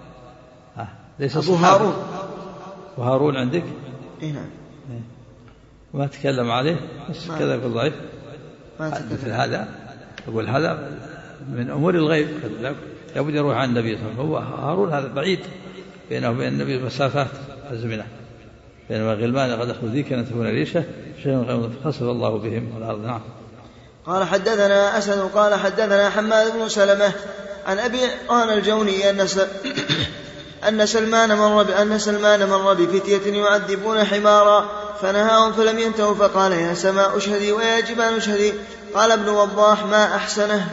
ليس أبو هارون. وهارون عندك؟ نعم. ما تكلم عليه بس كذا يقول ضعيف. مثل هذا يقول هذا من أمور الغيب لابد يروح عن النبي صلى الله عليه وسلم. هو هارون هذا بعيد بينه وبين النبي مسافات أزمنة، بينما غلمان قد أخذوا ذيك أن تكون ريشة شيء غير خسف الله بهم والأرض. نعم. قال حدثنا أسد قال حدثنا حماد بن سلمة عن أبي عوان الجوني أن سلمان مر بفتية يعذبون حمارا فنهاهم فلم ينتهوا فقال يا سماء اشهدي ويا جبال اشهدي. قال ابن وضاح ما أحسنه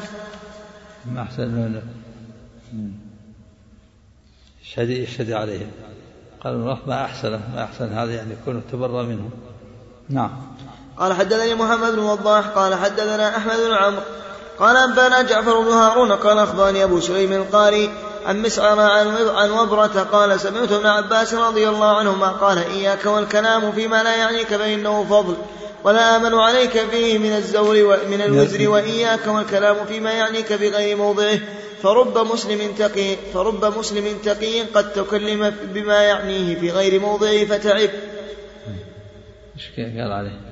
اشهدي عليهم. قال ابن وضاح ما أحسن هذا يعني يكون تبرى منهم. نعم. قال حدثني محمد بن وضاح قال حدثنا أحمد بن عمرو قال أنبانا جعفر بن هارون قال أخبرني أبو سليم القاري عن مسعر عن وبرة قال سمعت ابن عباس رضي الله عنهما قال إياك والكلام فيما لا يعنيك فإنه فضل ولا آمن عليك فيه من الوزر وإياك والكلام فيما يعنيك بغير موضعه فرب مسلم تقي قد تكلم بما يعنيه في غير موضعه فتعب. ايش قال عليه؟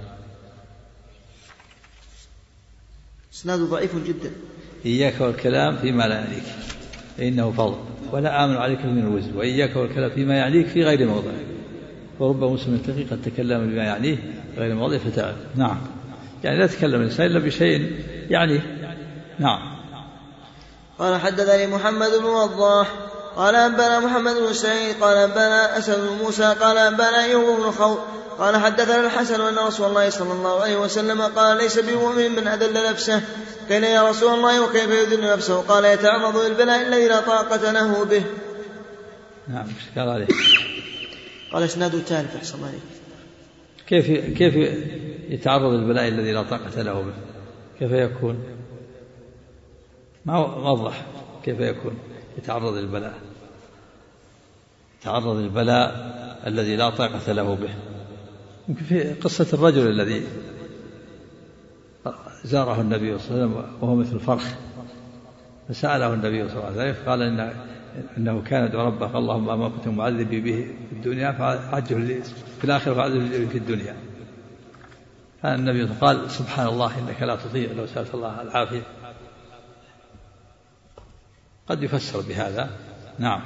اسناده ضعيف جدا. إياك والكلام فيما لا يعنيك فإنه فضل ولا آمن عليك من الوزر وإياك والكلام فيما يعنيك في غير موضعه ورب مسلم تقي قد تكلم بما يعنيه في غير موضعه فتعب. نعم. يعني لا تكلم الإنسان إلا بشيء يعني. نعم. قال حدثني محمد بن وضاح قال أنبانا محمد بن سعيد قال أنبانا أسد بن موسى قال أنبانا أيوب بن خوض قال حدثنا الحسن أن رسول الله صلى الله عليه وسلم قال ليس بمؤمن من أذل نفسه. قيل يا رسول الله وكيف يذل نفسه؟ قال يتعرض للبلاء الذي لا طاقة له به. نعم. ايش قال عليه؟ قال اسناده تالف أحسن عليك. كيف يتعرض للبلاء الذي لا طاقة له به؟ كيف يكون؟ ما وضح كيف يكون يتعرض للبلاء الذي لا طاقة له به. يمكن في قصة الرجل الذي زاره النبي صلى الله عليه وسلم وهو مثل فرخ فسأله النبي صلى الله عليه وسلم قال إنه كان يدعو ربه اللهم ما كنت معذبي به في الدنيا فعجله لي في الآخرة فعجله لي في الدنيا. فالنبي قال سبحان الله إنك لا تطيع لو سألت الله العافية. قد يفسر بهذا. نعم.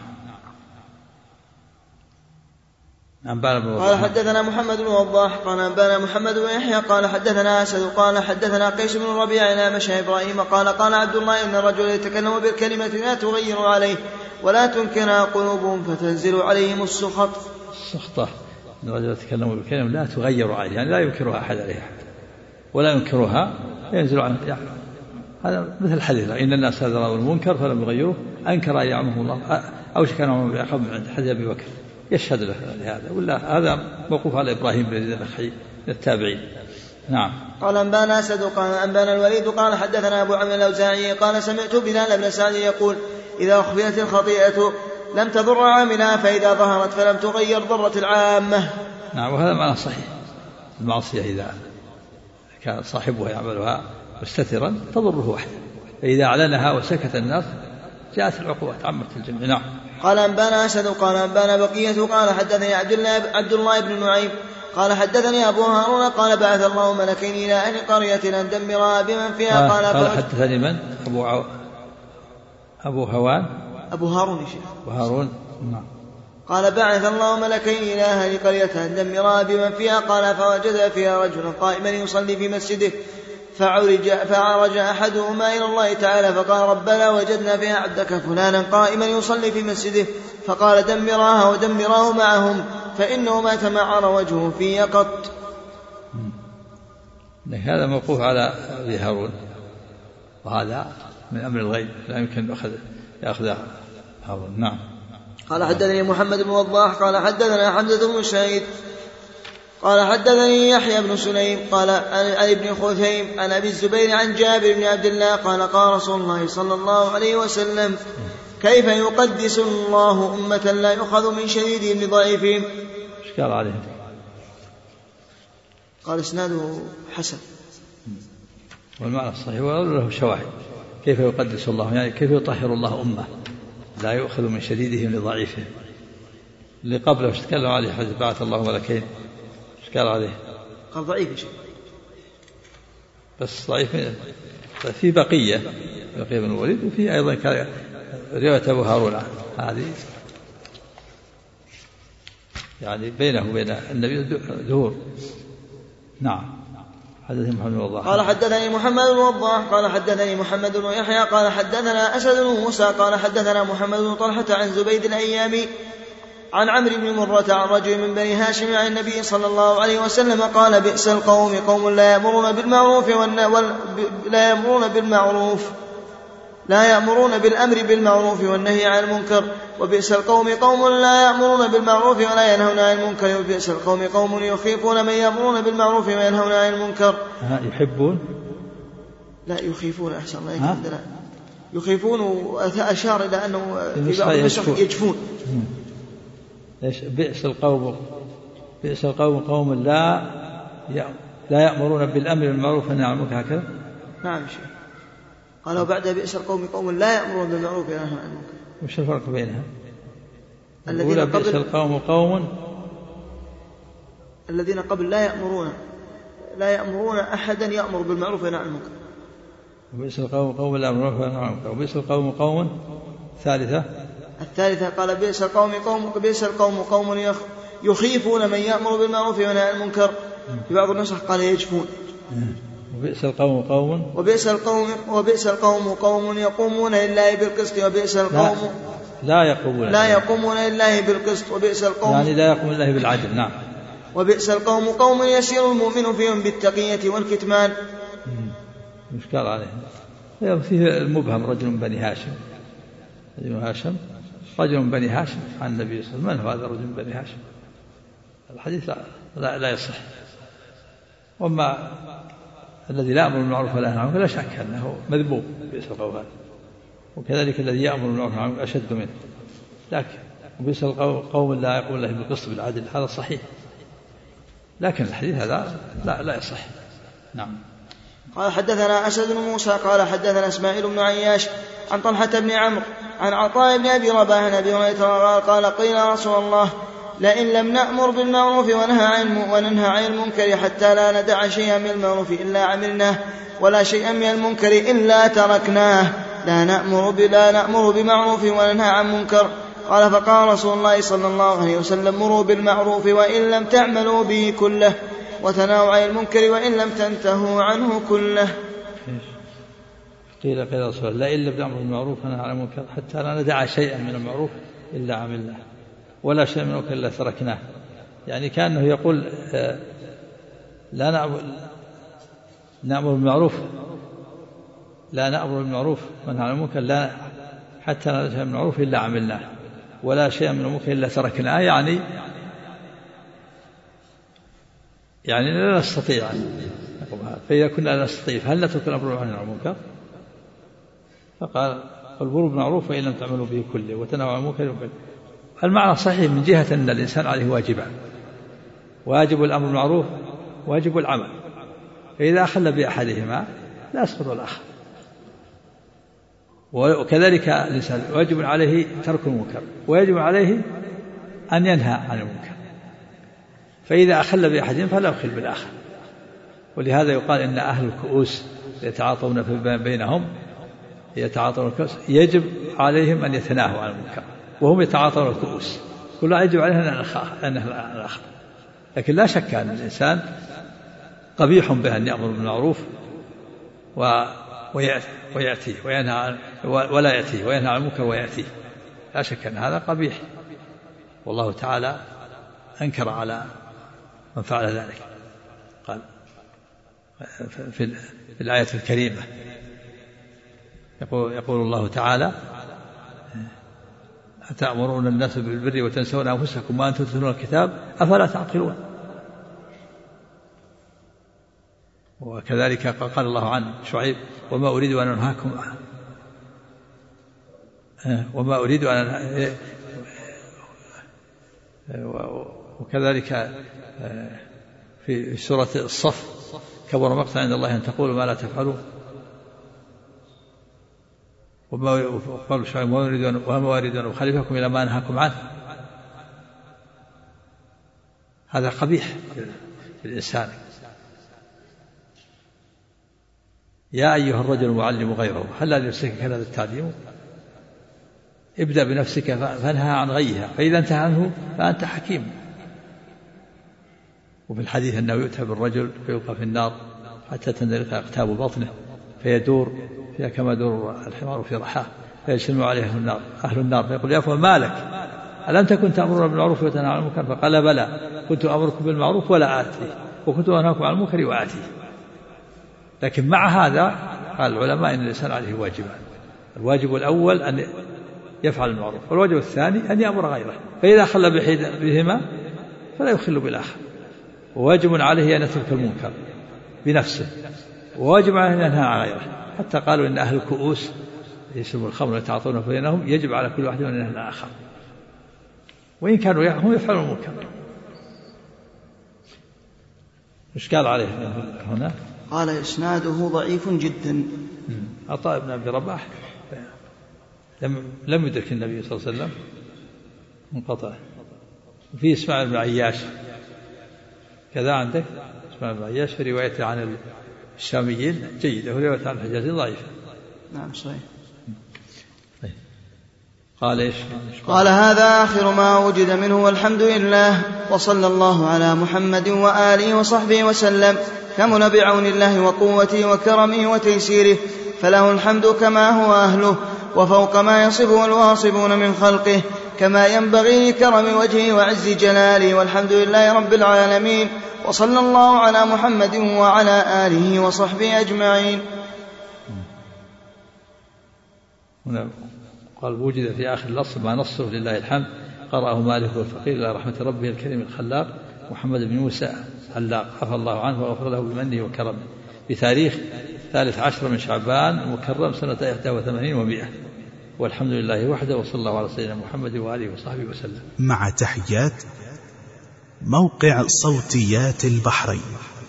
قال حدثنا محمد بن وضاح قال أنبانا محمد بن يحيى قال حدثنا أسد قال حدثنا قيس بن الربيع إلى مشى إبراهيم قال عبد الله إن الرجل يتكلم بالكلمة لا تغير عليه ولا تنكرها قلوبهم فتنزل عليهم السخطة. إن الرجل يتكلم بالكلمة لا تغير عليه يعني لا ينكرها أحد عليها ولا ينكرها ينزل عنه يعني. هذا مثل الحديث إن الناس هذا رأوا المنكر فلم يغيروه أنكر أن يعمه الله أو شك أنه يأخذ عند حديث أبي بكر يشهد له لهذا ولا هذا موقوف على إبراهيم بن يزيد النخعي التابعين. نعم. قال أنبانا أسد قال أنبانا الوليد قال حدثنا أبو عمرو الأوزاعي قال سمعت بلال بن سعد يقول إذا أخفيت الخطيئة لم تضر عاملها فإذا ظهرت فلم تغير ضرة العامة. نعم. وهذا معنى صحيح. المعصية إذا كان صاحبها يعملها مستترا تضره وحده فإذا أعلنها وسكت الناس جاءت العقوبات عمت الجميع. نعم. قال أنبانا أسد قال أنبانا بقية قال حدثني عبد الله بن نعيم قال حدثني أبو هارون قال بعث الله ملكين إلى أهل قرية أن دمرها بمن فيها قال حدثني من؟ أبو هارون يا شيخ. أبو هارون. نعم. قال بعث الله ملكين إلى أهل قرية أن دمرها بمن فيها قال فوجد فيها رجلا قائما يصلي في مسجده فعرج أحدهما إلى الله تعالى فقال ربنا وجدنا فيها عبدك فلانا قائما يصلي في مسجده فقال دمراها ودمراه معهم فإنه ما تمعر وجهه في قط. هذا موقوف على أبي هارون وهذا من أمر الغيب لا يمكن يأخذ هارون. نعم. قال حدثني محمد بن وضاح قال حدثنا حمزة بن شهيد قال حدثني يحيى بن سليم قال عن ابن خثيم عن أبي الزبير عن جابر بن عبد الله قال رسول الله صلى الله عليه وسلم كيف يقدس الله أمة لا يؤخذ من شديدهم لضعيفهم. ايش قال عليه؟ قال اسناده حسن والمعنى الصحيح وله شواهد. كيف يقدس الله يعني كيف يطهر الله أمة لا يؤخذ من شديدهم لضعيفهم. اللي قبله ايش تكلم عليه حديث بعث الله ملكين ايش قال عليه؟ قال ضعيف يا شيخ، بس ضعيف في بقية بن الوليد، وفي أيضا رواية أبو هارون هذه يعني بينه وبين النبي ظهور. نعم. حدثني محمد بن وضاح قال حدثني محمد بن وضاح قال حدثني محمد بن يحيى قال حدثنا أسد بن موسى قال حدثنا محمد بن طلحة عن زبيد الأيامي عن عمرو بن مرة عن رجل من بني هاشم عن النبي صلى الله عليه وسلم قال بئس القوم قوم لا يأمرون بالأمر بالمعروف والنهي عن المنكر، وبئس القوم قوم لا يأمرون بالمعروف ولا ينهون عن المنكر، وبئس القوم قوم يخيفون من يأمرون بالمعروف وينهون عن المنكر. يحبون لا يخيفون، أحسن الله يكفي، يخيفون، وأشار إلى أنه في بعض النسخ يجفون. بئس القوم قوم لا يأمرون بالأمر بالمعروف والنهي عن المنكر، هكذا. نعم شيخ. قالوا بعد بئس القوم قوم لا يأمرون بالمعروف وينهون عن المنكر. وش الفرق بينها؟ الذين بئس القوم قوم الذين قبل لا يأمرون أحدا يأمر بالمعروف وينهى عن المنكر. وبئس القوم قوم لا يأمرون بالمعروف وينهون عن المنكر. وبئس القوم قوم الثالثة قال بئس القوم قوم يخيفون من يأمر بالمعروف وينهى عن المنكر. في بعض النسخ قال يجفون. وبئس القوم قوم يقومون لله بالقسط، وبئس القوم لا يقومون لله بالقسط، وبئس القوم يعني لا يقوم لله بالعدل. نعم. وبئس القوم قوم يسير المؤمن فيهم بالتقية والكتمان. مشكلة عليه. فيه المبهم رجل من بني هاشم عن النبي صلى الله عليه وسلم. من هو هذا الرجل من بني هاشم؟ الحديث لا يصح. وما الذي لا يأمر بالمعروف ولا ينهى عنه فلا شك أنه مذموم بئس القوم هذا، وكذلك الذي يأمر بالمعروف والنهي عنه أشد منه. لكن وبئس القوم لا يقول له بالقسط بالعدل، هذا صحيح، لكن الحديث هذا لا يصح. نعم. قال حدثنا أسد بن موسى قال حدثنا إسماعيل بن عياش عن طلحة بن عمرو عن عطاء بن أبي رباح عن أبي هريرة قال قيل يا رسول الله لئن لم نأمر بالمعروف وننهى عن المنكر حتى لا ندع شيئا من المعروف إلا عملناه ولا شيئا من المنكر إلا تركناه، لا نأمر بمعروف وننهى عن منكر. قال فقال رسول الله صلى الله عليه وسلم مروا بالمعروف وإن لم تعملوا به كله، وتناهوا عن المنكر وإن لم تنتهوا عنه كله. قيل رسول الله لئن لم نأمر بالمعروف وننهى عن المنكر حتى لا ندع شيئا من المعروف إلا عملناه ولا شيء من المنكر إلا تركناه. يعني كأنه يقول لا نأمر بالمعروف وننهى عن المنكر لا حتى لا ندع شيئا من المعروف إلا عملناه ولا شيء من المنكر إلا تركناه. يعني لا نستطيع أن نقوم هذا. فإذا كنا لا نستطيع هل نترك الأمر بالمعروف والنهي عن المنكر؟ فقال مروا بالمعروف وإن لم تعملوا به كله وتناهوا عن المنكر. المعنى صحيح من جهة أن الإنسان عليه واجبان: واجب الأمر بالمعروف واجب العمل، فإذا أخل بأحدهما لا يسقط الآخر. وكذلك الإنسان واجب عليه ترك المنكر ويجب عليه أن ينهى عن المنكر، فإذا أخل بأحدهم فلا يخل بالآخر. ولهذا يقال إن أهل الكؤوس يتعاطون بينهم يجب عليهم أن يتناهوا عن المنكر وهم يتعاطون الكؤوس، كل يجب عليه أن ينهى عن الآخر. لكن لا شك أن الإنسان قبيح به أن يأمر بالمعروف ويأتيه وينهى ولا يأتيه، وينهى عن المنكر ويأتيه، لا شك أن هذا قبيح، والله تعالى أنكر على من فعل ذلك. قال في الآية الكريمة يقول الله تعالى: أتأمرون الناس بالبر وتنسون أنفسكم وأنتم تتلون الكتاب أفلا تعقلون. وكذلك قال الله عن شعيب: وما أريد أن أنهاكم وكذلك في سورة الصف: كبر مقتا عند الله أن تقولوا ما لا تفعلون. وقال شعيب: وما أريد أن أخالفكم إلى ما أنهاكم عنه. هذا قبيح في الإنسان يا أيها الرجل المعلم غيره هل لنفسك هذا التعليم؟ ابدأ بنفسك فانهى عن غيها، فإذا انتهى عنه فأنت حكيم. وفي الحديث أنه يؤتى بالرجل فيلقى في النار حتى تندلق أقتاب بطنه فيدور فيها كما دور الحمار في رحاه، فيجتمع عليه أهل النار فيقول يا فلان ما لك؟ ألم تكن تأمرون بالمعروف وتنهى عن المنكر؟ فقال بلى كنت أمركم بالمعروف ولا آتيه، وكنت أنهاكم عن المنكر وآتيه. لكن مع هذا قال العلماء إن الإنسان عليه واجبان: الواجب الأول أن يفعل المعروف، والواجب الثاني أن يأمر غيره، فإذا خل بهما فلا يخل بالآخر. وواجب عليه أن يترك المنكر بنفسه، وواجب عليه أن ينهى عن غيره. حتى قالوا إن أهل الكؤوس يشربوا الخمر ويتعاطون بينهم يجب على كل واحد أن ينهى عن الآخر، وإن كانوا هم يفعلون المنكر. إيش قال عليه هنا؟ قال إسناده ضعيف جدا. عطاء بن عبد الرباح لم يدرك النبي صلى الله عليه وسلم، منقطع. وفي إسماعيل بن عياش كذا عندك، إسماعيل بن عياش في روايته عن الشاميين جيدة، وروايته عن الحجازي ضعيفة. نعم صحيح. قال إيش؟ قال هذا آخر ما وجد منه والحمد لله، وصلى الله على محمد وآله وصحبه وسلم. كمن بعون الله وقوته وكرمه وتيسيره، فله الحمد كما هو أهله وفوق ما يصفه الواصفون من خلقه، كما ينبغي لكرم وجهه وعز جلاله. والحمد لله رب العالمين، وصلى الله على محمد وعلى آله وصحبه أجمعين. هنا قال وجد في آخر الأصل ما نصه لله الحمد، قرأه مالك والفقير إلى رحمة ربه الكريم الخلاق محمد بن موسى علاق، عفى الله عنه وغفر له بمنه وكرمه، بتاريخ 13 من شعبان المكرم سنة 81 و100. والحمد لله وحده، وصلى الله على سيدنا محمد وآله وصحبه وسلم. مع تحيات موقع صوتيات البحرين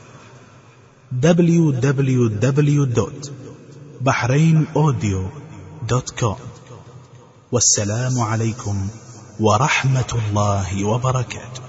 www.bahrainaudio.com. والسلام عليكم ورحمة الله وبركاته.